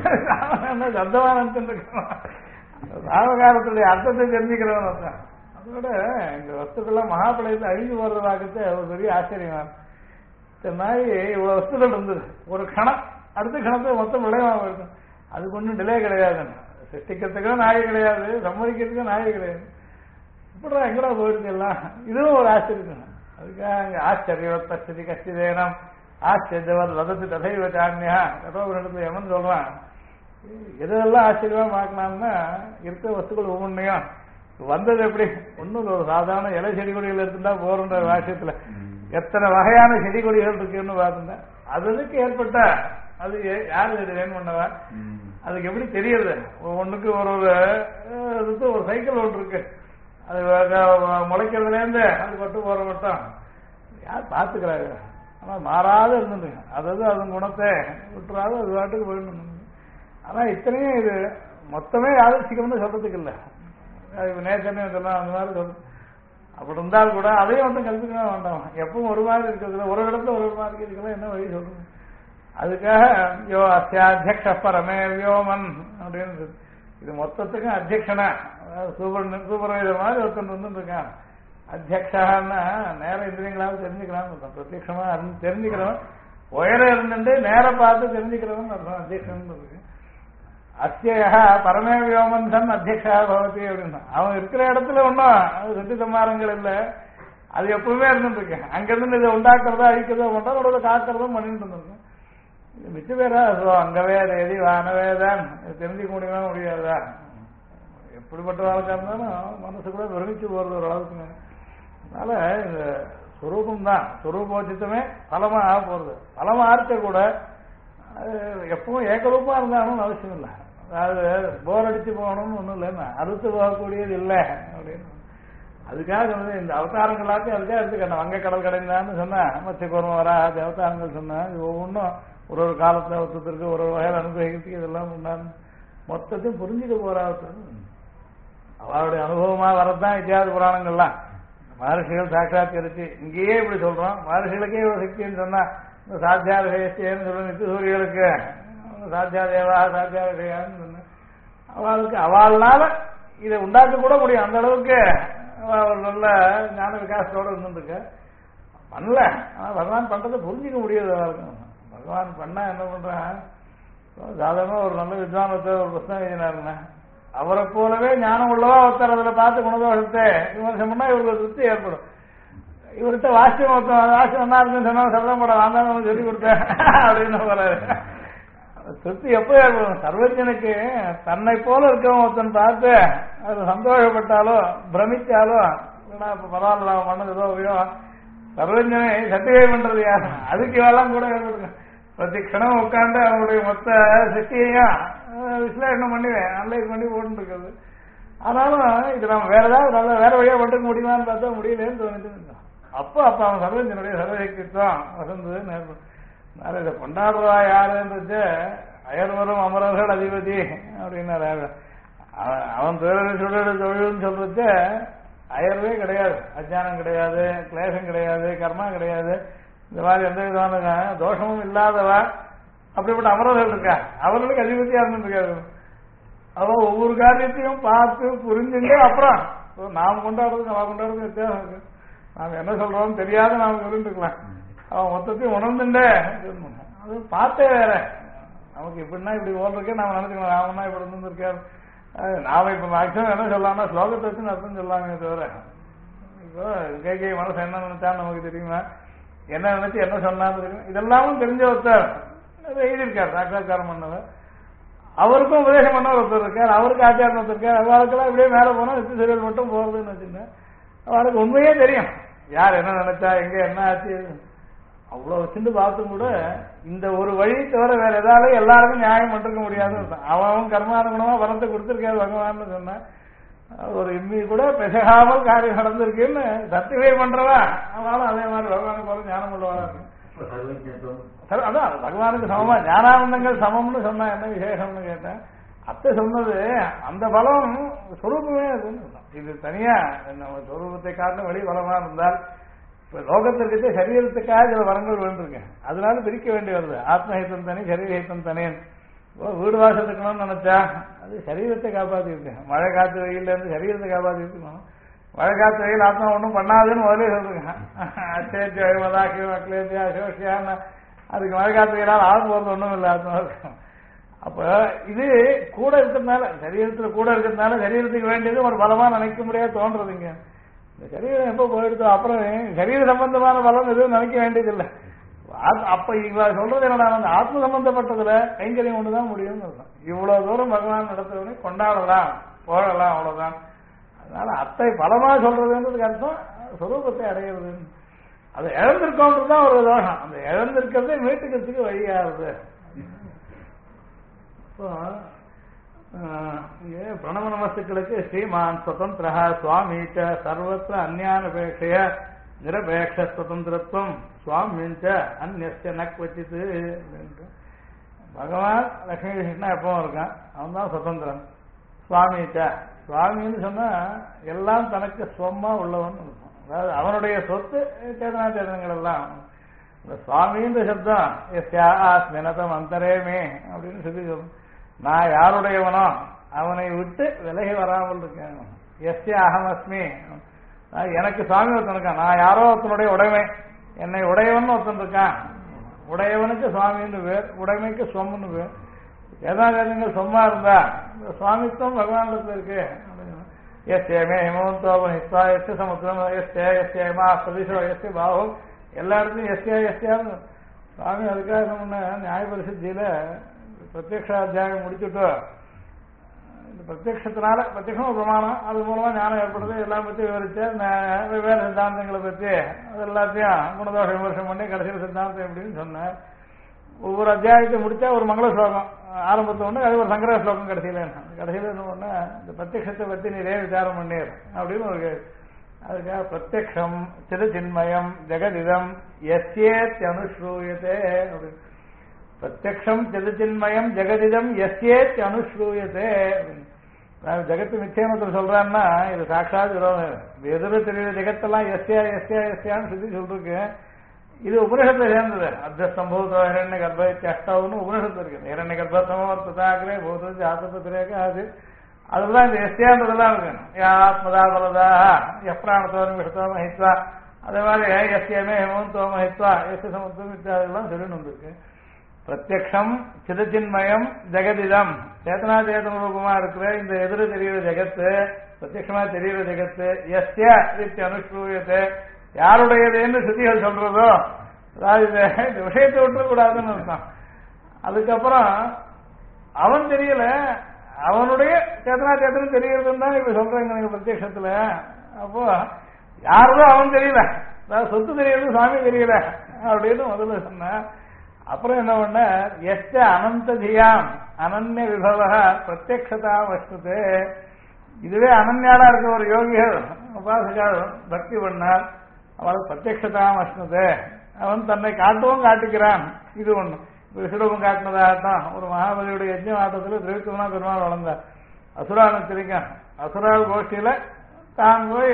சப்தமான சாமகானத்துடைய அர்த்தத்தை தெரிஞ்சுக்கிறவன் தான். அதோட இந்த வஸ்துக்கள்லாம் மகாபலயத்தை அழிஞ்சு போறதாகத்தை ஒரு பெரிய ஆச்சரியமா இந்த மாதிரி இவ்வளவு வஸ்துகள் இருந்தது. ஒரு கணம் அடுத்த கணத்தை மொத்தம் விளைவாக இருக்கும். அதுக்கு ஒன்றும் டிலே கிடையாது, சிருஷ்டிக்கிறதுக்கும் நாயை கிடையாது, சம்மதிக்கிறதுக்கும் நாயை கிடையாது. இப்படா எங்கடா போயிருக்கு எல்லாம், இதுவும் ஒரு ஆச்சரியம். அதுக்காக அங்க ஆச்சரியவத்தி கஷ்டிதேனம் ஆச்சரியவத் வதத்து ததைவ சாமியா ஏதோ ஒரு இடத்துல எவன் சொல்றான். எதெல்லாம் ஆச்சரியமா பார்க்கலாம்னா இருக்கிற வஸ்துக்கள் ஒவ்வொன்றையும் வந்தது எப்படி ஒன்னும் ஒரு சாதாரண இலை செடி கொடிகள் எடுத்துட்டா போறன்ற வாக்கியத்துல எத்தனை வகையான செடி கொடிகள் இருக்குன்னு பார்த்துட்டா அதுக்கு ஏற்பட்ட அது யாரு வேணும் பண்ணவா அதுக்கு எப்படி தெரியுது. ஒவ்வொன்றுக்கு ஒரு சைக்கிள் ஒன்று இருக்கு, அது முளைக்கிறதுல இருந்து அது பட்டு போற மட்டும் யார் பார்த்துக்கிறாங்க. ஆனா மாறாத இருந்துட்டு அதாவது அதன் குணத்தை விட்டுறாது அது பாட்டுக்கு போயிடணும். ஆனா இத்தனையும் இது மொத்தமே யாதர்சிக்கம்னு சொல்றதுக்கு இல்லை, நேச்சர்னு இதெல்லாம் அந்த மாதிரி சொல்றது. அப்படி இருந்தால் கூட அதையும் வந்து கல்பிக்கணும் வேண்டாம். எப்பவும் ஒரு மாதிரி இருக்கிறதுல ஒரு இடத்துல ஒரு மாதிரி இருக்கலாம், என்ன வழி சொல்றது. அதுக்காக யோ அத்தியாத்தியக்ஷ பரமே வியோமன் அப்படின்னு இது மொத்தத்துக்கும் அத்தியக்ஷனா சூப்பர்வைசர் மாதிரி ஒருத்தன் வந்துட்டு இருக்கான். அத்தியக்ஷான்னா நேர இந்திரியங்களாவது தெரிஞ்சுக்கிறான்னு பிரத்யட்சமா தெரிஞ்சுக்கிறவன், உயர இருந்துட்டு நேர பார்த்து தெரிஞ்சுக்கிறவன் அர்த்தம் அத்தியக்ஷன் இருக்கு. அத்தியா பரமே வியோமந்தன் அத்தியக்ஷா பவதி அப்படின்னா அவன் இருக்கிற இடத்துல ஒன்றும் சுத்தி சமாரங்கள் இல்லை, அது எப்பவுமே இருந்துட்டு இருக்கேன். அங்கிருந்து இதை உண்டாக்குறதோ அழிக்கிறதோ பண்றதோட காக்கிறதும் பண்ணிட்டு இருந்திருக்கேன். இது மிச்ச பேரா அங்கவே எதி வானவேதான் தெரிஞ்சுக்க முடியுமா முடியாதா? எப்படிப்பட்ட வாழ்க்கை இருந்தாலும் மனசு கூட பிரமிச்சு போறது ஒரு அளவுக்கு. அதனால இந்த சுரூபம் தான், சுரூபோச்சித்தமே பலமா ஆக போறது. பலமா ஆர்த்த கூட எப்பவும் ஏகரூபமா இருந்தாலும் அவசியம் இல்லை. அதாவது போர் அடிச்சு போகணும்னு ஒன்றும் இல்லைன்னா அறுத்து போகக்கூடியது இல்லை அப்படின்னு அதுக்காக வந்து இந்த அவதாரங்கள் எல்லாத்தையும் அதுக்காக எடுத்துக்கணும். வங்க கடல் கடைந்தான்னு சொன்னா மத்தியபூர்வம் வராது அவதாரங்கள் சொன்னா இது ஒவ்வொன்றும் ஒரு ஒரு காலத்துல ஒருத்தருக்கு ஒரு வகையில் அனுபவிக்கிறதுக்கு இதெல்லாம் உண்டான்னு மொத்தத்தையும் புரிஞ்சுக்க போறாது. அவருடைய அனுபவமா வரதான் இத்தியாவது புராணங்கள்லாம். மகர்ஷிகள் சாட்சாத்கரிச்சு இங்கேயே இப்படி சொல்றோம். மகர்ஷிகளுக்கே ஒரு சக்தின்னு சொன்னா இந்த சாத்தியார சேஷ்டியன்னு சொல்ற நித்தியசூரிகளுக்கு சாத்தியாதேவா சாத்தியாரேயான்னு சொன்ன அவளுக்கு அவள்னால இதை உண்டாக்க கூட முடியும். அந்த அளவுக்கு ஒரு நல்ல ஞான விகாசத்தோட இருந்துருக்க பண்ணல. ஆனா பகவான் பண்றதை புரிஞ்சிக்க முடியாது. பகவான் பண்ணா என்ன பண்றான், சாதாரண ஒரு நல்ல வித்வானத்தை ஒரு பிரச்சனை எழுதினாருன்னா அவரை போலவே ஞானம் உள்ளவா ஒருத்தர் அதில் பார்த்து குணதோஷத்தை விமர்சனம் பண்ணா இவருக்கு திருப்தி ஏற்படும். இவர்கிட்ட வாசியம் ஒருத்தன் வாசியம் ஒன்னா இருக்குன்னு சொன்னா சரணம் படம் நான் தான் சொல்லி கொடுத்தேன் அப்படின்னு போறாரு. திருப்தி எப்போ ஏற்படும்? சர்வஜனுக்கு தன்னை போல இருக்கவன் ஒருத்தன் பார்த்து அது சந்தோஷப்பட்டாலோ பிரமிச்சாலோ இப்ப பரவாயில்ல பண்ணது ஏதோ சர்வஜனை சர்டிஃபை பண்றது யார்? அதுக்கு எல்லாம் கூட ஏற்படுங்க. பிரதி க்ஷணம் உட்காந்து அவனுடைய மொத்த சக்தியையும் விஸ்லேஷனம் பண்ணி அனலைஸ் பண்ணி போட்டு இருக்கிறது. ஆனாலும் இது நம்ம வேற ஏதாவது நல்ல வேற வழியா பட்டுக்க முடியுமான்னு பார்த்தா முடியலன்னு தோணுச்சு. அப்போ அவன் சர்வஜனுடைய சர்வசக்தித்வம் வசந்ததுன்னு ஏற்படும். அதனால இதை கொண்டாடுறா யாருன்றது அயர்வரும் அமரர்கள் அதிபதி அப்படின்னாரு. அவன் தொழில்னு சொல்றது அயர்வே கிடையாது, அஜானம் கிடையாது, கிளேசம் கிடையாது, கர்மா கிடையாது, இந்த மாதிரி எந்த விதமான தோஷமும் இல்லாதவா அப்படிப்பட்ட அமரர்கள் இருக்கா. அவர்களுக்கு அதிபதியா இருந்துருக்காரு. அவன் ஒவ்வொரு காரியத்தையும் பார்த்து புரிஞ்சுட்டு அப்புறம் நாம் கொண்டாடுறது நம்ம கொண்டாடுறது வித்தியாசம் இருக்கு. நாம் என்ன சொல்றோம் தெரியாத நாம் இருந்துக்கலாம். அவன் மொத்தத்தையும் உணர்ந்துட்டே அது பார்த்தே வேற. நமக்கு இப்படின்னா இப்படி ஓடுறக்கே நாம நினைச்சுக்கலாம், ராமனா இப்படி இருந்திருக்காரு. நாம இப்ப மேக்சிமம் என்ன சொல்லலாம்னா ஸ்லோகத்தை வச்சு அர்த்தம் சொல்லாமே தவிர இப்போ கை மனசு என்ன நினைச்சான்னு நமக்கு தெரியுமா, என்ன நினைச்சு என்ன சொன்னான்னு தெரியும். இதெல்லாமும் தெரிஞ்ச ஒருத்தர் எழுதியிருக்காரு சாட்சாத்காரம் பண்ணவர். அவருக்கும் உபதேசம் பண்ண ஒருத்தர் இருக்கார், அவருக்கு ஆச்சாரம் ஒருத்தர் இருக்கார். அவளுக்கெல்லாம் இப்படியே மேல போனா நித்திய சீரியல் மட்டும் போறதுன்னு வச்சுருந்தேன். அவளுக்கு உண்மையே தெரியும் யார் என்ன நினைச்சா எங்க என்ன ஆச்சு அவ்வளவு வச்சுட்டு பார்த்தும் கூட இந்த ஒரு வழி தவிர வேற ஏதாவது எல்லாருக்கும் நியாயம் பண்ணிருக்க முடியாதுன்னு அவன் கர்மானுகுணமா வரத்தை கொடுத்திருக்காரு பகவான்னு சொன்ன ஒரு இம்மி கூட பெசகாமல் காரியம் நடந்திருக்குன்னு சர்டிஃபை பண்றவா அவனாலும் அதே மாதிரி பகவானுக்கு போல ஞானம் உள்ளவா இருக்கு. அதான் பகவானுக்கு சமமா ஞானானந்தங்கள் சமம்னு சொன்னா என்ன விசேஷம்னு கேட்டேன். அத்தை சொன்னது அந்த பலம் சொரூபமே அதுன்னு. இது தனியா நம்ம சொரூபத்தை காட்டின வெளி பலமா இருந்தால் இப்ப லோகத்திற்கு சரீரத்துக்காக சில வரங்கள் விழுந்திருக்கேன், அதனால பிரிக்க வேண்டி வருது. ஆத்மஹிதம் தனி சரீரஹிதம் தனியன். வீடு வாசல் இருக்கணும்னு நினைச்சா அது சரீரத்தை காப்பாத்தி இருக்கேன். மழை காத்து வெயில இருந்து சரீரத்தை காப்பாத்தி இருக்கணும். மழை காத்து வெயில் ஆத்மா ஒன்றும் பண்ணாதுன்னு முதலே சொல்லிருக்கேன். அசோஷியான்னு அதுக்கு மழை காத்து வெயிலால் ஆக போறது ஒன்றும் இல்லை ஆத்மா இருக்கும். அப்ப இது கூட இருக்கிறதுனால சரீரத்துல கூட இருக்கிறதுனால சரீரத்துக்கு வேண்டியது ஒரு பலமா நினைக்க முடியாது தோன்றதுங்க. இந்த சரீரம் எப்ப போயிடுதோ அப்புறம் சரீர சம்பந்தமான பலம் எதுவும் நினைக்க வேண்டியதில்லை. அப்ப இவ சொல்றது என்னடா அந்த ஆத்ம சம்பந்தப்பட்டதுல கைங்கரியம் ஒண்ணுதான் முடியும்னு இருக்கும். இவ்வளவு தூரம் பகவான் நடத்துவதை கொண்டாடலாம் போகலாம் அவ்வளவுதான். அதனால அத்தை பலமா சொல்றதுன்றதுக்கு அர்த்தம் சொரூபத்தை அடையிறது. அது இழந்திருக்கோன்றதுதான் ஒரு தோஷம். அந்த இழந்திருக்கிறதே மீட்டுக்கிறதுக்கு வழியாகுது. இப்போ பிரணவ நமஸ்துக்களுக்கு ஸ்ரீமான் சுதந்திர சுவாமி சர்வத்திர அந்நியானபேட்சைய நிரபேட்ச சுதந்திரத்துவம் சுவாமின் அந்நிய நக்வச்சித்து. பகவான் லட்சுமி கிருஷ்ணா எப்பவும் இருக்கான், அவன் தான் சுதந்திரன். சுவாமின்னு சொன்னா எல்லாம் தனக்கு சொம்மா உள்ளவன் இருக்கும். அதாவது அவனுடைய சொத்து சேதனா சேதனங்கள் எல்லாம். இந்த சுவாமின்ற சப்தம் எஸ்யாஸ்மினதம் அந்தரேமே அப்படின்னு சொல்லி சொல்லும். நான் யாருடையவனோ அவனை விட்டு விலகி வராமல் இருக்கேன். எஸ்ய அகமஸ்மி, எனக்கு சுவாமி ஒருத்தன் இருக்கான், நான் யாரோ ஒருத்தனுடைய உடைமை, என்னை உடையவன் ஒருத்தன் இருக்கான். உடையவனுக்கு சுவாமின்னு பேர், உடைமைக்கு சொம்னு பேர். ஏதாவது சொம்மா இருந்தா சுவாமித்துவம் பகவானிடத்துல இருக்கு. எஸ்ஏமே ஹிமவந்தோபம் ஹிஸ்வா எஸ்ய சமுத்திரம் எஸ்ஏமா பிரதிஷோ எஸ்ய பாவம் எல்லா இடத்துலையும் எஸ்யா சுவாமி. அதுக்காக முன்ன நியாய பரிசுத்தியில பிரத்யக்ஷாத்தியாயம் முடிச்சுட்டு இந்த பிரத்யக்ஷத்தினால பிரத்யக்ஷம் ஒரு பிரமாணம், அது மூலமா ஞானம் ஏற்படுது, எல்லாம் பற்றி விவரிச்சார். வெவ்வேறு சித்தாந்தங்களை பற்றி அது எல்லாத்தையும் குணதோஷ விமர்சனம் பண்ணி கடைசியில் சித்தாந்தம் எப்படின்னு சொன்னார். ஒவ்வொரு அத்தியாயத்தை முடிச்சா ஒரு மங்கள ஸ்லோகம் ஆரம்பத்தை ஒன்று, அது ஒரு சங்கர ஸ்லோகம் கடைசியில் என்ன ஒன்று, இந்த பிரத்யக்ஷத்தை பற்றி நீரே விசாரம் பண்ணீர் அப்படின்னு ஒரு. அதுக்காக பிரத்யக்ஷம் சின்மயம் ஜெகதிதம் எஸ்யேத் அனுஸ்ரூயத்தே அப்படின்னு. பிரத்யக்ஷம் சின்மயம் ஜெகதிதம் எஸ்யேத் அனுஸ்ரூயத்தே. ஜெகத்து நிச்சயமத்தில் சொல்றான்னா இது சாட்சாத் எதிர தெரியுற ஜெகத்தெல்லாம் எஸ்யா எஸ்யா எஸ்யான்னு சொல்லி சொல்லிருக்கு. இது உபனிஷத்துல சேர்ந்தது. அர்த்தம்பூதோ ஹிரண்ய கர்ப்ப அஷ்டவுன்னு உபனிஷத்து இருக்கு. ஹிரண்ய கர்ப்பத்தமோர்த்தாக்கரே பூத ஜாத்தபத்திரேக அது அதுதான் இந்த எஸ்யான்றதெல்லாம் இருக்கு. ஆத்மதா பலதா எப்ராணத்தோரம் விஷ்டோ மஹித்வா, அதே மாதிரி எஸ்யமே ஹிமந்தோ மஹித்வா எஸ்ய சமுத்திரம் இத்தியாதெல்லாம் சொல்லி வந்திருக்கு. பிரத்யக்ஷம் சிதச்சின்மயம் ஜெகதிதம் சேத்தனா சேதன ரூபமா இருக்கிற இந்த எதிர தெரிகிற ஜெகத்து, பிரத்யக்ஷமா தெரிகிற ஜெகத்து எஸ்ய இத்தி அனுஷ்ரூயத்தை யாருடையதுன்னு ஸ்ருதிகள் சொல்றதோ, அதாவது இந்த விஷயத்தை விட்டுறக்கூடாதுன்னு அர்த்தம். அதுக்கப்புறம் அவன் தெரியல, அவனுடைய சேத்தனா சேத்தனம் தெரிகிறதுன்னு தான் இப்ப சொல்றேங்க நீங்க பிரத்யக்ஷத்துல. அப்போ யாருதான் அவன் தெரியல, அதாவது சொத்து தெரியறது சுவாமி தெரியல அப்படின்னு முதல்ல சொன்ன. அப்புறம் என்ன பண்ண, எஸ்ட அனந்த தியாம் அனன்ய விபவ பிரத்யக்ஷதா வஸ்து. இதுவே அனன்யாடா இருக்க ஒரு யோகிகள் உபாசகால் பக்தி பண்ணால் அவளுக்கு பிரத்யக்ஷதாம் அஷ்ணுது, அவன் தன்னை காட்டவும் காட்டிக்கிறான். இது ஒண்ணு. இப்ப விஸ்வரூபம் காட்டினதாகட்டும், ஒரு மகாபலியுடைய யஜ்ஞ ஆட்டத்தில் திருவிக்கிரமா பெருமாள் வளர்ந்தார். அசுரான திரிக்கான், அசுரால் கோஷ்டியில தான் போய்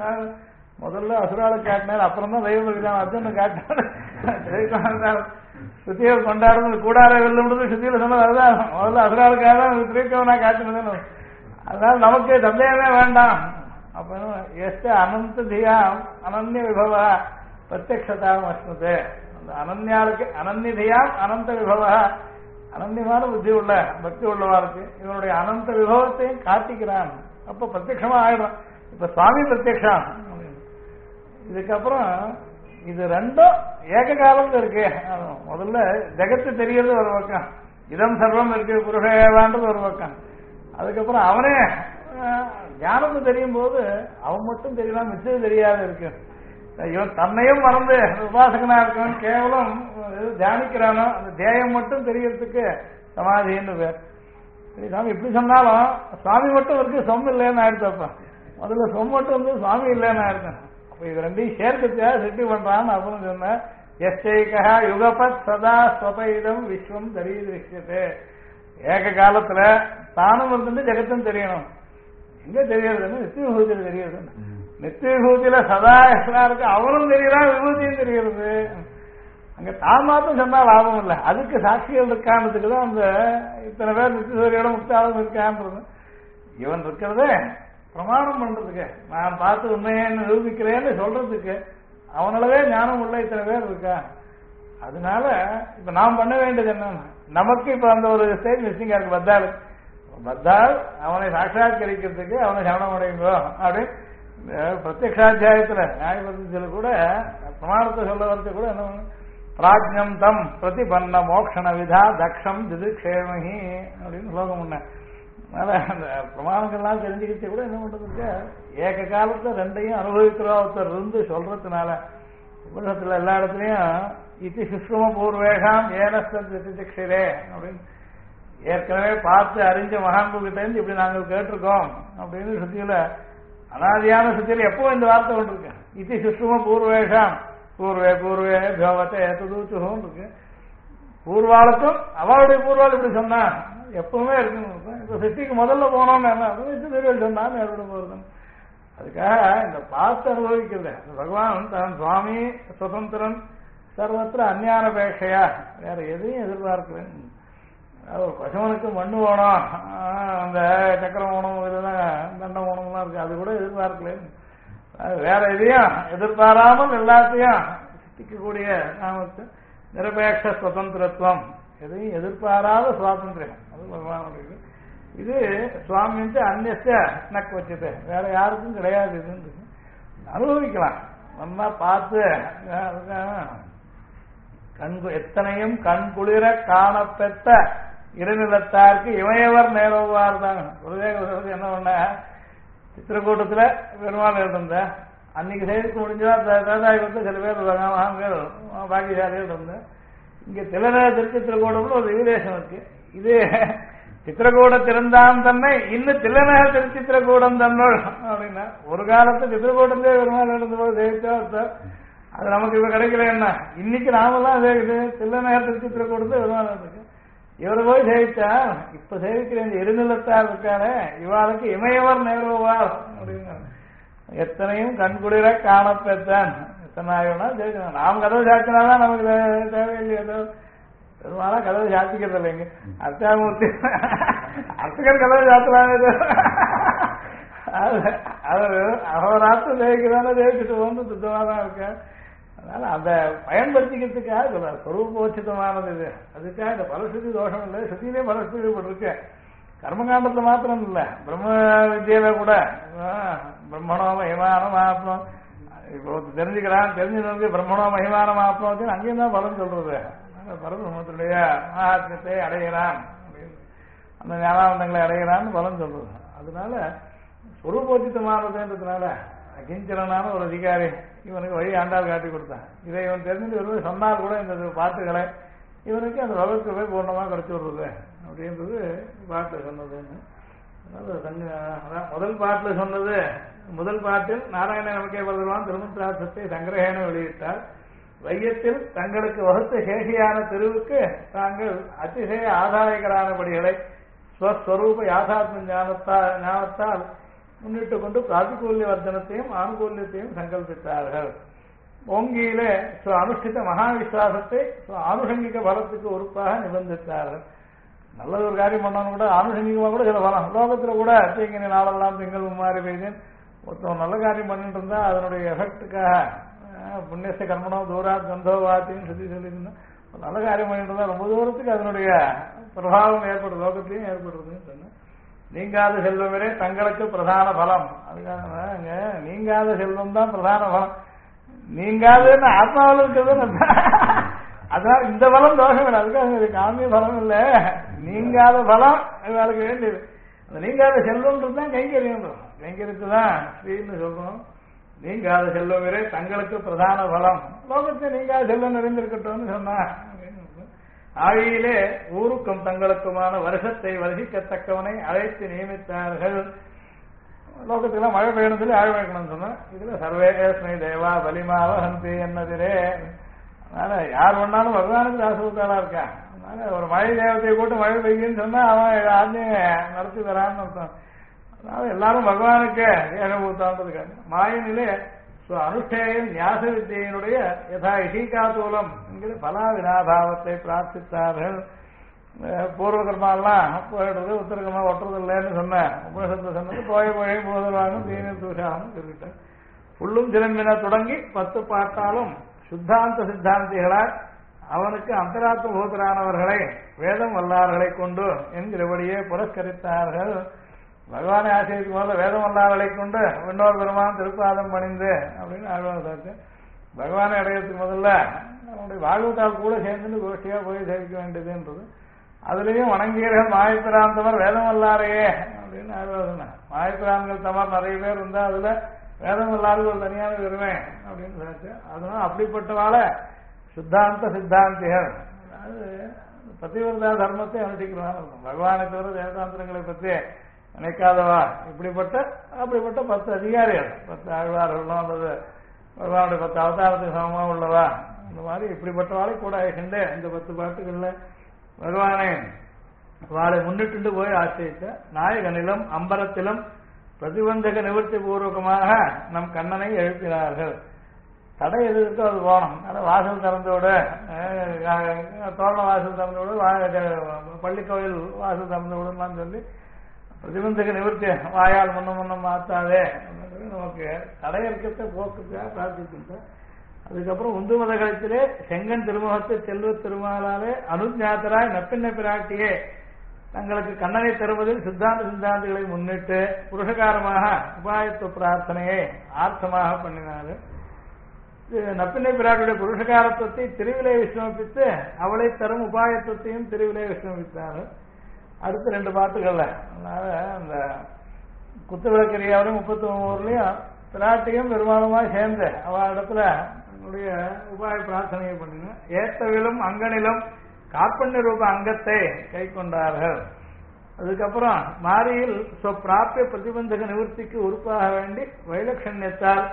முதல்ல அசுராளுக்கு காட்டினார், அப்புறம் தான் தெய்வம் அர்ஜுனன் காட்டினார். சுத்தியல் கொண்டாடுறது கூடார வெல்லும்ன்றது சுத்தியில சொன்னது அதுதான். முதல்ல அசுராளுக்காக தான் திருவிக்கிரமனா காட்டினதுன்னு. அதனால நமக்கு சந்தேகமே வேண்டாம். அப்ப எஸ்ட அனந்த தியாம் அனன்ய விபவ பிரத்யக்ஷதாம் அஸ்மது. அந்த அனன்யாருக்கு அனன்ய தியாம் அனந்த விபவ, அனன்யமான புத்தி உள்ள பக்தி உள்ளவாருக்கு இவனுடைய அனந்த விபவத்தையும் காட்டிக்கிறான். அப்ப பிரத்யக்ஷமா ஆயிடும். இப்ப சுவாமி பிரத்யக்ஷம். இதுக்கப்புறம் இது ரெண்டும் ஏக காலத்துல இருக்கு. முதல்ல ஜெகத்து தெரியறது ஒரு பக்கம், இதம் சர்வம் இருக்கு புருஷேவான்றது ஒரு பக்கம். அதுக்கப்புறம் அவனே ஞானத்து தெரியும் போது அவன் மட்டும் தெரியலாம், மிச்சம் தெரியாது இருக்கு. இவன் தன்னையும் மறந்து உபாசகனா இருக்கவன் கேவலம் தியானிக்கிறானோ அந்த தேயம் மட்டும் தெரியறதுக்கு சமாதின்னு பேர். சாமி இப்படி சொன்னாலும் சுவாமி மட்டும் இருக்கு, சொம் இல்லைன்னு ஆயிடுச்சப்ப. முதல்ல சொம் மட்டும் வந்து சுவாமி இல்லைன்னு ஆயிருக்கேன். அப்ப இது ரெண்டையும் சேர்க்கத்தையா சிட்டி பண்றான்னு அப்படின்னு சொன்ன. எஸ்ஐகா யுகபத் சதா ஸ்வபைதம் விஸ்வம் தரீதிருஷ்யத்தே. ஏக காலத்துல தானும் இருந்து ஜெகத்தும் தெரியணும். எங்க தெரியறதுன்னு நித்திய விபூதியில தெரியுது. நித்திய விபூதியில சதா எல்லாம் இருக்கு, அவனும் தெரியறான், விபூதியும் தெரிகிறது. அங்க தான் மாத்தம் சொன்னா லாபம் இல்லை, அதுக்கு சாட்சிகள் இருக்கான்றதுக்கு தான் அந்த இத்தனை பேர் நித்தியசூரியோட முக்தாலும் இருக்கான்றது. இவன் இருக்கிறதே பிரமாணம் பண்றதுக்கு, நான் பார்த்து உண்மையன்னு நிரூபிக்கிறேன்னு சொல்றதுக்கு. அவனாலவே ஞானம் உள்ள இத்தனை பேர் இருக்கா. அதனால இப்ப நாம் பண்ண வேண்டியது என்னன்னா, நமக்கு இப்ப அந்த ஒரு ஸ்டேஜ் மிஸ்ஸிங்கா இருக்கு. பத்தால் அவனை சாட்சாத்கரிக்கிறதுக்கு அவனை சமணம் அடையுங்கோ அப்படின்னு பிரத்யக்ஷாத்தியாயத்துல நியாயபத்தில கூட பிரமாணத்தை சொல்ல வரது கூட என்ன பண்ணு, பிராஜ்யம் தம் பிரதிபன்ன மோக்ஷண விதா தக்ஷம் திதிக்ஷேமஹி அப்படின்னு ஸ்லோகம் முன்ன. அதனால அந்த பிரமாணங்கள்லாம் தெரிஞ்சுக்கிச்சு கூட என்ன பண்றதுக்கு ஏக காலத்துல ரெண்டையும் அனுபவிக்கிறோம் ஒருத்தர் இருந்து சொல்றதுனால. உலகத்துல எல்லா இடத்துலயும் இத்தி சுஷ்ம பூர்வேகாம் ஏனஸ்திரே அப்படின்னு ஏற்கனவே பார்த்து அறிஞ்ச மகான்கிட்ட இருந்து இப்படி நாங்கள் கேட்டிருக்கோம் அப்படின்னு சுத்தியில அனாதியான சுத்தியில எப்போ இந்த வார்த்தை கொண்டு இருக்கு. இத்தி சுஷ்ம பூர்வேகாம் பூர்வே பூர்வே பவத்தை ஏத்ததூச்சும் இருக்கு. பூர்வாளுக்கும் அவளுடைய பூர்வாள் இப்படி சொன்னா எப்பவுமே இருக்கு. இப்ப சிட்டிக்கு முதல்ல போனோம்னு என்ன சொன்னான்னு ஏற்பட போறது. அதுக்காக இந்த பார்த்து அனுபவிக்கிறது. பகவான் தான் சுவாமி சுதந்திரன் சர்வத்திர அந்நியானபேட்சையா வேற எதையும் எதிர்பார்க்கிறேன். ஒரு பசுவனுக்கு மண்ணு வேணும், அந்த சக்கரம் வேணும், இதெல்லாம் தண்டம் வேணும்லாம் இருக்கு, அது கூட எதிர்பார்க்கல. வேற எதையும் எதிர்பாராமல் எல்லாத்தையும் சித்திக்கக்கூடிய நாமத்து நிரபேட்ச சுதந்திரத்துவம், எதையும் எதிர்பாராத சுவாதந்திரம், அது பகவானுடைய. இது சுவாமின்ட்டு அந்நிய நக்கு வச்சது, வேற யாருக்கும் கிடையாது. இது அனுபவிக்கலாம், நம்ம பார்த்து எத்தனையும் கண் குளிர காணப்பெற்ற இருநிலத்தாருக்கு இமையவர் நேரவார் தான். குருதேவருக்கு என்ன பண்ண, சித்திரக்கூட்டத்துல பெருமாள் இருந்த அன்னைக்கு செய்திக்கு முடிஞ்சா தேதாயத்தை சில பேர் மகான்கள் பாக்கியசாலிகள் இருந்த. இங்க திருச்சித்திரக்கூடம்னு ஒரு விதேசம் இருக்கு. இது சித்திரக்கூட திருந்தான் தன்னை இன்னும் தில்லநகர் திருச்சித்திரக்கூடம் தன்னோள் அப்படின்னா, ஒரு காலத்து சித்திரக்கூடத்திலே பெருமாள் இருந்தபோது சேவித்தா அது நமக்கு இப்ப கிடைக்கல. என்ன இன்னைக்கு நாமெல்லாம் சேவிக்குது தில்லநகர் திருச்சித்திரக்கூடத்தை பெருமாள் இருக்கு. இவரை போய் சேவிச்சா இப்ப சேவிக்கிற இந்த இருநிலத்தார் இருக்காரு, இவாளுக்கு இமையவர் நேருவார் அப்படிங்க. எத்தனையும் கண்குளிர காணப்பெற்றான், எத்தனை ஆயும்னா ஜெயிக்கணும். நாம் கதவு சாத்தினாதான் நமக்கு தேவையில்லையோ. பெருமாளா கதவு சாத்திக்கிறது இல்லைங்க, அர்த்தாமூர்த்தி அர்த்தகர் கதவு சாத்துறாங்க. அவரு அவராத்து ஜெயிக்கிறான ஜெயிச்சுட்டு வந்து சுத்தமாதான் இருக்க. அதனால அந்த பயன்படுத்திக்கிறதுக்காக சொல்றாரு, சொரூபோச்சிதமானது இது. அதுக்காக இந்த பலஸ்ருதி தோஷம் இல்லை, சுத்தியிலே பலஸ்ருதி இருக்கு. கர்மகாண்டத்துல மாத்திரம் இல்ல, பிரம்ம வித்தியில கூட பிரம்மணோ மகிமானம் ஆத்மம் இப்போ தெரிஞ்சுக்கிறான், தெரிஞ்சவனுக்கு பிரம்மணோ மகிமானம் ஆத்மம் அங்கேயும் தான் பலன் சொல்றது. பரபிரம்மத்துடைய மகாத்மத்தை அடைகிறான், அந்த ஞானானந்தங்களை அடைகிறான்னு பலன் சொல்றது. அதனால சொரூபோச்சிதமானதுன்றதுனால அகிஞ்சலனான ஒரு அதிகாரி இவனுக்கு வழி ஆண்டாள் காட்டி கொடுத்தான். இதை இவன் தெரிஞ்சுட்டு சொன்னால் கூட இந்த பாட்டுகளை இவனுக்கு அந்த வளர்க்கு போய் பூர்ணமாக கிடைச்சி விடுறது அப்படின்றது பாட்டில் சொன்னதுன்னு. அதான் முதல் பாட்டில் சொன்னது. முதல் பாட்டில் நாராயண நமக்கே பகவான் திருமந்திராசத்தை சங்கிரகேன வெளியிட்டார். வையத்தில் தங்களுக்கு வகுத்த சேஷியான திருவுக்கு தாங்கள் அதிசய ஆதாயகரானபடிகளை ஸ்வஸ்வரூப யாதாத்ம ஞானத்தால் முன்னிட்டு கொண்டு பிராதிகூல்ய வர்த்தனத்தையும் ஆனுகூல்யத்தையும் சங்கல்பித்தார்கள். ஓங்கியிலே அனுஷ்டித்த மகாவிஸ்வாசத்தை ஆனுஷங்கிக பலத்துக்கு உறுப்பாக நிபந்தித்தார்கள். நல்லது ஒரு காரியம் பண்ணாலும் கூட ஆனுஷங்கிகமா கூட சில பலம். லோகத்துல கூட தீங்கினி நாளெல்லாம் திங்கள் மும்மாறி பெய்தேன் ஒருத்தவன் நல்ல காரியம் பண்ணிட்டு இருந்தா அதனுடைய எஃபெக்டுக்காக புண்ணியச கர்மனோ தூராத் கந்தோவாத்தின்னு சொல்லியிருந்தா நல்ல காரியம் பண்ணிட்டு இருந்தா ரொம்ப தூரத்துக்கு அதனுடைய பிரபாவம் ஏற்படுது, லோகத்திலையும் ஏற்படுறதுன்னு சொன்னேன். நீங்காத செல்வம் வரை தங்களுக்கு பிரதான பலம். அதுக்காக நீங்காத செல்வம் தான் பிரதான பலம். நீங்காதுன்னு ஆத்மாவில் இருக்கிறது. அதனால இந்த பலம் தோஷம் இல்லை, அதுக்காக காமிய பலம் இல்லை, நீங்காத பலம் இவளுக்கு வேண்டியது. அந்த நீங்காத செல்வம்ன்றது தான் கைங்கரியம். கைங்கரியத்து தான் ஸ்ரீன்னு சொல்றோம். நீங்காத செல்வம் வரை தங்களுக்கு பிரதான பலம். லோகத்தை நீங்காத செல்வம் நிறைந்திருக்கட்டும்னு சொன்னா, ஆழியிலே ஊருக்கும் தங்களுக்குமான வருஷத்தை வருஷிக்கத்தக்கவனை அழைத்து நியமித்தார்கள். லோகத்துக்கெல்லாம் மழை பெய்யணும் சொல்லி ஆழ் வைக்கணும்னு சொன்னா, இதுல சர்வேஸ்மை தேவா பலிமாவ ஹந்தி என்னதிரே. அதனால யார் ஒன்னாலும் பகவானுக்கு ராசபூத்தாளா இருக்கான். அதனால ஒரு மழை தேவத்தையை போட்டு மழை பெய்யுன்னு சொன்னா அவன் ஆஜ்ஞை நடத்தி தரான்னு அர்த்தம். அதனால எல்லாரும் பகவானுக்கு ஏகபூத்தான்றதுக்காக மாயனிலே அனுஷ்டேயம் ஞாச வித்தியினுடைய யதா இஷிகாதூலம் என்கிற பலா வினாபாவத்தை பிரார்த்தித்தார்கள். பூர்வ கர்மாலாம் போயிடுறது, உத்தர கர்மா ஒட்டுறது இல்லைன்னு சொன்னேன். உபனிஷத்துல சொன்னது போய போய் போதல்வாங்க தீன தூஷாகும் சொல்லிட்டேன். புள்ளும் சிலம்பின தொடங்கி 10 பாட்டாலும் சுத்தாந்த சித்தாந்திகளால் அவனுக்கு அந்தராத்ம பூதரானவர்களை வேதம் வல்லார்களை கொண்டு என்கிறபடியே புரஸ்கரித்தார்கள். பகவானை ஆசிரியத்துக்கு முதல்ல வேதம் வல்லார்களை கொண்டு விண்ணோர் பெருமான் திருப்பாதம் பணிந்து அப்படின்னு ஆழ்வார். பகவானை அடையறதுக்கு முதல்ல நம்முடைய பாகவதால் கூட சேர்ந்து கோஷ்டியா போய் சேவிக்க வேண்டியதுன்றது. அதுலேயும் வணங்கியர்கள் மாயப்பிராந்தவர் வேதம் வல்லாரையே அப்படின்னு ஆழ்வார். மாயப்பிரான்கள் தமர் நிறைய பேர் இருந்தா அதுல வேதம் வல்லாருக்கு ஒரு தனியான பெருமை அப்படின்னு சொல்லிச்சு. அதனால அப்படிப்பட்டவால சுத்தாந்த சித்தாந்திகள், அதாவது பதிவிரதா தர்மத்தை அனுஷ்டிக்கிறவா இருக்கும். பகவானை தவிர வேதாந்திரங்களை பற்றி நினைக்காதவா அப்படிப்பட்ட 10 அதிகாரிகள், 10 ஆழ்வார்களும் அல்லது பகவானுடைய 10 அவதாரத்துக்கு சமமாக உள்ளவா, இந்த மாதிரி இப்படிப்பட்டவாளை கூட ஆகிண்டு இந்த 10 பாட்டுகள்ல பகவானை வாளை முன்னிட்டு போய் ஆசிரித்த நாயகனிலும் அம்பரத்திலும் பிரதிபந்தக நிவர்த்தி பூர்வகமாக நம் கண்ணனை எழுப்பினார்கள். தடை எது இருக்கோ அது போகணும். அதனால வாசல் திறந்தோடு தோரண வாசல் திறந்தோடு பள்ளிக்கோயில் வாசல் திறந்து விடலாம்னு சொல்லி பிரதிபந்தக நிவர்த்தி வாயால் முன்னம் மாத்தாதே நமக்கு தடையற்கத்தை போக்குக்காக பிரார்த்திக்கின்றோம். அதுக்கப்புறம் உந்து மத கழிச்சிலே செங்கன் திருமுகத்து செல்வ திருமாலாலே அனுஜாத்தராய் நப்பின்ன பிராட்டியே தங்களுக்கு கண்ணனை தருவதில் சித்தாந்தங்களை முன்னிட்டு புருஷகாரமாக உபாயத்துவ பிரார்த்தனையை ஆர்த்தமாக பண்ணினார்கள். நப்பின்னை பிராட்டியுடைய புருஷகாரத்துவத்தை திருவிலை விஷ்ணுவித்து அவளை தரும் உபாயத்துவத்தையும் திருவிலை விஷ்ணுவித்தார்கள். அடுத்த 2 பாட்டுகள்ல அதனால அந்த குத்துவிளக்கரியாவோட 33 பிராட்டியும் பெருமாளுமாய் சேர்ந்து அவ இடத்துல என்னுடைய உபாய பிரார்த்தனையை பண்ணின. ஏத்தவிலும் அங்கனிலும் காப்பண்ண ரூப அங்கத்தை கை கொண்டார்கள். அதுக்கப்புறம் மாரியில் பிராப்பிய பிரதிபந்தக நிவர்த்திக்கு உறுப்பாக வேண்டி வைலட்சண்யத்தால்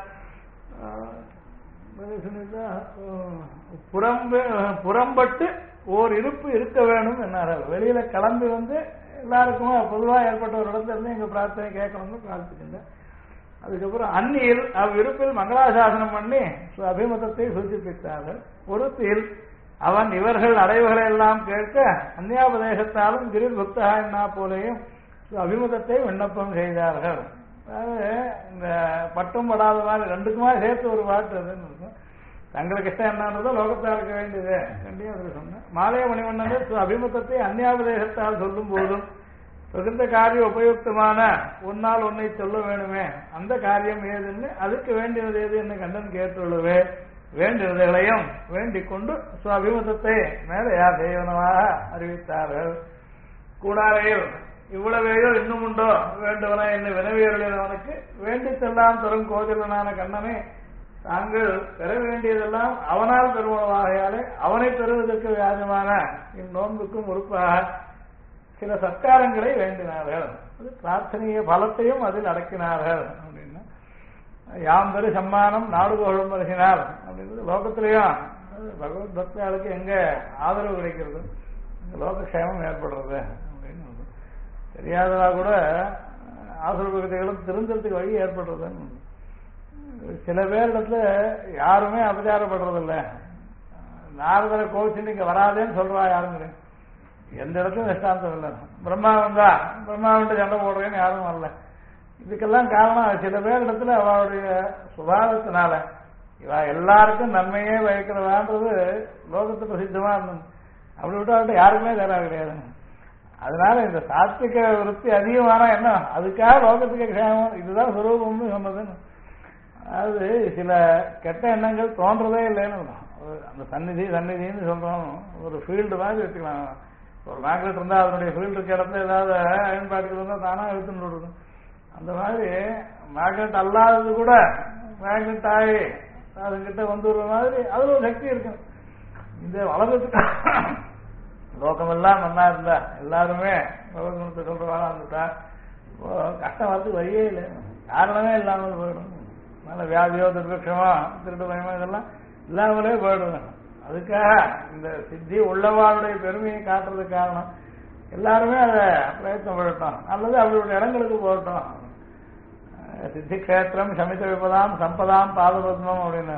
புறம்பட்டு ஓர் இருப்பு இருக்க வேணும் என்னார்கள். வெளியில கிளம்பி வந்து எல்லாருக்குமே பொதுவாக ஏற்பட்ட ஒரு இடத்துல இருந்து எங்க பிரார்த்தனை கேட்கணும்னு பிரார்த்திக்கின்றேன். அதுக்கப்புறம் அந்நியில் அவ்விருப்பில் மங்களாசாசனம் பண்ணி அபிமதத்தை சூச்சிப்பித்தார்கள். பொறுத்தில் அவன் இவர்கள் அடைவுகளை எல்லாம் கேட்க அந்நியாபதேசத்தாலும் கிரில் பக்தா என்ன போலேயும் அபிமதத்தை விண்ணப்பம் செய்தார்கள். அதாவது இந்த பட்டும் படாத மாதிரி 2க்குமா சேர்த்து ஒரு பாட்டு அதுன்னு தங்களுக்கு இஷ்டம் என்னன்றதோ லோகத்தால் இருக்க வேண்டியது கண்டியும் அதில் சொன்னேன். மாலைய மணிவண்ணன் அபிமதத்தை அந்நியாபதேசத்தால் சொல்லும் போதும் பிரகிருத்த காரிய உபயுக்தமான ஒன்னால் ஒன்னை சொல்ல வேணுமே அந்த காரியம் ஏதுன்னு அதுக்கு வேண்டியது ஏது என்று கண்டன் கேட்டுள்ளவே வேண்டியதைகளையும் வேண்டிக் கொண்டு அபிமதத்தை மேலே யார் செய்வனமாக அறிவித்தார்கள். கூடாரையில் இவ்வளவேயோ இன்னும் உண்டோ வேண்டுவன என்று வினவியவர்களுக்கு வேண்டித்தெல்லாம் தரும் கோதிலனான கண்ணனை தாங்கள் பெற வேண்டியதெல்லாம் அவனால் பெறுவனவாகையாலே அவனை பெறுவதற்கு வியாஜமான இந்நோன்புக்கும் உறுப்பாக சில சத்காரங்களை வேண்டினார்கள். பிரார்த்தனைய பலத்தையும் அதில் அடக்கினார்கள் அப்படின்னா யாம் பெரு சம்மானம் நாடு புகழும் வருகினார் அப்படின்றது லோகத்திலேயும் பகவத் பக்தர்களுக்கு எங்க ஆதரவு கிடைக்கிறது லோகக்ஷேமம் ஏற்படுறது அப்படின்னு தெரியாதவா கூட ஆசுர பக்திகளும் திருந்தறதுக்கு வழி ஏற்படுறதுன்னு. சில பேரிடத்துல யாருமே அபச்சாரப்படுறதில்ல. நாரதரை கோவிச்சுட்டு இங்க வராதேன்னு சொல்றா யாருங்க எந்த இடத்துலையும் நிஷ்டாந்தம் இல்லை. பிரம்மா வந்தா பிரம்மாவிட்டு சண்டை போடுறேன்னு யாரும் வரல. இதுக்கெல்லாம் காரணம் சில பேர் இடத்துல அவளுடைய சுபாவத்தினால இவ எல்லாருக்கும் நன்மையே வகிக்கிறதான்றது லோகத்து பிரசித்தமா இருந்தது. அப்படி விட்டு அவர்கிட்ட யாருக்குமே தர கிடையாது. அதனால இந்த சாத்விக விருத்தி அதிகமான என்ன அதுக்காக லோகத்துக்கு க்ஷேமம் இதுதான் சுரூபம்னு சொன்னதுன்னு. அதாவது சில கெட்ட எண்ணங்கள் தோன்றதே இல்லைன்னு அந்த சந்நிதின்னு சொல்றோம். ஒரு ஃபீல்டு மாதிரி வச்சுக்கலாம். ஒரு மேக்னெட் இருந்தால் அதனுடைய ஃபீல்டு இருக்க இடத்துல ஏதாவது அயன் பார்ட்டிகள் இருந்தால் தானா எடுத்துன்னு விடுறது. அந்த மாதிரி மேக்னெட் அல்லாதது கூட மேக்னெட் ஆகி அதுங்கிட்ட வந்துடுற மாதிரி அதுல ஒரு சக்தி இருக்கு. இந்த வளர்றதுக்கு லோகமெல்லாம் நல்லா இருந்தா எல்லாருமே லோகத்தை சொல்றவாளா இருந்துட்டா கஷ்டம் வரதுக்கு வழியே இல்லை. காரணமே இல்லாமல் போயிடும். நல்ல வியாதியோ துர்பிக்ஷமோ திருட்டு பயமோ இதெல்லாம் இல்லாமலே போயிடும். அதுக்காக இந்த சித்தி உள்ளவாளுடைய பெருமையை காட்டுறதுக்கு காரணம் எல்லாருமே அதை பிரயத்தனம் பண்ணட்டும். அல்லது அவருடைய இடங்களுக்கு போகட்டும். சித்தி கஷேத்திரம் சமித விபதாம் சம்பதாம் பாதபத்மம் அப்படின்னு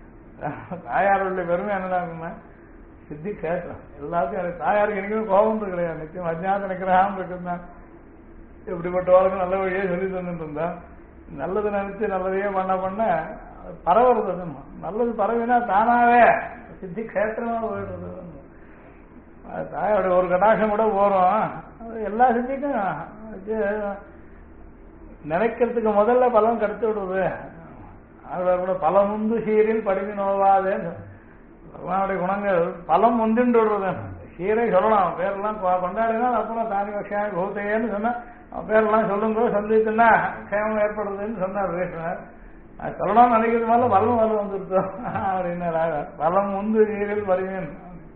தாயாருடைய பெருமை என்னதான் சித்தி கஷேத்திரம் எல்லாத்தையும் எனக்கு தாயாருக்கு எனக்குமே கோபம் கிடையாது. நிச்சயம் அஜ்ஞாத நிக்கிரகம் இருக்குதான். எப்படிப்பட்டவாளுக்கு நல்ல வழியே சொல்லி தந்துட்டு இருந்தா நல்லது நினைச்சு நல்லதையே பண்ண பரவுறது. நல்லது பரவினா தானாவே சித்தி கஷேத்திரமா போயிடுறது. தாயோட ஒரு கடாட்சம் கூட போறோம். எல்லா சித்திக்கும் நினைக்கிறதுக்கு முதல்ல பலம் கிடைத்து விடுறது. அதோட கூட பலம் உந்து சீரில் படிவு நோவாதேன்னு பகவானுடைய குணங்கள் பலம் முந்திண்டு விடுறது. சீரை சொல்லலாம் பேரெல்லாம் கொண்டாடினா அப்புறம் தானி வகையான கோத்தையேன்னு சொன்னா பேரெல்லாம் சொல்லுங்க சந்திச்சுன்னா கேமம் ஏற்படுறதுன்னு சொன்னார் பேசினார். அது சொல்லணும்னு நினைக்கிறது மேல பலம் வந்துருத்தோம் அப்படின்னா பலம் முந்து சீரில் படிவேன்.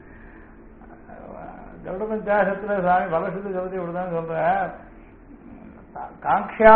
கருட பஞ்சாசத்துல சாமி பலசித்து சொல்லிட்டு இப்படிதான் சொல்ற காங்க்ஷா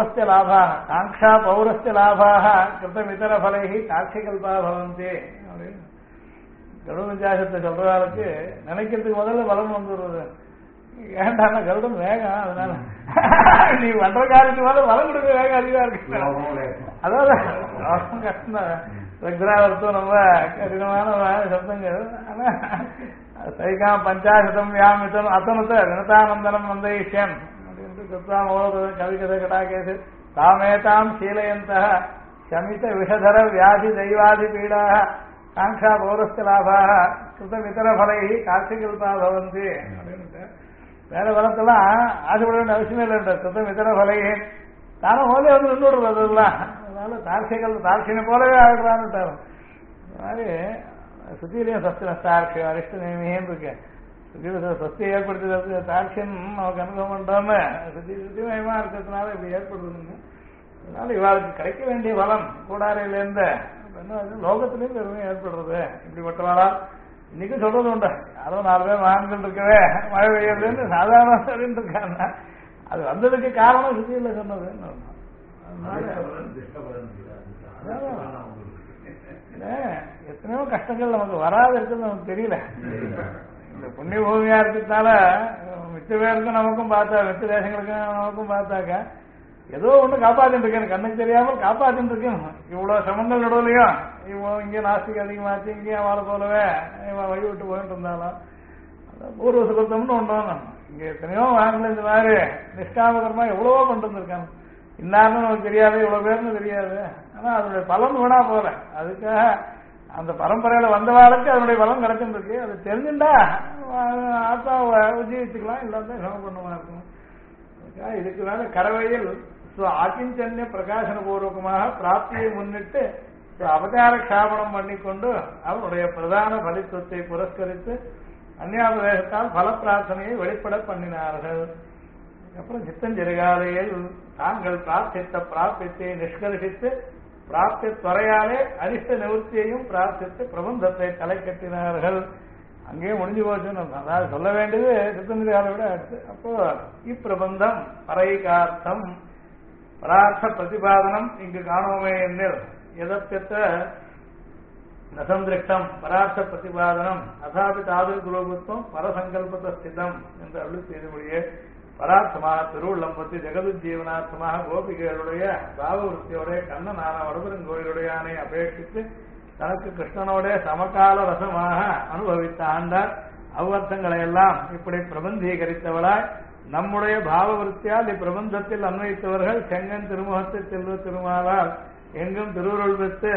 பௌரஸ்ய லாபாக கிருத்தம் இதர பலைகி காட்சி கல்பா பவந்தி அப்படின்னு கருட பஞ்சாசத்தை சொல்றவர்களுக்கு நினைக்கிறதுக்கு முதல்ல பலம் வந்துடுறது. ஏன்டான கருடம் வேகம். அதனால நீ பண்ற காரியத்துக்கு மேல பலம் கொடுக்க வேகம் அதிகமா இருக்கு. அதாவது கஷ்டம் தான். சக்ராவர்த்தம் ரொம்ப கடினமான சப்தங்கள். ஆனா சைகாம் பஞ்சாசதம் வியாமித்தம் அத்தனத்தை வினதானந்தனம் நந்தயிஷ்யன் அப்படின்ட்டு கிருத்தாம் கவி கதை கடாகேது தாமேதாம் சீலயந்த சமித விஷதர வியாதி தெய்வாதி பீடாக காங்ஷா பௌரஸ்த லாபாக கிருத்தம் இதர பலை காட்சிகல்பா பவந்தி அப்படின்ட்டு வேற பலத்தெல்லாம் ஆசைப்பட வேண்டிய அவசியமே இல்லை. கிருத்தம் இதர பலை தானே போலே வந்து நின்றுடுறது அதெல்லாம். அதனால தாட்சியனை போலவே ஆகிடுறான்னுட்டாரு. இந்த மாதிரி சுத்தியிலையும் சஸ்தி நஷ்டாட்சி அரிஷ்ட நேமின்னு இருக்கேன். சுத்தியில சஸ்தியை ஏற்படுத்துறது தாட்சியம் நமக்கு அனுபவம் பண்றாம சுத்திமயமா இருக்கிறதுனால இப்படி ஏற்படுதுங்க. அதனால இவாளுக்கு கிடைக்க வேண்டிய பலம் கூடாரையிலேருந்து லோகத்திலேயும் பெருமை ஏற்படுறது. இப்படிப்பட்டவாளா இன்னைக்கும் சொல்றது உண்டு. யாரோ 4 பேர் மகான்கள் இருக்கவே மழை பெய்யறதுன்னு சாதாரண சரின்னு இருக்காங்க. அது வந்ததுக்கு காரணம் சுத்தியில சொன்னது. எத்தனையோ கஷ்டங்கள் நமக்கு வராது இருக்குன்னு நமக்கு தெரியல. இந்த புண்ணிய பூமியா இருக்கிறதுனால மிச்ச பேருக்கும் நமக்கும் பார்த்தா மிச்ச தேசங்களுக்கும் நமக்கும் பார்த்தாக்கா ஏதோ ஒண்ணு காப்பாத்திட்டு இருக்கேன். கண்ணுக்கு தெரியாமல் காப்பாத்திட்டு இருக்கேன். இவ்வளவு சிரமங்கள் நடுவுலையும் இவ்வளவு இங்கே நாஸ்திக்கு அதிகமாச்சு இங்கேயும் அவளை போலவே வழி விட்டு போயிட்டு இருந்தாலும் பூர்வ சுகத்தம்னு ஒண்ணு. இங்க எத்தனையோ வாங்கல இந்த மாதிரி நிஷ்காமகரமா எவ்வளவோ கொண்டு இருக்காங்க. இன்னாருன்னு நமக்கு தெரியாது, இவ்வளவு பேருன்னு தெரியாது. ஆனா அதனுடைய பலன் வேணா போல. அதுக்காக அந்த பரம்பரையில வந்தவாளுக்கு அதனுடைய பலன் கிடைச்சுட்டு இருக்கு. அது தெரிஞ்சுட்டா ஆத்மாவை உஜீவிச்சுக்கலாம், இல்லாத சமம் பண்ணுவா இருக்கும். இதுக்கு மேல கரவையில் ஆக்கிஞ்சன்ய பிரகாசன பூர்வகமாக பிராப்தியை முன்னிட்டு அவதார க்ஷாபனம் பண்ணிக்கொண்டு அவனுடைய பிரதான பலித்துவத்தை புரஸ்கரித்து அந்நியாபதேசத்தால் பல பிரார்த்தனையை வெளிப்பட பண்ணினார்கள். அப்புறம் சித்தஞ்செருகாலையில் தாங்கள் பிரார்த்தித்த பிரார்த்தத்தை நிஷ்கர்ஷித்து பிரார்த்தி துறையாலே அரிஷ்ட நிவர்த்தியையும் பிரார்த்தித்து பிரபந்தத்தை தலை கட்டினார்கள். அங்கேயே முடிஞ்சு போச்சுன்னு அதாவது சொல்ல வேண்டியது சித்தஞ்செருகாலை விட அடுத்து. அப்போ இப்பிரபந்தம் பரைகார்த்தம் பரார்த்த பிரதிபாதனம் இங்கு காணுமே என்னில் எதற்கத்த நசந்திருஷ்டம் பரார்த்த பிரதிபாதனம் அதாபி தாதுரூபத்துவம் பரசங்கல்பத ஸ்திதம் என்று அருள் செய்தபடியே பரார்த்தமாக திருவுள்ளம்பத்தி ஜெகதுஜீவனார்த்தமாக கோபிகைகளுடைய பாவவருத்தியோட கண்ணனான வடபெருங்கோயிலுடையானை அபேட்சித்து தனக்கு கிருஷ்ணனோட சமகால ரசமாக அனுபவித்த ஆண்டார் அவ்வர்த்தங்களை எல்லாம் இப்படி பிரபந்தீகரித்தவளாய் நம்முடைய பாவவருத்தியால் இப்பிரபந்தத்தில் அன்வைத்தவர்கள் செங்கன் திருமுகத்து செல்வ திருமாலால் எங்கும் திருவுருள் பெற்று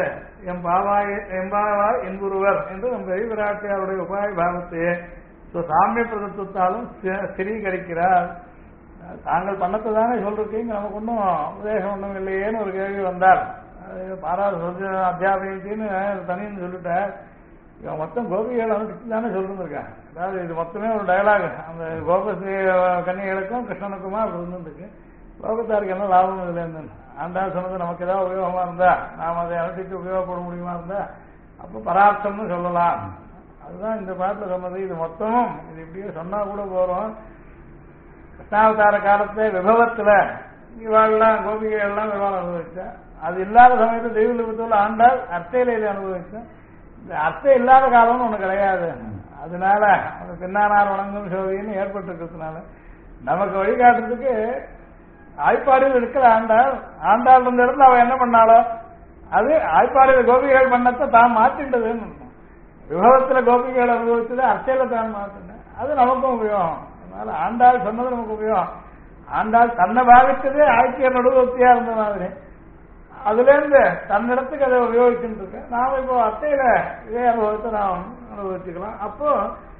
எம்பாவாய் என்புருவர் என்று நம் விராட்டியாருடைய உபாய பாவத்தையே சாமிய பிரதத்துவத்தாலும் ஸ்திரீகரிக்கிறார். தாங்கள் பண்ணத்தை தானே சொல்றீங்க, நமக்கு ஒன்றும் உபதேசம் ஒன்றும் இல்லையேன்னு ஒரு கேள்வி வந்தார். பாராத அத்தியாபகத்தின்னு தனின்னு சொல்லிட்டார். இவன் மொத்தம் கோபிகள் அவனுக்கு தானே சொல்லிருக்கான். அதாவது இது மொத்தமே ஒரு டயலாக். அந்த கோபஸ்ரீ கன்னிகளுக்கும் கிருஷ்ணனுக்குமா அப்படி இருந்துருக்கு. லோகத்தாருக்கு என்ன லாபம் இதுல இருந்து ஆண்டாள் சொன்னது நமக்கு ஏதாவது உபயோகமா இருந்தா நாம் அதை அனுப்பிட்டு உபயோகப்பட முடியுமா இருந்தா அப்ப பரார்த்தம்னு சொல்லலாம். அதுதான் இந்த பாட்டுல சொன்னது. இது மொத்தமும் இது இப்படியே சொன்னா கூட போறோம். கிருஷ்ணாவதார காலத்துல விபவத்துல இவாள்லாம் கோபிகை எல்லாம் விவாதம் அனுபவிச்சா. அது இல்லாத சமயத்துல தெய்வ ஆண்டாள் அர்த்தையில அனுபவிச்சா. இந்த அர்த்தம் இல்லாத காலம்னு ஒண்ணு கிடையாது. அதனால அந்த பின்னானார் வணங்கும் சோதின்னு ஏற்பட்டு இருக்கிறதுனால நமக்கு வழிகாட்டுறதுக்கு ஆய்ப்பாடியில் இருக்கிற ஆண்டாள் இருந்த இடத்துல அவ என்ன பண்ணாலோ அது ஆய்ப்பாடியில் கோபிகள் பண்ணத்தை தான் மாத்தின்றதுன்னு விபவத்துல கோபிகள் அனுபவிச்சது அர்த்தையில தான் மாத்தினேன். அது நமக்கும் உபயோகம். அதனால ஆண்டாள் சொன்னது நமக்கு உபயோகம். ஆண்டாள் தன்னை பாவித்ததே ஆய்ச்சிய நடுவத்தியா இருந்த மாதிரி அதுல இருந்து தன்னிடத்துக்கு அதை உபயோகிச்சுட்டு இருக்கேன். நாம இப்போ அத்தையில இதே அனுபவத்தை நாம் அனுபவிச்சுக்கலாம். அப்போ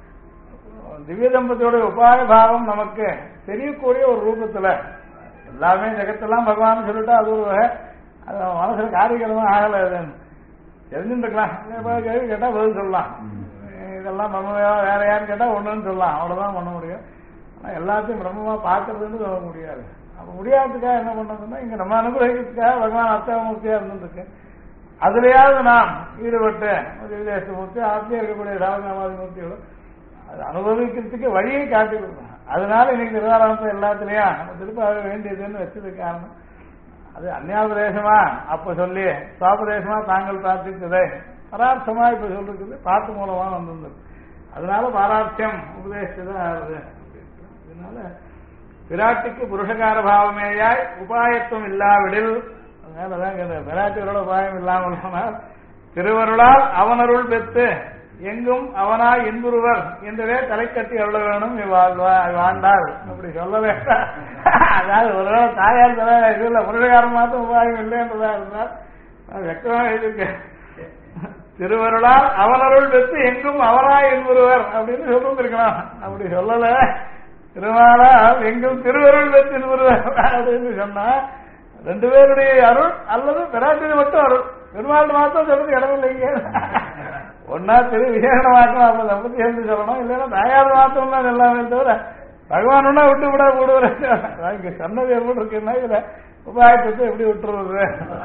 திவ்ய தம்பதியோட உபாய பாவம் நமக்கு தெரியக்கூடிய ஒரு ரூபத்துல எல்லாமே ஜெகத்தெல்லாம் பகவான் சொல்லிட்டா அது ஒரு வகை. அது மனசுல காரியங்களும் ஆகலை தெரிஞ்சுட்டு இருக்கலாம். கேள்வி கேட்டா பதில் சொல்லலாம். இதெல்லாம் பிரம்மமா வேற யாரும் கேட்டா ஒண்ணுன்னு சொல்லலாம். அவ்வளவுதான் பண்ண முடியும். ஆனா எல்லாத்தையும் பிரம்மமா பாக்குறதுன்னு சொல்ல முடியாது. அப்ப முடியாததுக்காக என்ன பண்ணதுன்னா இங்க நம்ம அனுகிரகிக்கிறதுக்காக பகவான் அர்த்தமூர்த்தியா இருந்துருக்கு. அதுலயாவது நாம் ஈடுபட்டு விதேசமூர்த்தி ஆத்தியா இருக்கக்கூடிய ராவணாவாதி மூர்த்திகளும் அது அனுபவிக்கிறதுக்கு வழியை காட்டி கொடுக்கணும். அதனால இன்னைக்கு நிர்வாகத்தை எல்லாத்துலயும் திருப்பாக வேண்டியதுன்னு வச்சது காரணம். அது அந்நியாபதேசமா அப்ப சொல்லி சுவாபதேசமா தாங்கள் பிரார்த்தித்ததை பரார்த்தமா இப்ப சொல்றது பாட்டு மூலமா வந்திருந்தது. அதனால பாரார்த்தியம் உபதேசத்துதான் ஆகுது. அதனால விராட்டிக்கு புருஷகார பாவமேயாய் உபாயத்துவம் இல்லாவிடில் அதனாலதான் விராட்டியோட உபாயம் இல்லாமல் திருவருளால் அவனருள் பெற்று எங்கும் அவனாய் இன்புறுவர் என்றே தலை கட்டி அருள வேணும் வாழ்ந்தாள் அப்படி சொல்ல வேண்டாம். அதாவது ஒருவேளை தாயார் தர இதுல முருகாரம் மாத்திரம் உபாயம் இல்லைன்றதா இருந்தால் வெக்கமா எழுதிருக்க. திருவருளால் அவனருள் பெற்று எங்கும் அவனாய் இன்புறுவர் அப்படின்னு சொல்லிருக்கலாம். அப்படி சொல்லல, திருமாலால் எங்கும் திருவருள் பெற்று இன்புறுவர் அப்படின்னு சொன்னா ரெண்டு பேருடைய அருள் அல்லது பெராட்டியை மட்டும் அருள், பெருமாள் மாத்திரம் சொல்றது இடமில்லைங்க. ஒன்னா திரு விசேஷமாக்கம் அப்ப அதை பத்தி சேர்ந்து சொல்லணும், இல்லைன்னா தாயார் மாத்திரம் தான் எல்லாமே தவிர பகவான் ஒன்னா விட்டு விட கூடுவார். இங்க சொன்னது எப்படி இருக்குன்னா இதுல உபாயத்தை எப்படி விட்டுறது.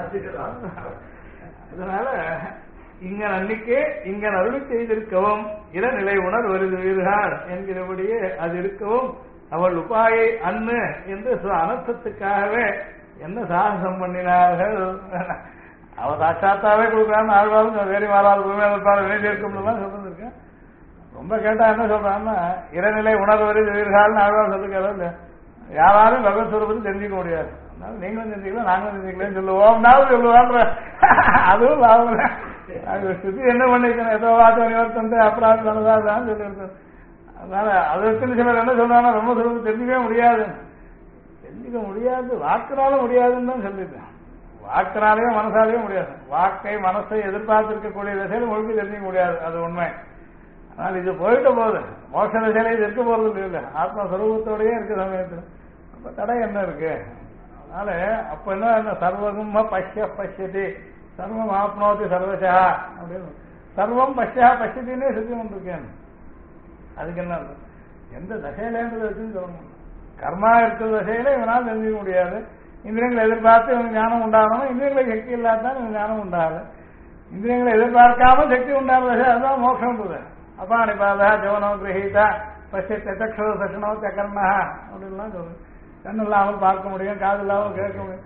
அதனால இங்க அன்னைக்கே இங்க அருளி செய்திருக்கவும் இளநிலை உணர் வருது வீர்கள் என்கிறபடியே அது இருக்கவும் அவள் உபாயை அன்னு என்று அனர்த்தத்துக்காகவே என்ன சாகசம் பண்ணினார்கள். அவ சாட்சாத்தாவே கொடுக்குறான்னு ஆழ்வாரும் வேறு மாறாவது வேண்டி இருக்கும்லாம் சொல்லிருக்கேன். ரொம்ப கேட்டா என்ன சொல்றான்னா இளநிலை உணர்வரை வீர்கள்னு ஆழ்வார் சொல்லிருக்காரு. இல்ல யாராலும் பகவத் சுரூபத்தை தெரிஞ்சுக்க முடியாது, அதனால நீங்களும் தெரிஞ்சுக்கலாம் நாங்களும் தெரிஞ்சுக்கலன்னு சொல்லுவோம் சொல்லுவான்ற அதுவும் லாபம். ஸ்ருதி என்ன பண்ணிருக்கேன் ஏதோ வார்த்தை நிவர்த்தந்து அப்புறம் சொன்னதான் சொல்லியிருக்கேன். அதனால அதை வச்சு சிலர் என்ன சொல்றாங்கன்னா ரொம்ப சுரூபம் தெரிஞ்சுக்கவே முடியாது, தெரிஞ்சுக்க முடியாது வாக்குனால முடியாதுன்னு தான் சொல்லிட்டேன். வாக்குனாலேயும் மனசாலேயும் முடியாது, வாக்கை மனசை எதிர்பார்த்திருக்கக்கூடிய திசையில முழுக்க தெரிஞ்சுக்க முடியாது, அது உண்மை. ஆனால் இது போயிட்ட போகுது, மோட்ச திசையில இது இருக்க போறது இல்லை, ஆத்மஸ்வரூபத்தோடயே இருக்க சமயத்தில் அப்ப தடை என்ன இருக்கு. அதனால அப்ப என்ன சர்வகும் பஷ்யதி சர்வம் ஆப்னோதி சர்வசா அப்படின்னு சர்வம் பஷ்யா பஷ்யத்தின்னே சுத்தி கொண்டிருக்கேன். அதுக்கு என்ன எந்த தசையிலேன்றது வச்சுன்னு சொல்லணும். கர்மா இருக்கிற தசையில இவனால் தெரிஞ்சுக்க முடியாது. இந்திரியங்களை எதிர்பார்த்து இவனுக்கு ஞானம் உண்டாகணும், இந்திரியங்களை சக்தி இல்லாதான் இவங்க ஞானம் உண்டாகுது. இந்திரியங்களை எதிர்பார்க்காம சக்தி உண்டான தசை அதுதான் மோட்சம் போகுது. அப்பாணி பாதா ஜவனோ கிரகீதா பஷ்யத்தை தக்ஷோ சக்ஷனோ தக்கர்ணா அப்படின்லாம் சொல்லுது. கண் இல்லாமல் பார்க்க முடியும், காது இல்லாமல் கேட்க முடியும்.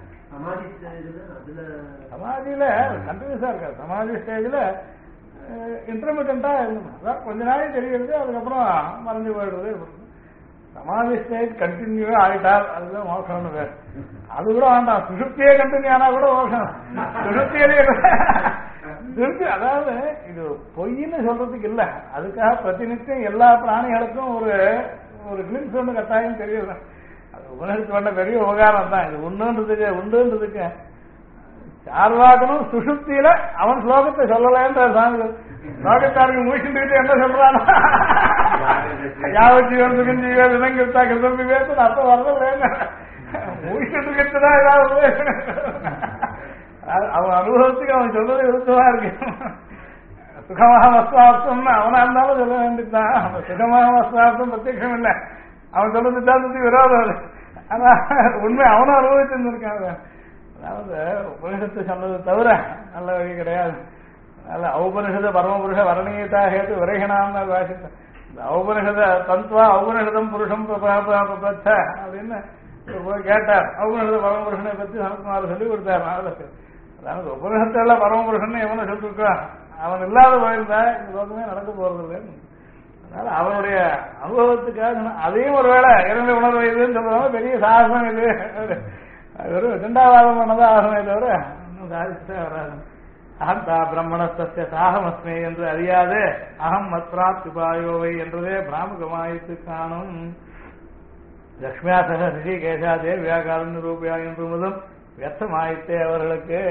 சமாதியில கண்டினியூஸா இருக்காது, சமாதி ஸ்டேஜ்ல இன்டர்மீடியண்டா இருந்தோம், அதான் கொஞ்ச நாளைக்கு தெரிகிறது, அதுக்கப்புறம் மறைஞ்சு போயிடுறது. சமாதி ஸ்டேஜ் கண்டினியூவே ஆகிட்டால் அதுதான் மோசம்னு பேர். அது கூட வேண்டாம், சுசுப்தியே கண்டினியூ ஆனா கூட மோசம். சுசுப்தியிலே திருப்தி, அதாவது இது பொய்ன்னு சொல்றதுக்கு இல்ல, அதுக்காக பிரதிநித்தியம் எல்லா பிராணிகளுக்கும் ஒரு கிளிம்ஸ் ஒன்று கட்டாயம் தெரியுது. அது உலகத்துக்கு வேண்ட பெரிய உபகாரம் தான். இது உண்டுன்றதுக்கு சார்வாக்கணும். சுசுப்தியில அவன் ஸ்லோகத்தை சொல்லலன்ற ஸ்லோகத்தாருக்கு மூச்சுட்டு என்ன சொல்றானா யாவஜீவன் சுகஞ்சீவ விதங்கிருத்தா கிருதம்பி வேத்து அப்ப வரல மூச்சுட்டு கிட்டுதான் ஏதாவது அவன் அனுபவத்துக்கு அவன் சொல்றது விருத்தமா இருக்கு. சுகமாக வஸ்தார்த்தம்னு அவனா இருந்தாலும் சொல்ல வேண்டியதுதான். அவன் சுகமாக வஸ்தார்த்தம் பிரத்யட்சம் இல்லை, அவன் சொல்ல சித்தாந்தத்துக்கு விரோதம். ஆனா உண்மை அவனும் அனுபவிச்சிருந்திருக்காங்க. அதாவது உபனிஷத்து சொன்னது தவிர நல்ல வழி கிடையாது. அதனால ஔபனிஷத பரமபுருஷ வரணீயதா ஹேத்து விரைகணாம்னு வாசித்தேன். இந்த ஔபனிஷத தந்த்வா ஔபனிஷதம் புருஷம் பிரபத்த அப்படின்னு போய் கேட்டார். ஔபனிஷத பரமபுருஷனை பத்தி சனத்குமார் சொல்லி கொடுத்தார் நாளுக்கு. அதாவது உபனிஷத்துல பரமபுருஷன் எவனை சொல்லிருக்கான், அவன் இல்லாத போயிருந்தா இந்த லோகமே நடக்க போறது இல்லைன்னு. அதனால அவனுடைய அனுபவத்துக்காக அதையும் ஒருவேளை இரண்டு உணர்வு இதுன்னு சொல்றவங்க பெரிய சாகசம் இது. அது ஒரு விதண்டாவாதம் பண்ணதான் ஆகமே தவிர இன்னும் சாதிச்சுட்டே வராது. அகந்தா பிரம்மணஸ்தஸ்ய சாகமஸ்மே என்று அறியாது அகம் மத்ராத்யுபாயோவை என்றதே பிராமுகமாயித்து காணும். லக்ஷ்மியா சக ரிஷிகேஷா தேவ்யா காரண்ய ரூபியா என்பதும் வியர்த்தமாயித்தே அவர்களுக்கு.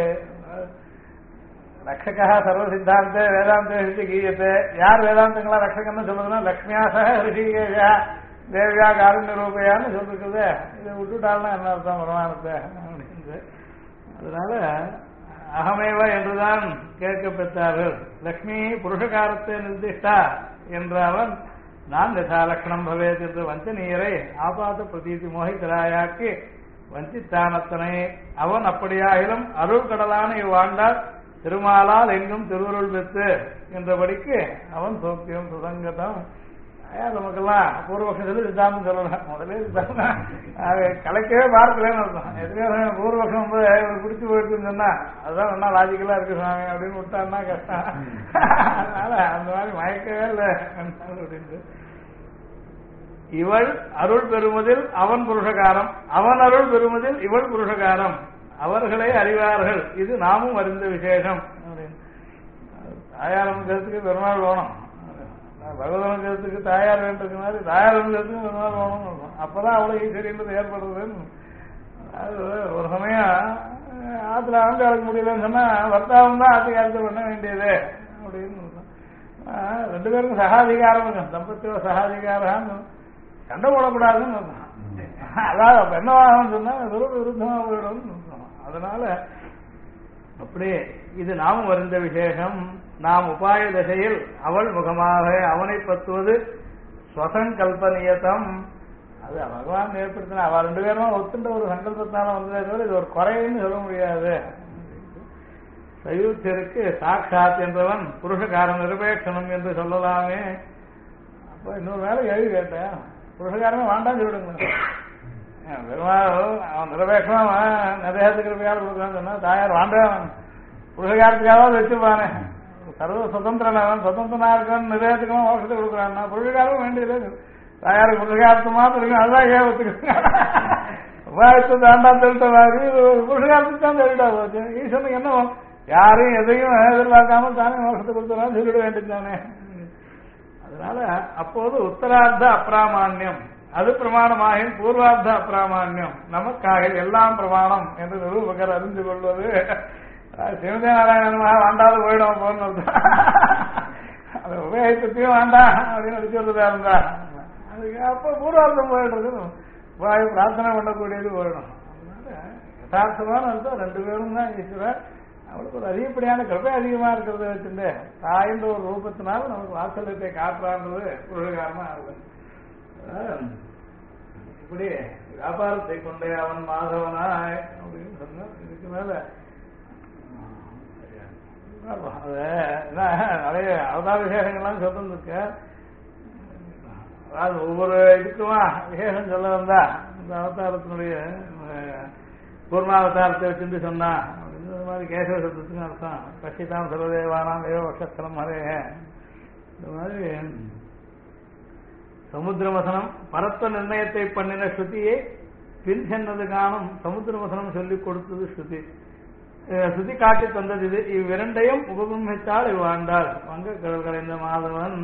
ரக்ஷகா சர்வ சித்தாந்த வேதாந்த ரிஷி கீயத்தை யார் வேதாந்தங்களா ரக்ஷகன்னு சொல்றதுன்னா லக்ஷ்மியா சக ரிஷிகேஷா தேவ்யா காரண்ய ரூபையான்னு சொல்லிருக்குது. இதை விட்டுட்டாள்னா என்ன அர்த்தம் வருமானத்தை அப்படின்னு. அதனால அகமேவ என்றுதான் கேட்க பெற்றார்கள். லக்ஷ்மி புருஷகாரத்தை நிர்திஷ்டா என்ற அவன் நான் யதா லட்சணம் பவேத் என்று வஞ்சனீயரை ஆபாத பிரதீதி மோகிதராயாக்கி வஞ்சித்தானத்தனை அவன் அப்படியாயிலும் அருள் கடலான இவ்வாண்டால் திருமாலால் எங்கும் திருவருள் பெற்று என்றபடிக்கு அவன் சோக்கியம் சுசங்கதம். நமக்கெல்லாம் பூர்வபக்ஷம் சொல்லி சித்தாந்தம் சொல்லலாம், முதலே சித்தாந்தம் கலைக்கவே பார்க்கலன்னு அர்த்தம். எதுவே பூர்வபக்ஷம் பிடிச்சி போயிடுச்சுன்னு சொன்னா அதுதான் ஒன்னா லாஜிக்கலா இருக்கு சாமி அப்படின்னு விட்டான்னா கஷ்டம். அதனால அந்த மாதிரி மயக்கவே இல்லை அப்படின்னு. இவள் அருள் பெறுவதில் அவன் புருஷகாரம், அவன் அருள் பெறுவதில் இவள் புருஷகாரம், அவர்களை அறிவார்கள், இது நாமும் அறிந்த விசேஷம் அப்படின்னு. தாயார் அனுக்கிறதுக்கு பெருமாள் வேணும், பகவத் அனுக்கிறதுக்கு தாயார் வேண்டிருக்கு மாதிரி தாயார் அனுக்கிறதுக்கு பெருமாள் வேணும். அப்பதான் அவ்வளவு ஈஸ்வரியன்றது ஏற்படுறதுன்னு. அது ஒரு சமயம் ஆத்துல அலங்காரக்க முடியலன்னு சொன்னா வர்த்தாவும் தான் ஆத்துக்கு ஆத்து பண்ண வேண்டியது அப்படின்னு. ரெண்டு பேருக்கும் சகாதிகாரம் இருக்கும், தம்பத்தியோ சகாதிகாரம், சண்டை போடக்கூடாதுன்னு. அதாவது அப்ப என்னவாகும் சொன்னா விருத்தமா போயிடும். அதனால அப்படி இது நாமும் வருந்த விசேஷம். நாம் உபாய தசையில் அவள் முகமாக அவனை பத்துவது ஸ்வசங்கல்பனியதம். அது பகவான் ஏற்படுத்தின அவ ரெண்டு பேரும் ஒத்துண்ட ஒரு சங்கல்பத்தால வந்ததே தவிர இது ஒரு குறைன்னு சொல்ல முடியாது. சயுத்திற்கு சாட்சாத் என்றவன் புருஷகாரன் நிரபேட்சணம் என்று சொல்லலாமே. அப்போ இன்னொரு வேலை எழுதி கேட்டேன், புருஷகாரமே வேண்டாம் சொல்லிடுங்க. பெருமாள் அவன் நிரபேட்சமா நிறையத்துக்கு ரூபாயால் கொடுக்குறான்னு சொன்னா தாயார் வேண்டாம் புருஷகாரத்துக்காக வச்சுப்பானே. சர்வ சுதந்திரன் சுதந்திரனா இருக்கான்னு நிறையத்துக்குமா மோசத்தை கொடுக்குறான்னா புருஷகாரம் வேண்டியது. தாயாருக்கு புருஷகாரத்து மாத்திரம் இருக்கு, அதுதான் ஏவத்துக்கு உபாயத்தை தாண்டாம் தெரிவித்த மாதிரி புருஷகாரத்துக்கு தான் தெரிவிட்டா போச்சு. ஈஸ்வரனுக்கு என்ன யாரையும் எதையும் எதிர்பார்க்காம தானே மோசத்தை கொடுத்துறான்னு சொல்லிட வேண்டியதானே. அதனால அப்போது உத்தரார்த்த அப்பிராமான்யம் அது பிரமாணமாகின் பூர்வார்த்த அப்பிராமான்யம் நமக்காக எல்லாம் பிரமாணம் என்று நிரூபகர் அறிந்து கொள்வது. சிவதே நாராயணமாக வேண்டாது போயிடும் போன்னு அது உபயோகத்தையும் வேண்டாம் அப்படின்னு அடிச்சுறதா இருந்தா அதுக்கு அப்ப பூர்வார்த்தம் போயிடுறது வாயு பிரார்த்தனை பண்ணக்கூடியது போயிடும். அதனால யதார்த்தமான அர்த்தம் ரெண்டு பேரும் தான் ஈஸ்வரர். அவளுக்கு ஒரு அதிகப்படியான கிருப்பை அதிகமா இருக்கிறத வச்சுட்டு தாயின்ற ஒரு ரூபத்தினால நமக்கு வாசலத்தை காட்டுறான்றது ஒரு காரணமா ஆகுது. இப்படி வியாபாரத்தை கொண்டே அவன் மாதவனாய் அப்படின்னு சொன்ன இதுக்கு மேல நிறைய அவதார விசேஷங்கள்லாம் சொல்லிருக்க. அதாவது ஒவ்வொரு இதுக்குமா விசேஷம் சொல்ல வந்தா இந்த அவதாரத்தினுடைய பூர்ணாவதாரத்தை வச்சுட்டு சொன்னா இந்த மாதிரி கேசவ சப்தத்துக்கு அர்த்தம் கஷிதாம் சர்வதேவானாம் ஏவ வஷஸ்தலம் ஹரே. இந்த மாதிரி சமுத்திரவசனம் பரத்வ நிர்ணயத்தை பண்ணின ஸ்ருதியை பின் சென்றது காணும். சமுத்திரவசனம் சொல்லிக் கொடுத்தது ஸ்ருதி, ஸ்ருதி காட்டி தந்தது இது. இவ்விரண்டையும் உபபிரமித்தால் இவ்வாண்டாள் வங்க கடல் கடைந்த மாதவன்.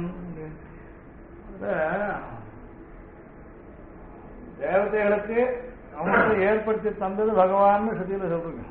தேவதைகளுக்கு அவங்களை ஏற்படுத்தி தந்தது பகவான் ஸ்ருதியில சொல்றேன்.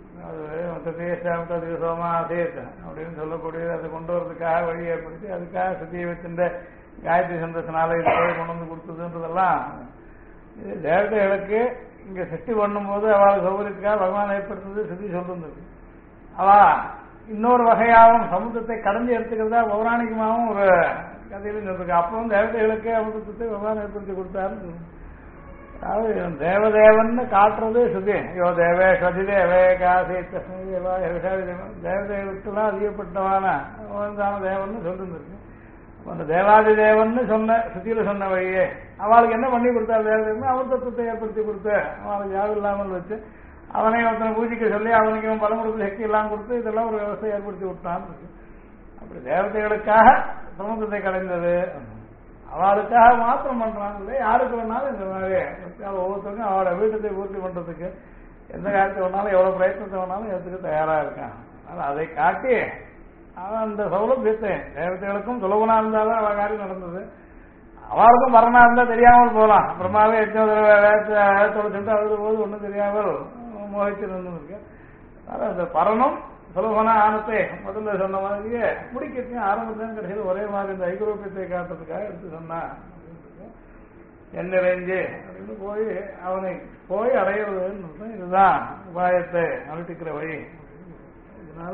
அது சோமா சேத் அப்படின்னு சொல்லக்கூடியது அதை கொண்டு வரதுக்காக வழி ஏற்படுத்தி அதுக்காக ஸ்ருதியை வச்சிருந்த காயத்ரி சந்தத்தினால இது கொண்டு வந்து கொடுத்ததுன்றதெல்லாம் தேவதைகளுக்கு இங்க சிருஷ்டி பண்ணும் போது அவள் சௌகரியத்துக்காக பகவான் ஏற்படுத்துறது ஸ்ருதி சொல்லிருந்தது. அவ இன்னொரு வகையாகவும் சமுத்திரத்தை கடந்து எடுத்துக்கிறதா பௌராணிகமாகவும் ஒரு கதையிலும் சொல்லிருக்கு. அப்பவும் தேவதைகளுக்கு அமிர்தத்தை பகவான் ஏற்படுத்தி கொடுத்தாருன்னு. அதாவது தேவதேவன் காட்டுறது ஸ்ருதி. யோ தேவே ஸ்வதி தேவே காசி தேவா தேவதைகளுக்கெல்லாம் அதிகப்பட்டவான தேவன் சொல்லிருந்திருக்கு. அந்த தேவாதி தேவன் சொன்ன ஸ்ருதியில சொன்ன வழியே அவளுக்கு என்ன பண்ணி கொடுத்தாரு தேவதேவன் அமிர்தத்துவத்தை ஏற்படுத்தி கொடுத்து அவளுக்கு யாரும் இல்லாமல் வச்சு அவனை ஒருத்தனை பூஜைக்கு சொல்லி அவனுக்கு இவன் பலம் கொடுத்து சக்தி எல்லாம் கொடுத்து இதெல்லாம் ஒரு விவசாயம் ஏற்படுத்தி விட்டான். அப்படி தேவதைகளுக்காக சமுத்திரத்தை கலைந்தது அவளுக்காக மாத்திரம் பண்றாங்க. யாருக்கு வேணாலும் இந்த மாதிரி ஒவ்வொருத்தருக்கும் அவளோட வீட்டத்தை பூர்த்தி பண்றதுக்கு எந்த காரியத்தை வேணாலும் எவ்வளவு பிரயத்னத்தை வேணாலும் எடுத்துக்க தயாரா இருக்கான். அதனால அதை காட்டி அவன் அந்த சௌலபியத்தை தேவதைகளுக்கும் சுலபனா இருந்தாலும் அவள் காரியம் நடந்தது. அவளுக்கும் மரணா இருந்தா தெரியாமல் போகலாம். அப்புறமாவே வேதத்தோடு சென்று அழுது போது ஒன்றும் தெரியாமல் மோகிச்சு இருந்திருக்கு. அதனால அந்த பரனும் சுலபனா ஆனத்தை முதல்ல சொன்ன மாதிரியே முடிக்கிறதுக்கு ஆரம்பத்தான் கடைசியில் ஒரே மாதிரி இந்த ஐகுரோப்பியத்தை காட்டுறதுக்காக எடுத்து சொன்னான். என்ன ரேஞ்சு அப்படின்னு அவனை போய் அடையிறதுன்னு இதுதான் உபாயத்தை அனுட்டிக்கிற வழி. இதனால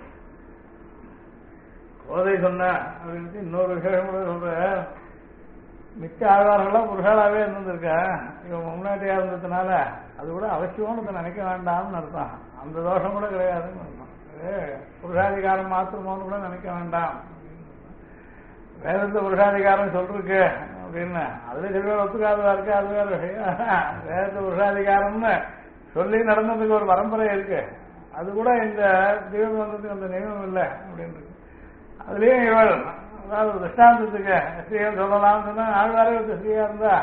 கோதை சொன்ன அப்படின்னு இன்னொரு விசேஷம் கூட சொல்ற மிக்க ஆழ்வார்கள்லாம் புருஷாலாவே இருந்திருக்க இவன் முன்னாடியா இருந்ததுனால அது கூட அவசியம்னு நினைக்க வேண்டாம்னு அர்த்தம். அந்த தோஷம் கூட கிடையாதுன்னு அர்த்தம். புருஷாதிகாரம் மாத்திரமோன்னு கூட நினைக்க வேண்டாம். வேதத்தை புருஷாதிகாரம் சொல்லிருக்கு அப்படின்னு அதுல சில பேர் ஒத்துக்காததா இருக்கு. அது வேற விஷயம். வேதத்தை புருஷாதிகாரம்னு சொல்லி நடந்ததுக்கு ஒரு பரம்பரை இருக்கு. அது கூட இந்த தெய்வம் வந்ததுக்கு அந்த நியமம் இல்லை அப்படின்னு இருக்கு. அதுலயும் இவள் அதாவது திருஷ்டாந்தத்துக்கு ஸ்ரீகள் சொல்லலாம் சொன்னா ஆழ்வாரே ஒரு ஸ்ரீயா இருந்தா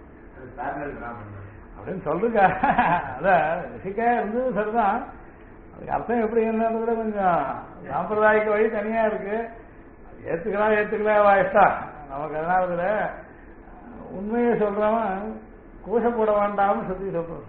அப்படின்னு சொல்லுங்க. அதான் ரிஷிக்கா இருந்தது சரிதான். அதுக்கு அர்த்தம் எப்படி என்னன்றதுல கொஞ்சம் சாம்பிரதாயிக வழி தனியா இருக்கு. ஏத்துக்கலாம் வாய்ஸ்டா நமக்கு. அதனால இதுல உண்மையை சொல்றவன் கூசப்பட வேண்டாம்னு சொல்லி சொல்றது.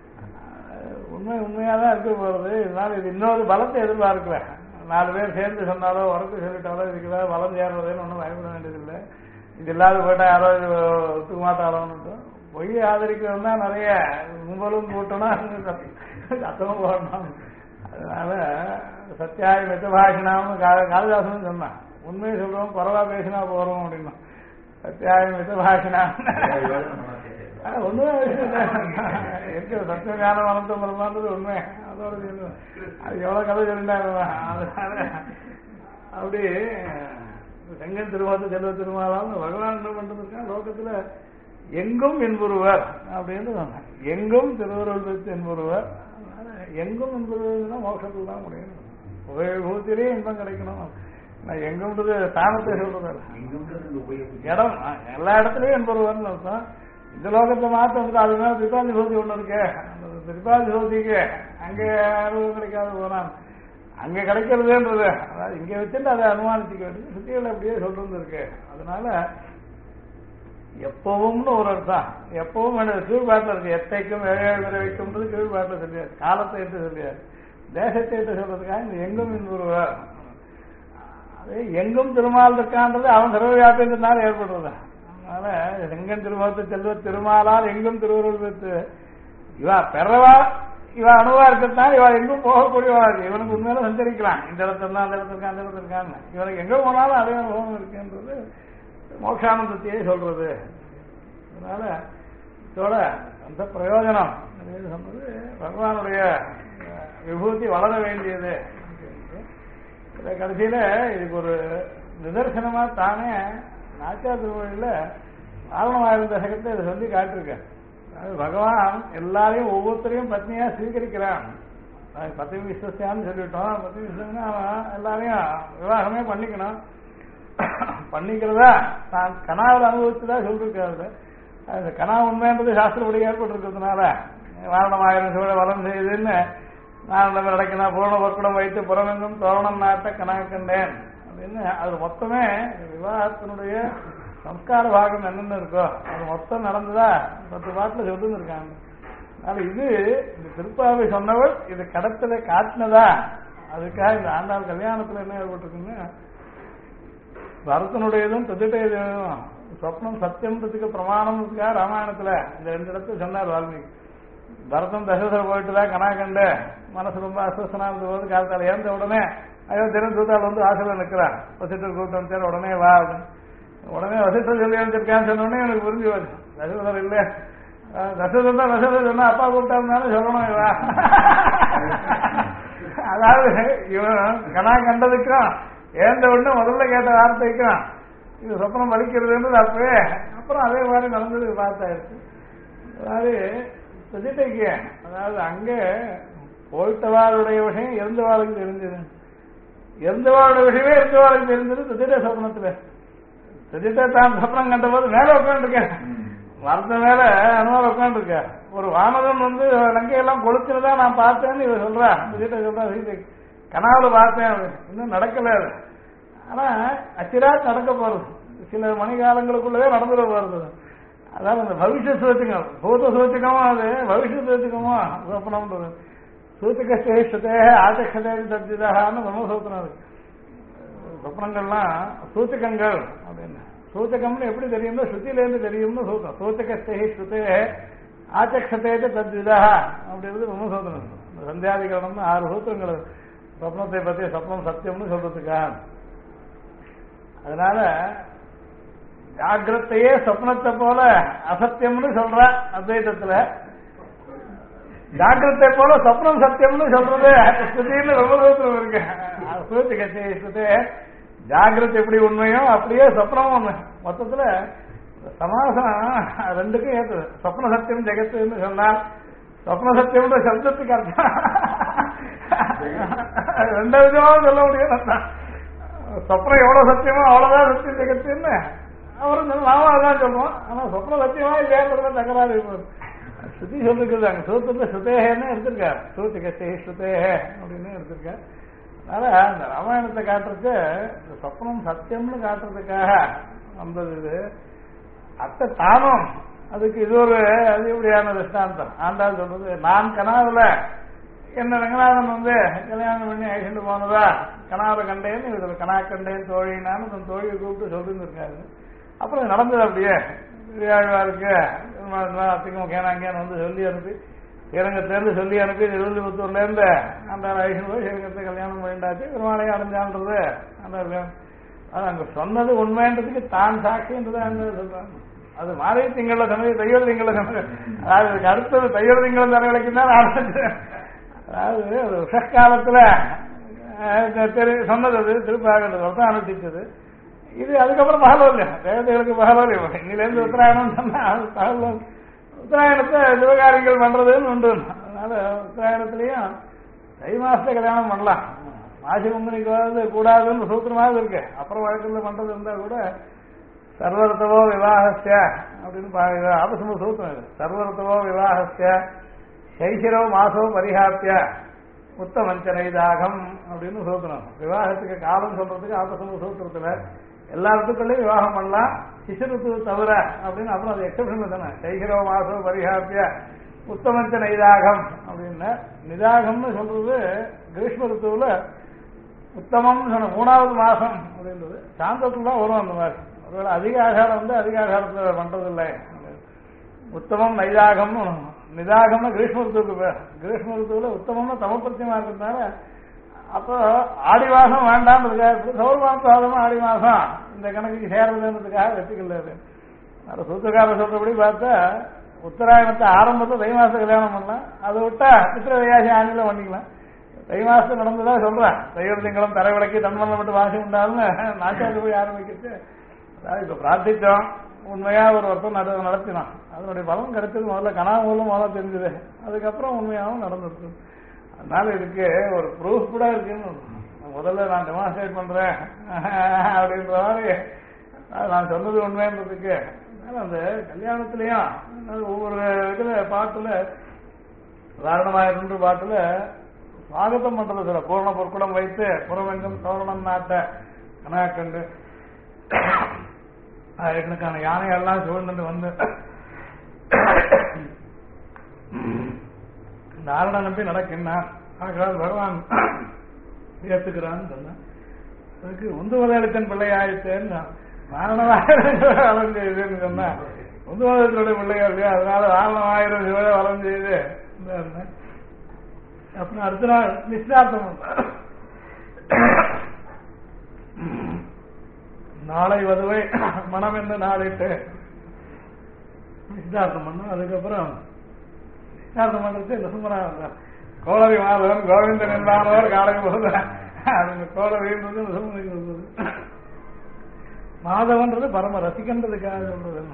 உண்மையா தான் இருக்க போறது. இதனால இது இன்னொரு பலத்தை எதிர்பார்க்கல. 4 பேர் சேர்ந்து சொன்னாலோ உறக்கு சொல்லிட்டாலோ இதுக்கு ஏதாவது பலம் சேர்றதுன்னு ஒன்றும் பயப்பட வேண்டியதில்லை. இது இல்லாத போயிட்டா யாரோ ஒத்துக்க மாட்டாளோன்னு பொய்யை ஆதரிக்கிறது தான் நிறைய கும்பலும் கூட்டணும் சத்தமும் போடணும். அதனால சத்தியாய மிதபாஷினான்னு காளிதாசன் சொன்னான். உண்மையை சொல்றோம் பரவா பேசினா போறோம் அப்படின்னா சத்தியாய மிதபாஷினா ஒண்ணுமே இருக்கிற சத்திய ஞானம் வளர்த்த மரமான்றது உண்மை. அதோட அது எவ்வளவு கதை சொல்லிட்டாங்க. அதனால அப்படி செங்கன் திருவாத்து செல்வ திருமாலாம் பகவான் என்ன பண்றதுக்கா லோகத்துல எங்கும் என்பொருவர் அப்படின்னு சொன்னாங்க. எங்கும் திருவருள் பெற்று என்பொருவர். எங்கும் என்பதுன்னா மோட்சத்துக்கு தான் முடியும். உபயோகத்திலே இன்பம் கிடைக்கணும். நான் எங்கும்ன்றது தானத்தை சொல்றது இடம் எல்லா இடத்துலயும் என்பொருவர்னு அர்த்தம். இந்த லோகத்தை மாற்றம் வந்து அதுதான் திரிபாதி சோதி ஒண்ணு இருக்கு. அந்த திரிபாதி சோதிக்கு அங்கே அனுபவம் கிடைக்காது போனான் அங்க கிடைக்கிறதுன்றது. அதாவது இங்க வச்சுட்டு அதை அனுமானிச்சுக்க வேண்டியது சுத்திகளை அப்படியே சொல்றது இருக்கு. அதனால எப்பவும்னு ஒரு அர்த்தம். எப்பவும் கீழ்பாட்டில் இருக்கு. எத்தைக்கும் ஏழு வைக்கும்ன்றது கீழ்பாட்டில் சொல்லியாது. காலத்தை எடுத்து சொல்லியாது. தேசத்தை எடுத்து சொல்றதுக்காக இந்த எங்கும் என்பொருவர். அது எங்கும் திருமால் இருக்கான்றது அவன் சர்வவியாபின்றதுனால ஏற்படுறது. அதனால செங்கன் திருமுகத்து செல்வ திருமாலால் எங்கும் திருவருள் பெற்று இவா பெறவா இவன் அணுவா இருக்கிறதுனால இவன் எங்கும் போகக்கூடியவா இருக்கு. இவனுக்கு உண்மையில சஞ்சரிக்கலாம். இந்த இடத்துல அந்த இடத்துல இருக்கான் அந்த இடத்துல இருக்கான்னு இவனுக்கு எங்க போனாலும் அதே அனுபவம் இருக்குன்றது மோட்சானந்தத்தையே சொல்றது. அதனால இதோட அந்த பிரயோஜனம் சொன்னது பகவானுடைய விபூதி வளர வேண்டியது. கடைசியில இதுக்கு ஒரு நிதர்சனமா தானே நாச்சியார் திருமொழியில காரணமாயிருந்த சகத்தை இதை சொல்லி காட்டிருக்கேன். பகவான் எல்லாரையும் ஒவ்வொருத்தரையும் பத்னியா ஸ்வீகரிக்கிறான். பத்னி விஸ்வசியான்னு சொல்லிட்டோம். பத்னி விஸ்வம்னா அவன் எல்லாரையும் விவாகமே பண்ணிக்கணும். பண்ணிக்கிறதா நான் கனாவில் அனுபவிச்சுதான் சொல்லிருக்காரு. அந்த கனா உண்மைன்றது சாஸ்திரப்படி ஏற்பட்டிருக்கிறதுனால வாரணமாயிரம் சூழ வளம் செய்யுதுன்னு நான் நடக்கணும். பூரண பொற்குடம் வைத்து புறமெங்கும் தோரணம் நாட்ட கனா கண்டேன் அப்படின்னு அது மொத்தமே விவாகத்தினுடைய சம்ஸ்கார பாகம் என்னென்ன இருக்கோ அது மொத்தம் நடந்ததா 10 பாட்டில் சொல்லுன்னு இருக்காங்க. அதனால இது இந்த திருப்பாவை சொன்னவள் இது கடத்துல காட்டினதா. அதுக்காக இந்த ஆண்டாள் கல்யாணத்துல என்ன ஏற்பட்டிருக்குன்னு பரதனுடையதும் திதிட்டையதும் சொப்னம் சத்தியம்ன்றதுக்கு பிரமாணம்ன்றதுக்காக ராமாயணத்துல இந்த 2 இடத்துல சொன்னார் வால்மீகி. பரதம் தசரதர் போயிட்டு தான் கனா கண்டு மனசு ரொம்ப அஸ்வசனா இருந்த போது காலத்தால் ஏந்த உடனே அயோத்தியன் தூத்தாள் வந்து வாசல நிற்கிறான். வசிட்டர் கூட்டம் உடனே வா உடனே வசிட்டர் சொல்லி அனுப்பிச்சிருக்கான்னு சொன்னோடனே எனக்கு புரிஞ்சு போச்சு. தசரதர் இல்ல தசரதர் தான் தசரதர் சொன்னா அப்பா கூப்பிட்டாருனாலும் சொல்லணும் இவா. அதாவது இவன் கனா கண்டதுக்கும் ஏந்த உடனே முதல்ல கேட்ட வார்த்தைக்கும் இது சொப்பனம் பலிக்கிறதுன்றது அப்பவே அப்புறம் அதே மாதிரி நடந்தது பார்த்தாயிருக்கு. அதாவது பிரதிட்டைக்கு அதாவது அங்க போயிட்டவாளுடைய விஷயம் இருந்தவாளுக்கு தெரிஞ்சது. இருந்தவாளுடைய விஷயமே இருந்தவாளுக்கு தெரிஞ்சது பிரதிட்ட சொப்னத்துல. பிரதிட்ட தான் சொப்னம் கண்ட போது மேல உட்காந்துருக்கேன். மரத்த மேல அனுமார் உட்காந்துருக்க. ஒரு வானதன் வந்து லங்கையெல்லாம் கொளுத்துறதா நான் பார்த்தேன்னு இவ சொல்றா. பிரதிட்ட சொல்றா சீதை கனாவுல பார்த்தேன். இன்னும் நடக்கல. ஆனா அச்சிராத் நடக்க போறது. சில மணிகாலங்களுக்குள்ளவே நடந்துட போறது. அதாவது அந்த பவிஷ்ய சூச்சகம் பூத சூச்சகமும் அது பவிஷ்ய சூச்சகமும் சொப்பனம்ன்றது. சூச்சகஸ்தே ஸ்ருதே ஆச்சக்ஷதே தர்ஜிதான்னு பிரம்மசூத்திரம் இருக்கு. சொப்னங்கள்லாம் சூச்சகங்கள் அப்படின்னு. சூச்சகம்னு எப்படி தெரியும்னா ஸ்ருதியிலேருந்து தெரியும்னு சூத்திரம். சூச்சகஸ்தே ஸ்ருதே ஆச்சக்ஷதே தத்விதா அப்படின்றது பிரம்மசூத்திரம். சந்தியாதிகரணம்னு 6 சூத்திரங்கள் சொப்னத்தை பத்தி சொப்னம் சத்தியம்னு சொல்றதுக்கா. அதனால ஜாகிரத்தையே சொப்னத்தை போல அசத்தியம்னு சொல்ற அத்வைதத்துல. ஜாகிரத்தை போல சொப்னம் சத்தியம்னு சொல்றது ஸ்ருதின்னு ரொம்ப சூத்திரம் இருக்கு. சூச்சகத்தை ஜாகிரதை எப்படி உண்மையோ அப்படியே சொப்னமும் ஒண்ணு. மொத்தத்துல சமாசம் 2க்கும் ஏற்றது. சொப்ன சத்தியம் ஜெகத்துன்னு சொன்னால் சொப்ன சத்தியம்ன்ற சப்தத்துக்கு அர்த்தம் 2 விதமாக சொல்ல முடியும். சொப்னம் எவ்வளவு சத்தியமோ அவ்வளவுதான் சத்தியம் ஜெகத்துன்னு அவரும் நாம அதான் சொல்லுவோம். ஆனா சொப்ன சத்தியமா இல்லையாங்கிறத தகராறு இருப்பது. ஸ்ருதி சொல்லிருக்குது அங்க சூத்திரத்தை ஸ்ருதேகன்னு எடுத்திருக்காரு. சூத்திகத்தை ஸ்ருதேக அப்படின்னு எடுத்திருக்காரு. அதனால அந்த ராமாயணத்தை காட்டுறதுக்கு இந்த சொப்னம் சத்தியம்னு காட்டுறதுக்காக வந்தது இது. அத்தை தானும் அதுக்கு இது ஒரு அதிகப்படியான திருஷ்டாந்தம். ஆண்டாள் சொல்றது, நான் கனாவுல என்ன ரங்கநாதன் வந்து கல்யாணம் பண்ணி அழிச்சுட்டு போனதா கனாவை கண்டேன்னு இதுல கனா கண்டேன் தோழினான்னு தன் தோழியை கூப்பிட்டு சொல்லிட்டு இருக்காரு. அப்புறம் நடந்தது அப்படியே பெரியாழ்வாருக்கு அத்திக்கும் கேனாங்கேன்னு வந்து சொல்லி அனுப்பி ஸ்ரீரங்கத்திலேருந்து சொல்லி அனுப்பி திருவள்ளுவத்தூர்லேருந்து அந்த அழிச்சுட்டு போய் ஸ்ரீரங்கத்தை கல்யாணம் பண்ணிட்டாச்சு பெருமாளையும் அடைஞ்சான்றது அந்த அது அங்க சொன்னது உண்மைன்றதுக்கு தான் சாட்சின்றது அங்க சொல்றாங்க. அது மாறி திங்கள சமயம் தையல் திங்கள சமயம் அதாவது இதுக்கு அடுத்தது தையல் திங்கள தலைவலைக்கு தான் ஆரம்பிச்சேன். அதாவது அது விஷக்காலத்துல சொன்னது அது திருப்பாகிறது ஒருத்தான் அனுஷ்டிச்சது. இது அதுக்கப்புறம் பகலோல்யா தேவதைகளுக்கு பகலோல்யா இங்கிலேருந்து உத்தராயணம் சொன்னா பகல் உத்தராயணத்தை சிவகாரியங்கள் பண்றதுன்னு உண்டு. அதனால உத்தராயணத்திலையும் தை மாசத்தை கல்யாணம் பண்ணலாம். மாசி முங்கனிக்கு கூடாதுன்னு சூத்திரமாக இருக்கு. அப்புறம் வழக்கில் பண்றது இருந்தா கூட சர்வரத்தவோ விவாகஸ்ய அப்படின்னு ஆபசம சூத்திரம் இது. சர்வரத்தவோ விவாகஸ்ய சைசிரோ மாசோ பரிஹாப்பிய உத்தமஞ்சனைதாகம் அப்படின்னு சூத்திரம். விவாகத்துக்கு காலம் சொல்றதுக்கு ஆபசம சூத்திரத்துல எல்லா ಋತುக்களையும் விவாகம் பண்ணலாம், சிசுருத்து தவிர அப்படின்னு. அப்புறம் அது எக்ஸப்ஷன் தானே. சைசிரோ மாசோ பரிஹாப்பிய உத்தமஞ்ச நைதாகம் அப்படின்னு. நிதாகம்னு சொல்றது கிரீஷ்ம ருத்துவுல உத்தமம் சொன்ன 3வது மாசம் அப்படின்றது சாந்தத்துல தான் வரும். அந்த மாதிரி ஒருவேளை அதிக ஆகாரம் வந்து அதிக ஆகாரத்தில் பண்றதில்லை. உத்தமம் நைதாகம் நிதாகம்னா கிரீஷ்ம ருத்துவுக்கு பேர். கிரீஷ்ம ருத்துவுல உத்தமம்னா தமப்பிரத்தியமா இருக்கிறதுனால அப்போ ஆடி மாசம் வேண்டாம்ன்றதுக்காக சௌர்மாசாதமா ஆடி மாசம் இந்த கணக்குக்கு சேர்றதுன்றதுக்காக வச்சுக்கல. அது சூத்திரக்காரர் சொல்றபடி பார்த்தா உத்தராயணத்தை ஆரம்பத்தை தை மாசம் கல்யாணம் பண்ணலாம். அதை விட்டா சித்திர வையாசி ஆண்டில பண்ணிக்கலாம். தை மாசம் நடந்ததா சொல்றேன். தையல் திங்களும் தரை விளக்கி தன்மல்ல மட்டும் வாசி உண்டாலும் நாச்சாக்கு போய் ஆரம்பிக்கிறது. அதாவது இப்ப பிரார்த்திச்சோம், உண்மையா ஒரு வருஷம் நடத்தினோம், அதனுடைய பலன் கிடைச்சது முதல்ல கனா மூலம் முதல்ல தெரிஞ்சது, அதுக்கப்புறம் உண்மையாகவும் நடந்துருக்கு. அதனால இதுக்கு ஒரு ப்ரூஃப் கூட இருக்குன்னு முதல்ல நான் டெமான்ஸ்ட்ரேட் பண்றேன் அப்படின்ற மாதிரி நான் சொன்னது உண்மைன்றதுக்கு. அதனால அந்த கல்யாணத்திலையும் ஒவ்வொரு இதுல பாட்டுல உதாரணமாயிருந்து பாட்டுல சுவாகத்தம் பண்றது சில பூர்ண பொற்குடம் வைத்து புறவெங்கும் சோழனம் நாட்ட கனாக்கண்டு ஆயிரக்கணக்கான யானைகள்லாம் சூழ்ந்துட்டு வந்து நாரண நம்பி நடக்கின்றான். பகவான் ஏத்துக்கிறான்னு சொன்ன அதுக்கு உந்துவதளித்தன் பிள்ளை ஆயிடுச்சேன்னு நாரணமாயிரம் சொன்னா உந்துவதத்தினுடைய பிள்ளையா இல்லையா, அதனால நாரணமாயிரம் சிவ வளம் செய்து அப்புறம் அடுத்த நாள் நிச்சயார்த்தம் நாளை வதுவை மனம் என்று நாளிட்டு நிச்சயார்த்தம் பண்ணோம். அதுக்கப்புறம் நிச்சயார்த்தம் பண்றது நசுமரா வந்தார். கோளவி மாதவன் கோவிந்தன் என்றானவர் காலை போது அதுங்க கோளவின்றது நசுமனுக்கு இருந்தது. மாதவன்றது பரம ரசிக்கின்றதுக்காக சொல்றது.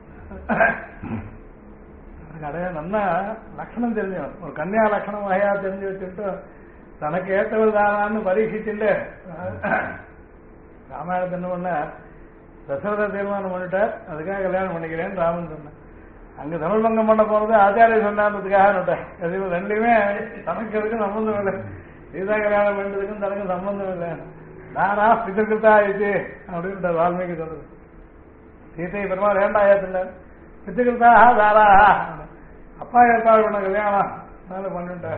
அடைய நல்லா லட்சணம் தெரிஞ்சவன், ஒரு கன்னியா லட்சணம் வகையா தெரிஞ்சு வச்சுட்டு தனக்கு ஏற்றவள் தானான்னு பரீட்சிச்சுட்டு ராமாயணத்தை என்ன பண்ண தசரத தீர்மானம் பண்ணிட்டார், அதுக்காக கல்யாணம் பண்ணிக்கிறேன்னு ராமன் சொன்னேன். அங்க தனுர்பங்கம் பண்ண போறது ஆச்சாரிய சொன்னான்றதுக்காக நட்டேன். ரெண்டுமே தனக்கு எதுக்கும் சம்பந்தம் இல்லை. சீதா கல்யாணம் பண்ணுறதுக்கும் தனக்கு சம்பந்தம் இல்லை. நானா பிதற்கிருத்தா ஆயிடுச்சு அப்படின்ற வால்மீகி சொல்றது. சீதையை பெருமாள் ஏண்டாயத்துல பிதற்கிருத்தாக தாராஹா அப்பா ஏற்பாடு பண்ண கல்யாணம் அதனால பண்ணிட்டார்.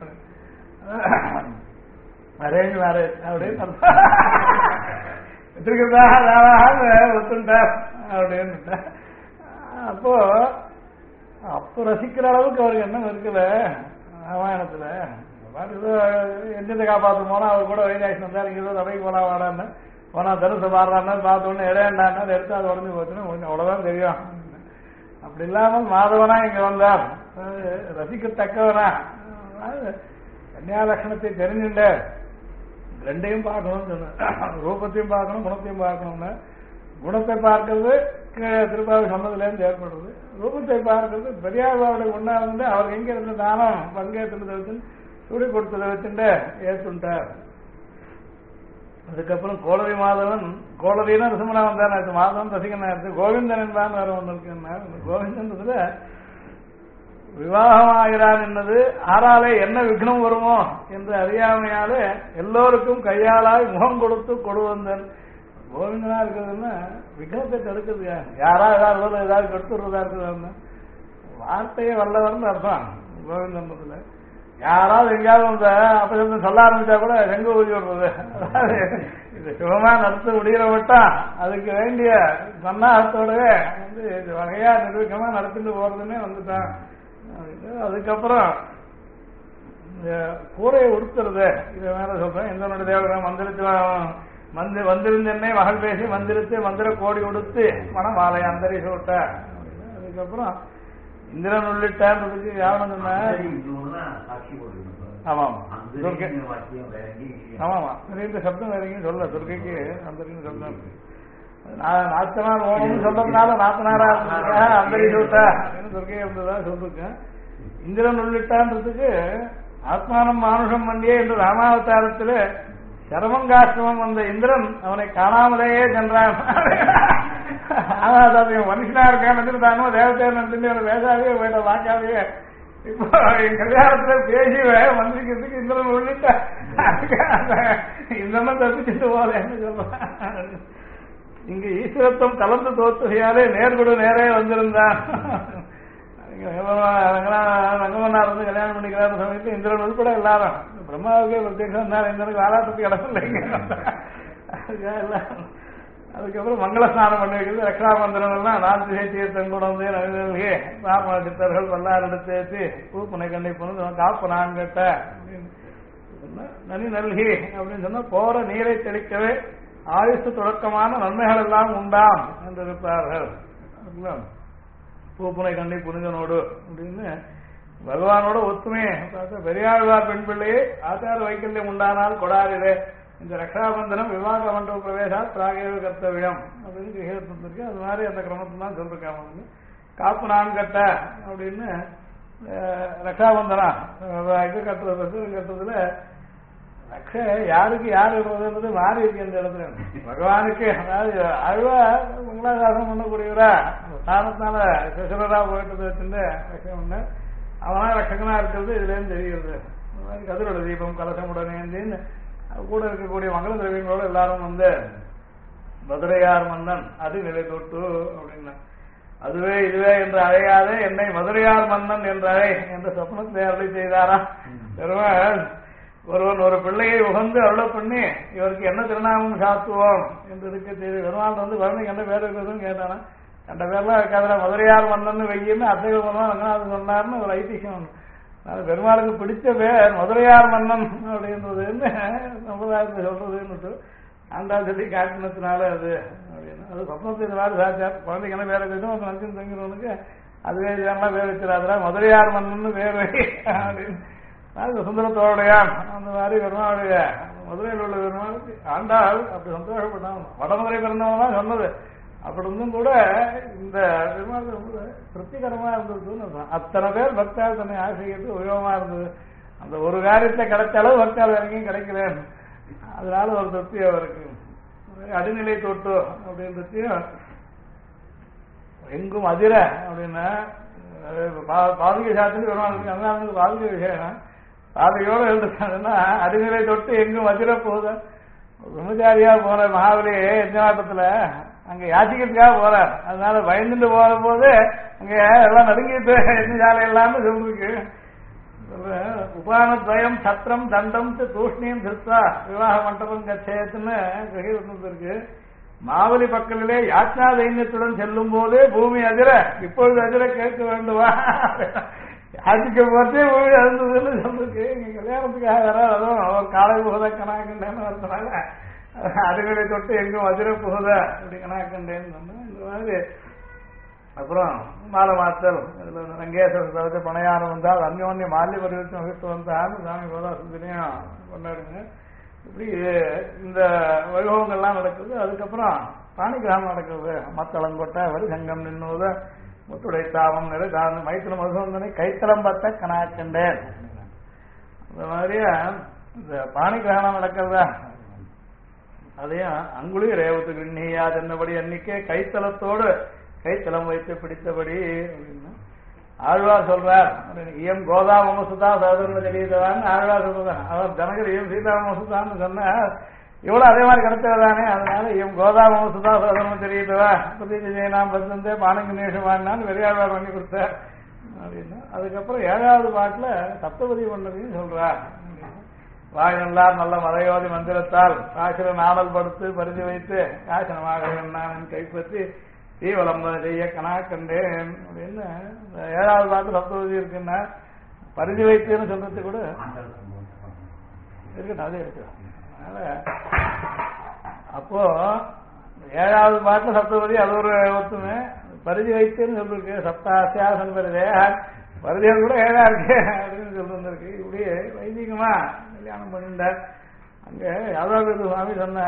அரேஞ்ச் மேரேஜ் அப்படின்னு பிதற்கிருத்தாக தாராஹான்னு ஒத்துட்டார் அப்படின்னு. அப்போ ரசிக்கிற அளவுக்கு அவருக்கு எண்ணம் இருக்குல்ல ராமாயணத்துல. எஞ்சத்தை காப்பாற்ற போனா அவர் கூட வைகாசி வந்தார், இங்கே சபைக்கு போனா வாடான்னு போனா தனுசை பாடுறான்னு பார்த்தோன்னு இடையண்டான்னு எடுத்து அது உடஞ்சு போச்சுன்னு அவ்வளவுதான் தெரியும். அப்படி இல்லாமல் மாதவனா இங்க வந்தார், ரசிக்கத்தக்கவனா. கன்னியா லட்சணத்தை தெரிஞ்சுட்ட ரெண்டையும் பார்க்கணும்னு சொன்ன. ரூபத்தையும் பார்க்கணும், குணத்தையும் பார்க்கணும்னு. குணத்தை பார்க்கறது திருப்பாவை சொன்னதுலேருந்து ஏற்படுறது, ரூபத்தை பார்க்கறது பெரியாருடைய ஒன்னா வந்து அவர் எங்க இருந்த தானம் பங்கேற்றது வச்சு சுடி கொடுத்ததை வச்சுட்டு ஏற்றுட்டார். அதுக்கப்புறம் கோளவி மாதவன், கோளவினா ரிசுமனா வந்தான், மாதவன் ரசிகனா இருக்கு. கோவிந்தன் தான் வேற ஒன்று இருக்கு. கோவிந்தன்றதுல விவாகமாகிறான் என்னது ஆறாலே என்ன விக்னம் வருமோ என்று அறியாமையாலே எல்லோருக்கும் கையாளாய் முகம் கொடுத்து கொடுவந்தன். கோவிந்தனா இருக்கிறதுன்னா விக்னத்தை தடுக்கிறது யாரா ஏதாவது கெடுத்துறதா இருக்குதுன்னு வார்த்தையே வல்லவர்னு அர்த்தம். கோவிந்தன்றதுல யாராவது எங்கேயாவது இந்த அப்ப சொல்ல ஆரம்பிச்சா கூட செங்க ஊதி விடுறது. இது சுகமா நடத்த முடிகிற மட்டும் அதுக்கு வேண்டிய சன்னாகத்தோடவே வகையா நிர்வீக்கமா நடத்திட்டு போறதுன்னே வந்துட்டான். அதுக்கப்புறம் கூரையை உடுத்துறது இதை மேல சொல்றேன். இந்த தேவதை வந்திருந்தே மகள் பேசி மந்திரித்து மந்திர கோடி உடுத்து மனமாலை அந்தரி சூட்ட. அதுக்கப்புறம் இந்திரன் உள்ளிட்டதுக்கு யாரும் சொன்ன ஆமாம் ஆமாமா இந்த சப்தம் வேற எங்கேயும் சொல்ல துர்கைக்கு அந்தரின்னு சப்தம் இருக்கு. நாத்தனார் ஓணும்னு சொல்றதுனால நாத்தனாரா அந்தரி சூட்ட அப்படின்னு துர்கை இருந்ததா சொல்லிருக்கேன். இந்திரன் உள்ளிட்டான்றதுக்கு ஆத்மானம் மானுஷம் மண்டியே என்று ராமாவதாரத்தில் சரமங்காசிரமம் வந்த இந்திரன் அவனை காணாமலேயே சென்றான். மனுஷனா இருக்கான்னு தானோ தேவத்தையர் நினைச்சு பேசாவே போயிட்ட வாக்காவே. இப்போ என் கல்யாணத்துல பேசி மந்திரிக்கிறதுக்கு இந்திரன் உள்ளிட்ட இந்திரனும் தப்பிச்சுட்டு போலேன்னு சொல்றான். இங்கு ஈஸ்வரத்துவம் கலந்து தோற்றுகையாலே நேர்கொடு நேரே வந்திருந்தான். ரங்கமன்னார் வந்து கல்யாணம் பண்ணிக்கிறார் சமயத்தில் இந்திரன் உள்பட எல்லாரும் பிரம்மாவுக்கே பிரத்யேகம் இருந்தாலும் இந்திரனுக்கு வாராட்டத்துக்கு இடம் இல்லைங்க. அதுக்கப்புறம் மங்கள ஸ்நானம் பண்ணி வைக்கிறது ரக்ஷாபந்தனம் எல்லாம் நான்கு தீர்த்தம் கூட வந்து நவினல்கே ராம சித்தர்கள் பல்லாறு எடுத்து ஏற்றி பூப்பனை கண்ணி போனது காப்பு நான் கேட்ட நனி நல்கி அப்படின்னு சொன்னா போற நீரை தெளிக்கவே ஆயுசு தொடக்கமான நன்மைகள் எல்லாம் உண்டாம் என்று இருப்பார்கள். பூப்புனை கண்ணி புனிதனோடு அப்படின்னு பகவானோட ஒத்துமையே பார்த்தா பெரியாழ்வார் பெண் பிள்ளையே ஆச்சார வைக்கல்யம் உண்டானால் கொடாரிலே இந்த ரக்ஷாபந்தனம் விவாக மண்டப பிரவேசா பிராகேவ கர்த்தவியம் அப்படின்னு கேட்டு அது மாதிரி அந்த கிரமத்தை தான் சொல்லிருக்காங்க. காப்பு நான் கட்ட அப்படின்னு ரக்ஷாபந்தனம் இது கட்டுறதுல ரக்ஷ யாருக்கு யார் இருந்தது மாறி இருக்கு இந்த இடத்துல. பகவானுக்கு அதாவது அழுவா மங்களாதாசம் பண்ணக்கூடியவரா ஸ்தானத்தினால சிசுரரா போயிட்டு வச்சுட்டு ரக்ஷம் பண்ண அவனா ரட்சகனா இருக்கிறது இதுல இருந்து தெரிகிறது. கதிரோட தீபம் கலசமுடனேன்னு கூட இருக்கக்கூடிய மங்கள திரவியங்களோட எல்லாரும் வந்து மதுரையார் மன்னன் அது நிலை தொட்டு அப்படின்னா அதுவே இதுவே என்று அழையாதே என்னை மதுரையார் மன்னன் என்று அழை என்ற சொப்னத்தை அருளை செய்தாரா. பெருமாள் ஒருவன் ஒரு பிள்ளையை உகந்து அருள பண்ணி இவருக்கு என்ன திருநாமம் சாத்துவோம் என்று இருக்க செய்து பெருமாள் வந்து குழந்தைக்கு என்ன பேர் இருக்கிறதுன்னு கேட்டானா. அந்த பேர்லாம் இருக்காதுல மதுரையார் மன்னன் வெய்யின்னு அசைவம் அது சொன்னார்னு ஒரு ஐதிகம். பெருமாளுக்கு பிடிச்ச பேர் மதுரையார் மன்னன் அப்படின்றதுன்னு சம்பிரதாயத்தை சொல்றதுன்னு ஆண்டாள் சொல்லி காட்டினத்தினால அது அப்படின்னு அது சொப்னத்தை இந்த மாதிரி சாச்சார் குழந்தைக்கு என்ன பேரை வச்சோம் ஒரு நஞ்சம் தங்கிறவனுக்கு அதுவே இதெல்லாம் பேர் வச்சிடாதா மதுரையார் மன்னன் பேர் வை அப்படின்னு அது சுந்தரத்தோடையான் அந்த மாதிரி பெருமாளுடைய மதுரையில் உள்ள பெருமாளுக்கு ஆண்டாள் அப்படி சந்தோஷப்பட்டான். வடமதுரை பிறந்தவங்க தான் சொன்னது. அப்படி இருந்தும் கூட இந்த பெருமாள் ரொம்ப திருப்திகரமா இருந்ததுன்னு அத்தனை பேர் பக்தால் தன்னை ஆசைக்கிட்டு உபயோகமா இருந்தது. அந்த ஒரு காரியத்தை கிடைச்ச அளவு பக்தால் வரைக்கும் கிடைக்கிறேன். அதனால ஒரு திருப்தி அவருக்கு அடிநிலை தொட்டு அப்படின்றதையும் எங்கும் அதிர அப்படின்னா பாதுகை சாத்திட்டு பெருமாளுக்கு அண்ணாவுக்கு பாதுகை விஷயம் பாதுகையோடு எழுதுனா அடிநிலை தொட்டு எங்கும் அதிர போகுது. பிரம்மச்சாரியா போன மகாபலி யஜ்ஞாட்டத்துல அங்க யாச்சிக்கிறதுக்காக போறார். அதனால பயந்துட்டு போற போது அங்க எல்லாம் நடுங்கிட்டு யஜ்ஞாலை எல்லாமே சொல்லிருக்கு. உபானத்வயம் சத்திரம் தண்டம் தூஷ்ணியம் திருத்தா விவாக மண்டபம் கச்சேத்துன்னு இருக்கு. மாவலி பக்கத்திலே யாத்ரா தைன்யத்துடன் செல்லும் போதே பூமி அதிர இப்பொழுது அதிர கேட்க வேண்டுவா யாத்திக்க போதே பூமி அதிர்ந்ததுன்னு சொல்லிருக்கு. இங்க கல்யாணத்துக்காக வர அதுவும் அவர் காலை புகத கணாக்கண்டேன்னு வரதுனால அதுகளை தொட்டு எங்கும் அதிர புகத அப்படி கணாக்கண்டேன்னு சொன்னா இந்த மாதிரி. அப்புறம் மாலை மாத்தல் ரங்கேஸ்வர தவிர பணையாரம் வந்தால் அந்யோன்ய மாலிய பரிவர்த்தனை வகித்து வந்தாலும் சாமி கோதாசத்திலையும் கொண்டாடுங்க. இப்படி இந்த வைபவங்கள்லாம் நடக்குது. அதுக்கப்புறம் பாணி கிராமம் நடக்குது. மத்தளங்கொட்டை வரிசங்கம் நின்னுவது முத்துடை தாபம் நிறை மைத்தில மதுசந்தனை கைத்தளம் பார்த்த கணாக்கண்டேன். அந்த மாதிரியா இந்த பாணி கிரகணம் நடக்கிறதா அதையும் அங்குழி ரேவத்துக்கு இன்னையா தென்னபடி அன்னைக்கே கைத்தளத்தோடு கைத்தளம் வைத்து பிடித்தபடி அப்படின்னா ஆழ்வார் சொல்றார் இயம் கோதா வம்சதா சகோதரன் தெரியுதவான்னு ஆழ்வார் சொல்றார். அவர் ஜனகர் இயம் சீதா வம்சதான்னு சொன்னார். இவ்வளவு அதே மாதிரி கிடைச்சதானே, அதனால இவன் கோதா வம்சதா சோதரம் தெரியுதவா பிரதீஜ ஜெயனாம் பந்தந்தே பானங்க நேஷமானான்னு வெறியாழ்வார் பண்ணி கொடுத்தார் அப்படின்னா. அதுக்கப்புறம் 7வது பாட்டுல சப்தபதி பண்ணதையும் சொல்றார். வாய் நல்லார் நல்ல மலையோதி மந்திரத்தால் காசில நாடல் படுத்து பரிதி வைத்து காசனமாக நான் கைப்பற்றி தீவலம்பம் செய்ய கணா கண்டேன் அப்படின்னு 7வது பாட்டு சப்தபதி இருக்குன்னா பரிதி வைத்துன்னு சொல்றது கூட இருக்கு. அதே இருக்கு. அப்போ 7வது பாட்டுல சப்தபதி அது ஒரு ஒத்துமை பரிதி வைத்துன்னு சொல்லிருக்கு. சப்தாசியாசன் பரிதே பரிதிகள் கூட 7ஆ இருக்கு அப்படின்னு சொல்லிருக்கு. இப்படி வைதிகமா கல்யாணம் பண்ணிட்டார். அங்க யாதவ சுவாமி சொன்ன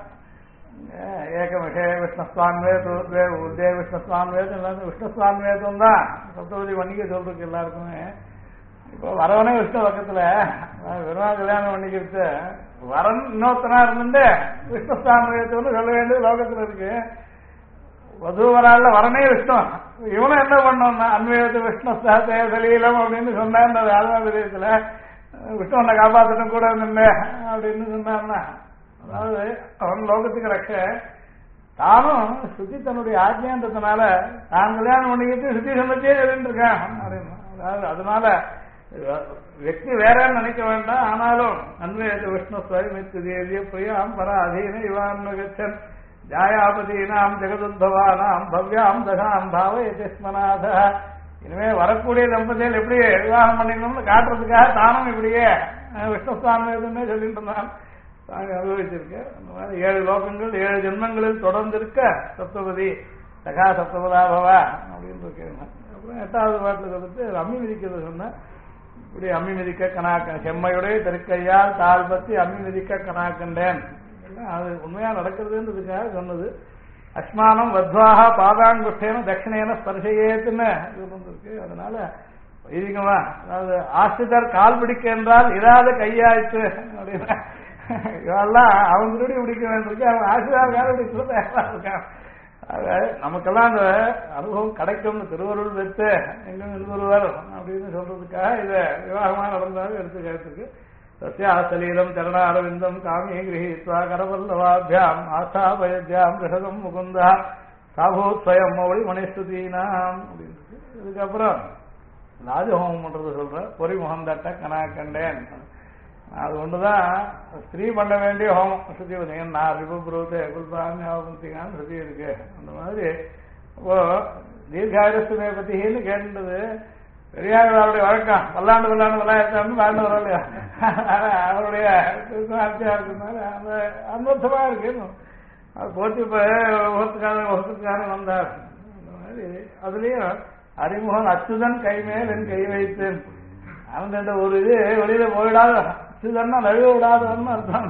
ஏகமிஷே விஷ்ணஸ்வான்வேத் உதே விஷ்ணஸ்வான்வேத் விஷ்ணஸ்வான்வேதம் தான் சப்தபதி பண்ணிக்க சொல்லிருக்கு எல்லாருக்குமே. இப்போ வரவனே விஷ்ணு பக்கத்துல வெறும் கல்யாணம் பண்ணிக்கிறது வரன் இன்னொருத்தனா இருந்து விஷ்ணுஸ்தானத்தை சொல்ல வேண்டியது லோகத்துல இருக்கு. வதூவரால வரனே விஷ்ணு, இவனும் என்ன பண்ணோம்னா அன்வேத விஷ்ணுஸ்தாத்தே சலீலம் அப்படின்னு சொன்னார். ஆழ்வாதிரியத்துல விஷ்ணு உன்னை காப்பாற்றணும் கூட நின்று அப்படின்னு சொன்னார்னா, அதாவது அவன் லோகத்துக்கு ரக்க தானும் சுத்தி தன்னுடைய ஆஜ்ஞான்றதுனால தான் கல்யாணம் பண்ணிக்கிட்டு சுத்தி சம்பத்தியே இருக்கான் அப்படின்னு. அதாவது அதனால व्यक्ति வேற நினைக்க வேண்டாம். ஆனாலும் அன்வேத விஷ்ணு ஸ்வயமித்து தேவிய பிரியாம் பர அதீன இவான் கச்சன் ஜாயாபதீனாம் ஜெகதுத்பவானாம் பவ்யாம் தகாம் பாவயஸ்மநாத. இனிமே வரக்கூடிய தம்பதிகள் எப்படி விவாகம் பண்ணிக்கணும்னு காட்டுறதுக்காக தானும் இப்படியே விஷ்ணுஸ்தானமே சொல்லிட்டு இருந்தான். தாங்க அனுபவிச்சிருக்க. அந்த மாதிரி 7 லோகங்கள் 7 ஜென்மங்களில் தொடர்ந்து இருக்க சப்தபதி சகா சப்தபதாபவா அப்படின்னு இருக்கேன். அப்புறம் 8வது பாட்டில் சொல்லிட்டு அம்மி மிதிக்கிறது சொன்ன. இப்படி அம்மி மிதிக்க கணாக்க செம்மையுடைய திருக்கையால் தாள் பத்தி அம்மி மிதிக்க கணாக்கண்டேன். அது உண்மையா நடக்கிறதுன்றதுக்காக சொன்னது. அஸ்மானம் வத்வாக பாதாங்குஷ்டேன தட்சிணேன ஸ்பர்ஷையேத்துன்னு இருக்கு. அதனால வைதிகமா அதாவது ஆசிரியர் கால் பிடிக்க என்றால் இராத கையாயிற்று அப்படின்னா இதெல்லாம் அவங்க திருடி பிடிக்க வேண்டியிருக்கு. அவங்க ஆசிரியர் கால் பிடிக்கிறது இருக்கான். நமக்கெல்லாம் அந்த அனுபவம் கிடைக்கும்னு திருவருள் வைத்து எங்கும் நிறுவருவர் அப்படின்னு சொல்றதுக்காக இதை விவாகமா நடந்தாலும் எடுத்துக்கிறதுக்கு சசியாசலீலம் சரண அரவிந்தம் காமியை கிரகித்வா கரவல்லவாபியாம் ஆசாபயத்யாம் ரிஷதம் முகுந்தா சாபூத் ஸ்வயம் மௌழி மணிஸ்துதீனாம் அப்படின்னு. இதுக்கப்புறம் ராஜஹோமம் பண்றது சொல்ற பொறிமுகம் தட்ட கனா கண்டேன். அது ஒண்ணுதான் ஸ்திரீ பண்ண வேண்டிய ஹோமம். சுத்தி நான் ரிபுப்ரூத்தே குல்பாமியாபந்திகான்னு சுத்தி இருக்கு. அந்த மாதிரி இப்போ தீர்காயுஸ்துமே பத்தின்னு கேட்டது பெரியாருடைய வழக்கம். பல்லாண்டு விளையாட்டான்னு வாழ்ந்து வரலையா அவருடைய ஆட்சியா இருக்கிறதுனால அந்த அனுபவமா இருக்கு. அது போட்டு இப்ப ஒருத்துக்கான வந்தார். அந்த மாதிரி அதுலயும் அறிமுகம் அச்சுதன் கைமேல் என் கை வைத்தேன். அந்த ஒரு இது வெளியில போயிடாத அச்சுதன்னா நழுவ விடாதன்னு அர்த்தம்.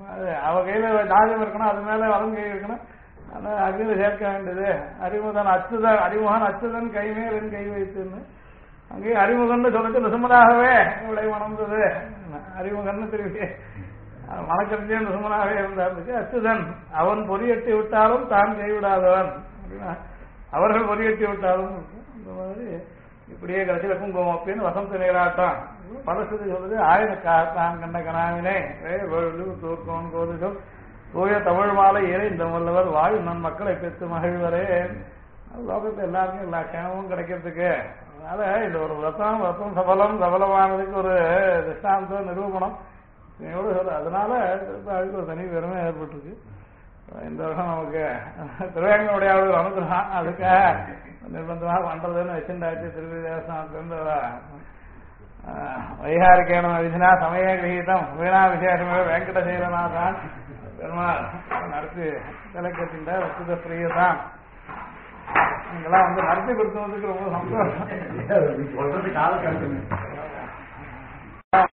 அவ கையில தாஜம் இருக்கணும், அது மேல வலம் கை இருக்கணும். ஆனா அக்னியில சேர்க்க வேண்டியது அறிமுகன் அச்சுதன் அறிமுகன் அச்சுதன் கைமேல் என் கை வைத்தேன்னு. அங்கேயும் அறிமுகன்னு சொல்லிட்டு நிசுமனாகவே விளை மணந்தது. அறிமுகன்னு திரும்பி மணக்கறிஞ்சே நிசுமனாகவே இருந்தாரு. அச்சுதன் அவன் பொறியட்டி விட்டாலும் தான் கைவிடாதவன் அப்படின்னா அவர்கள் பொறியட்டி விட்டாலும் இந்த மாதிரி இப்படியே கடைசியில குங்குமம் அப்படின்னு வசந்த நீராட்டம் பலசுதி சொல்றது. ஆயிரக்காத்தான் கண்ட கனாவினை தூர்க்கோன் கோதுகள் தூய தமிழ் மாலை ஏறி இந்த வல்லவர் வாயு நன் மக்களை பெற்று மகிழ்வரே. லோகத்தை எல்லாருக்கும் எல்லா கேமமும் கிடைக்கிறதுக்கு அதனால இந்த ஒரு விரதம் சபலமானதுக்கு ஒரு திஷ்டாந்தம் நிரூபணம் எவ்வளவு சொல்ல. அதனால அதுக்கு ஒரு தனி பெருமை ஏற்பட்டிருக்கு. இந்த வருஷம் நமக்கு திருவேங்கனுடைய அனுகிரகம் அதுக்காக நிர்பந்தமாக பண்றதுன்னு வச்சுட்டாச்சு. திருப்பதி தேவஸ்தானத்திலிருந்து வைகாரிக்கேன விதினா சமய கிரகீதம் வீணா விசேஷமே வெங்கடசீலநாதான் பெருமாள் நடத்தி விளக்கத்தின் வஸ்துத பிரியதான் நீங்களாம் நடத்தி கொடுத்ததுக்கு ரொம்ப சந்தோஷம்.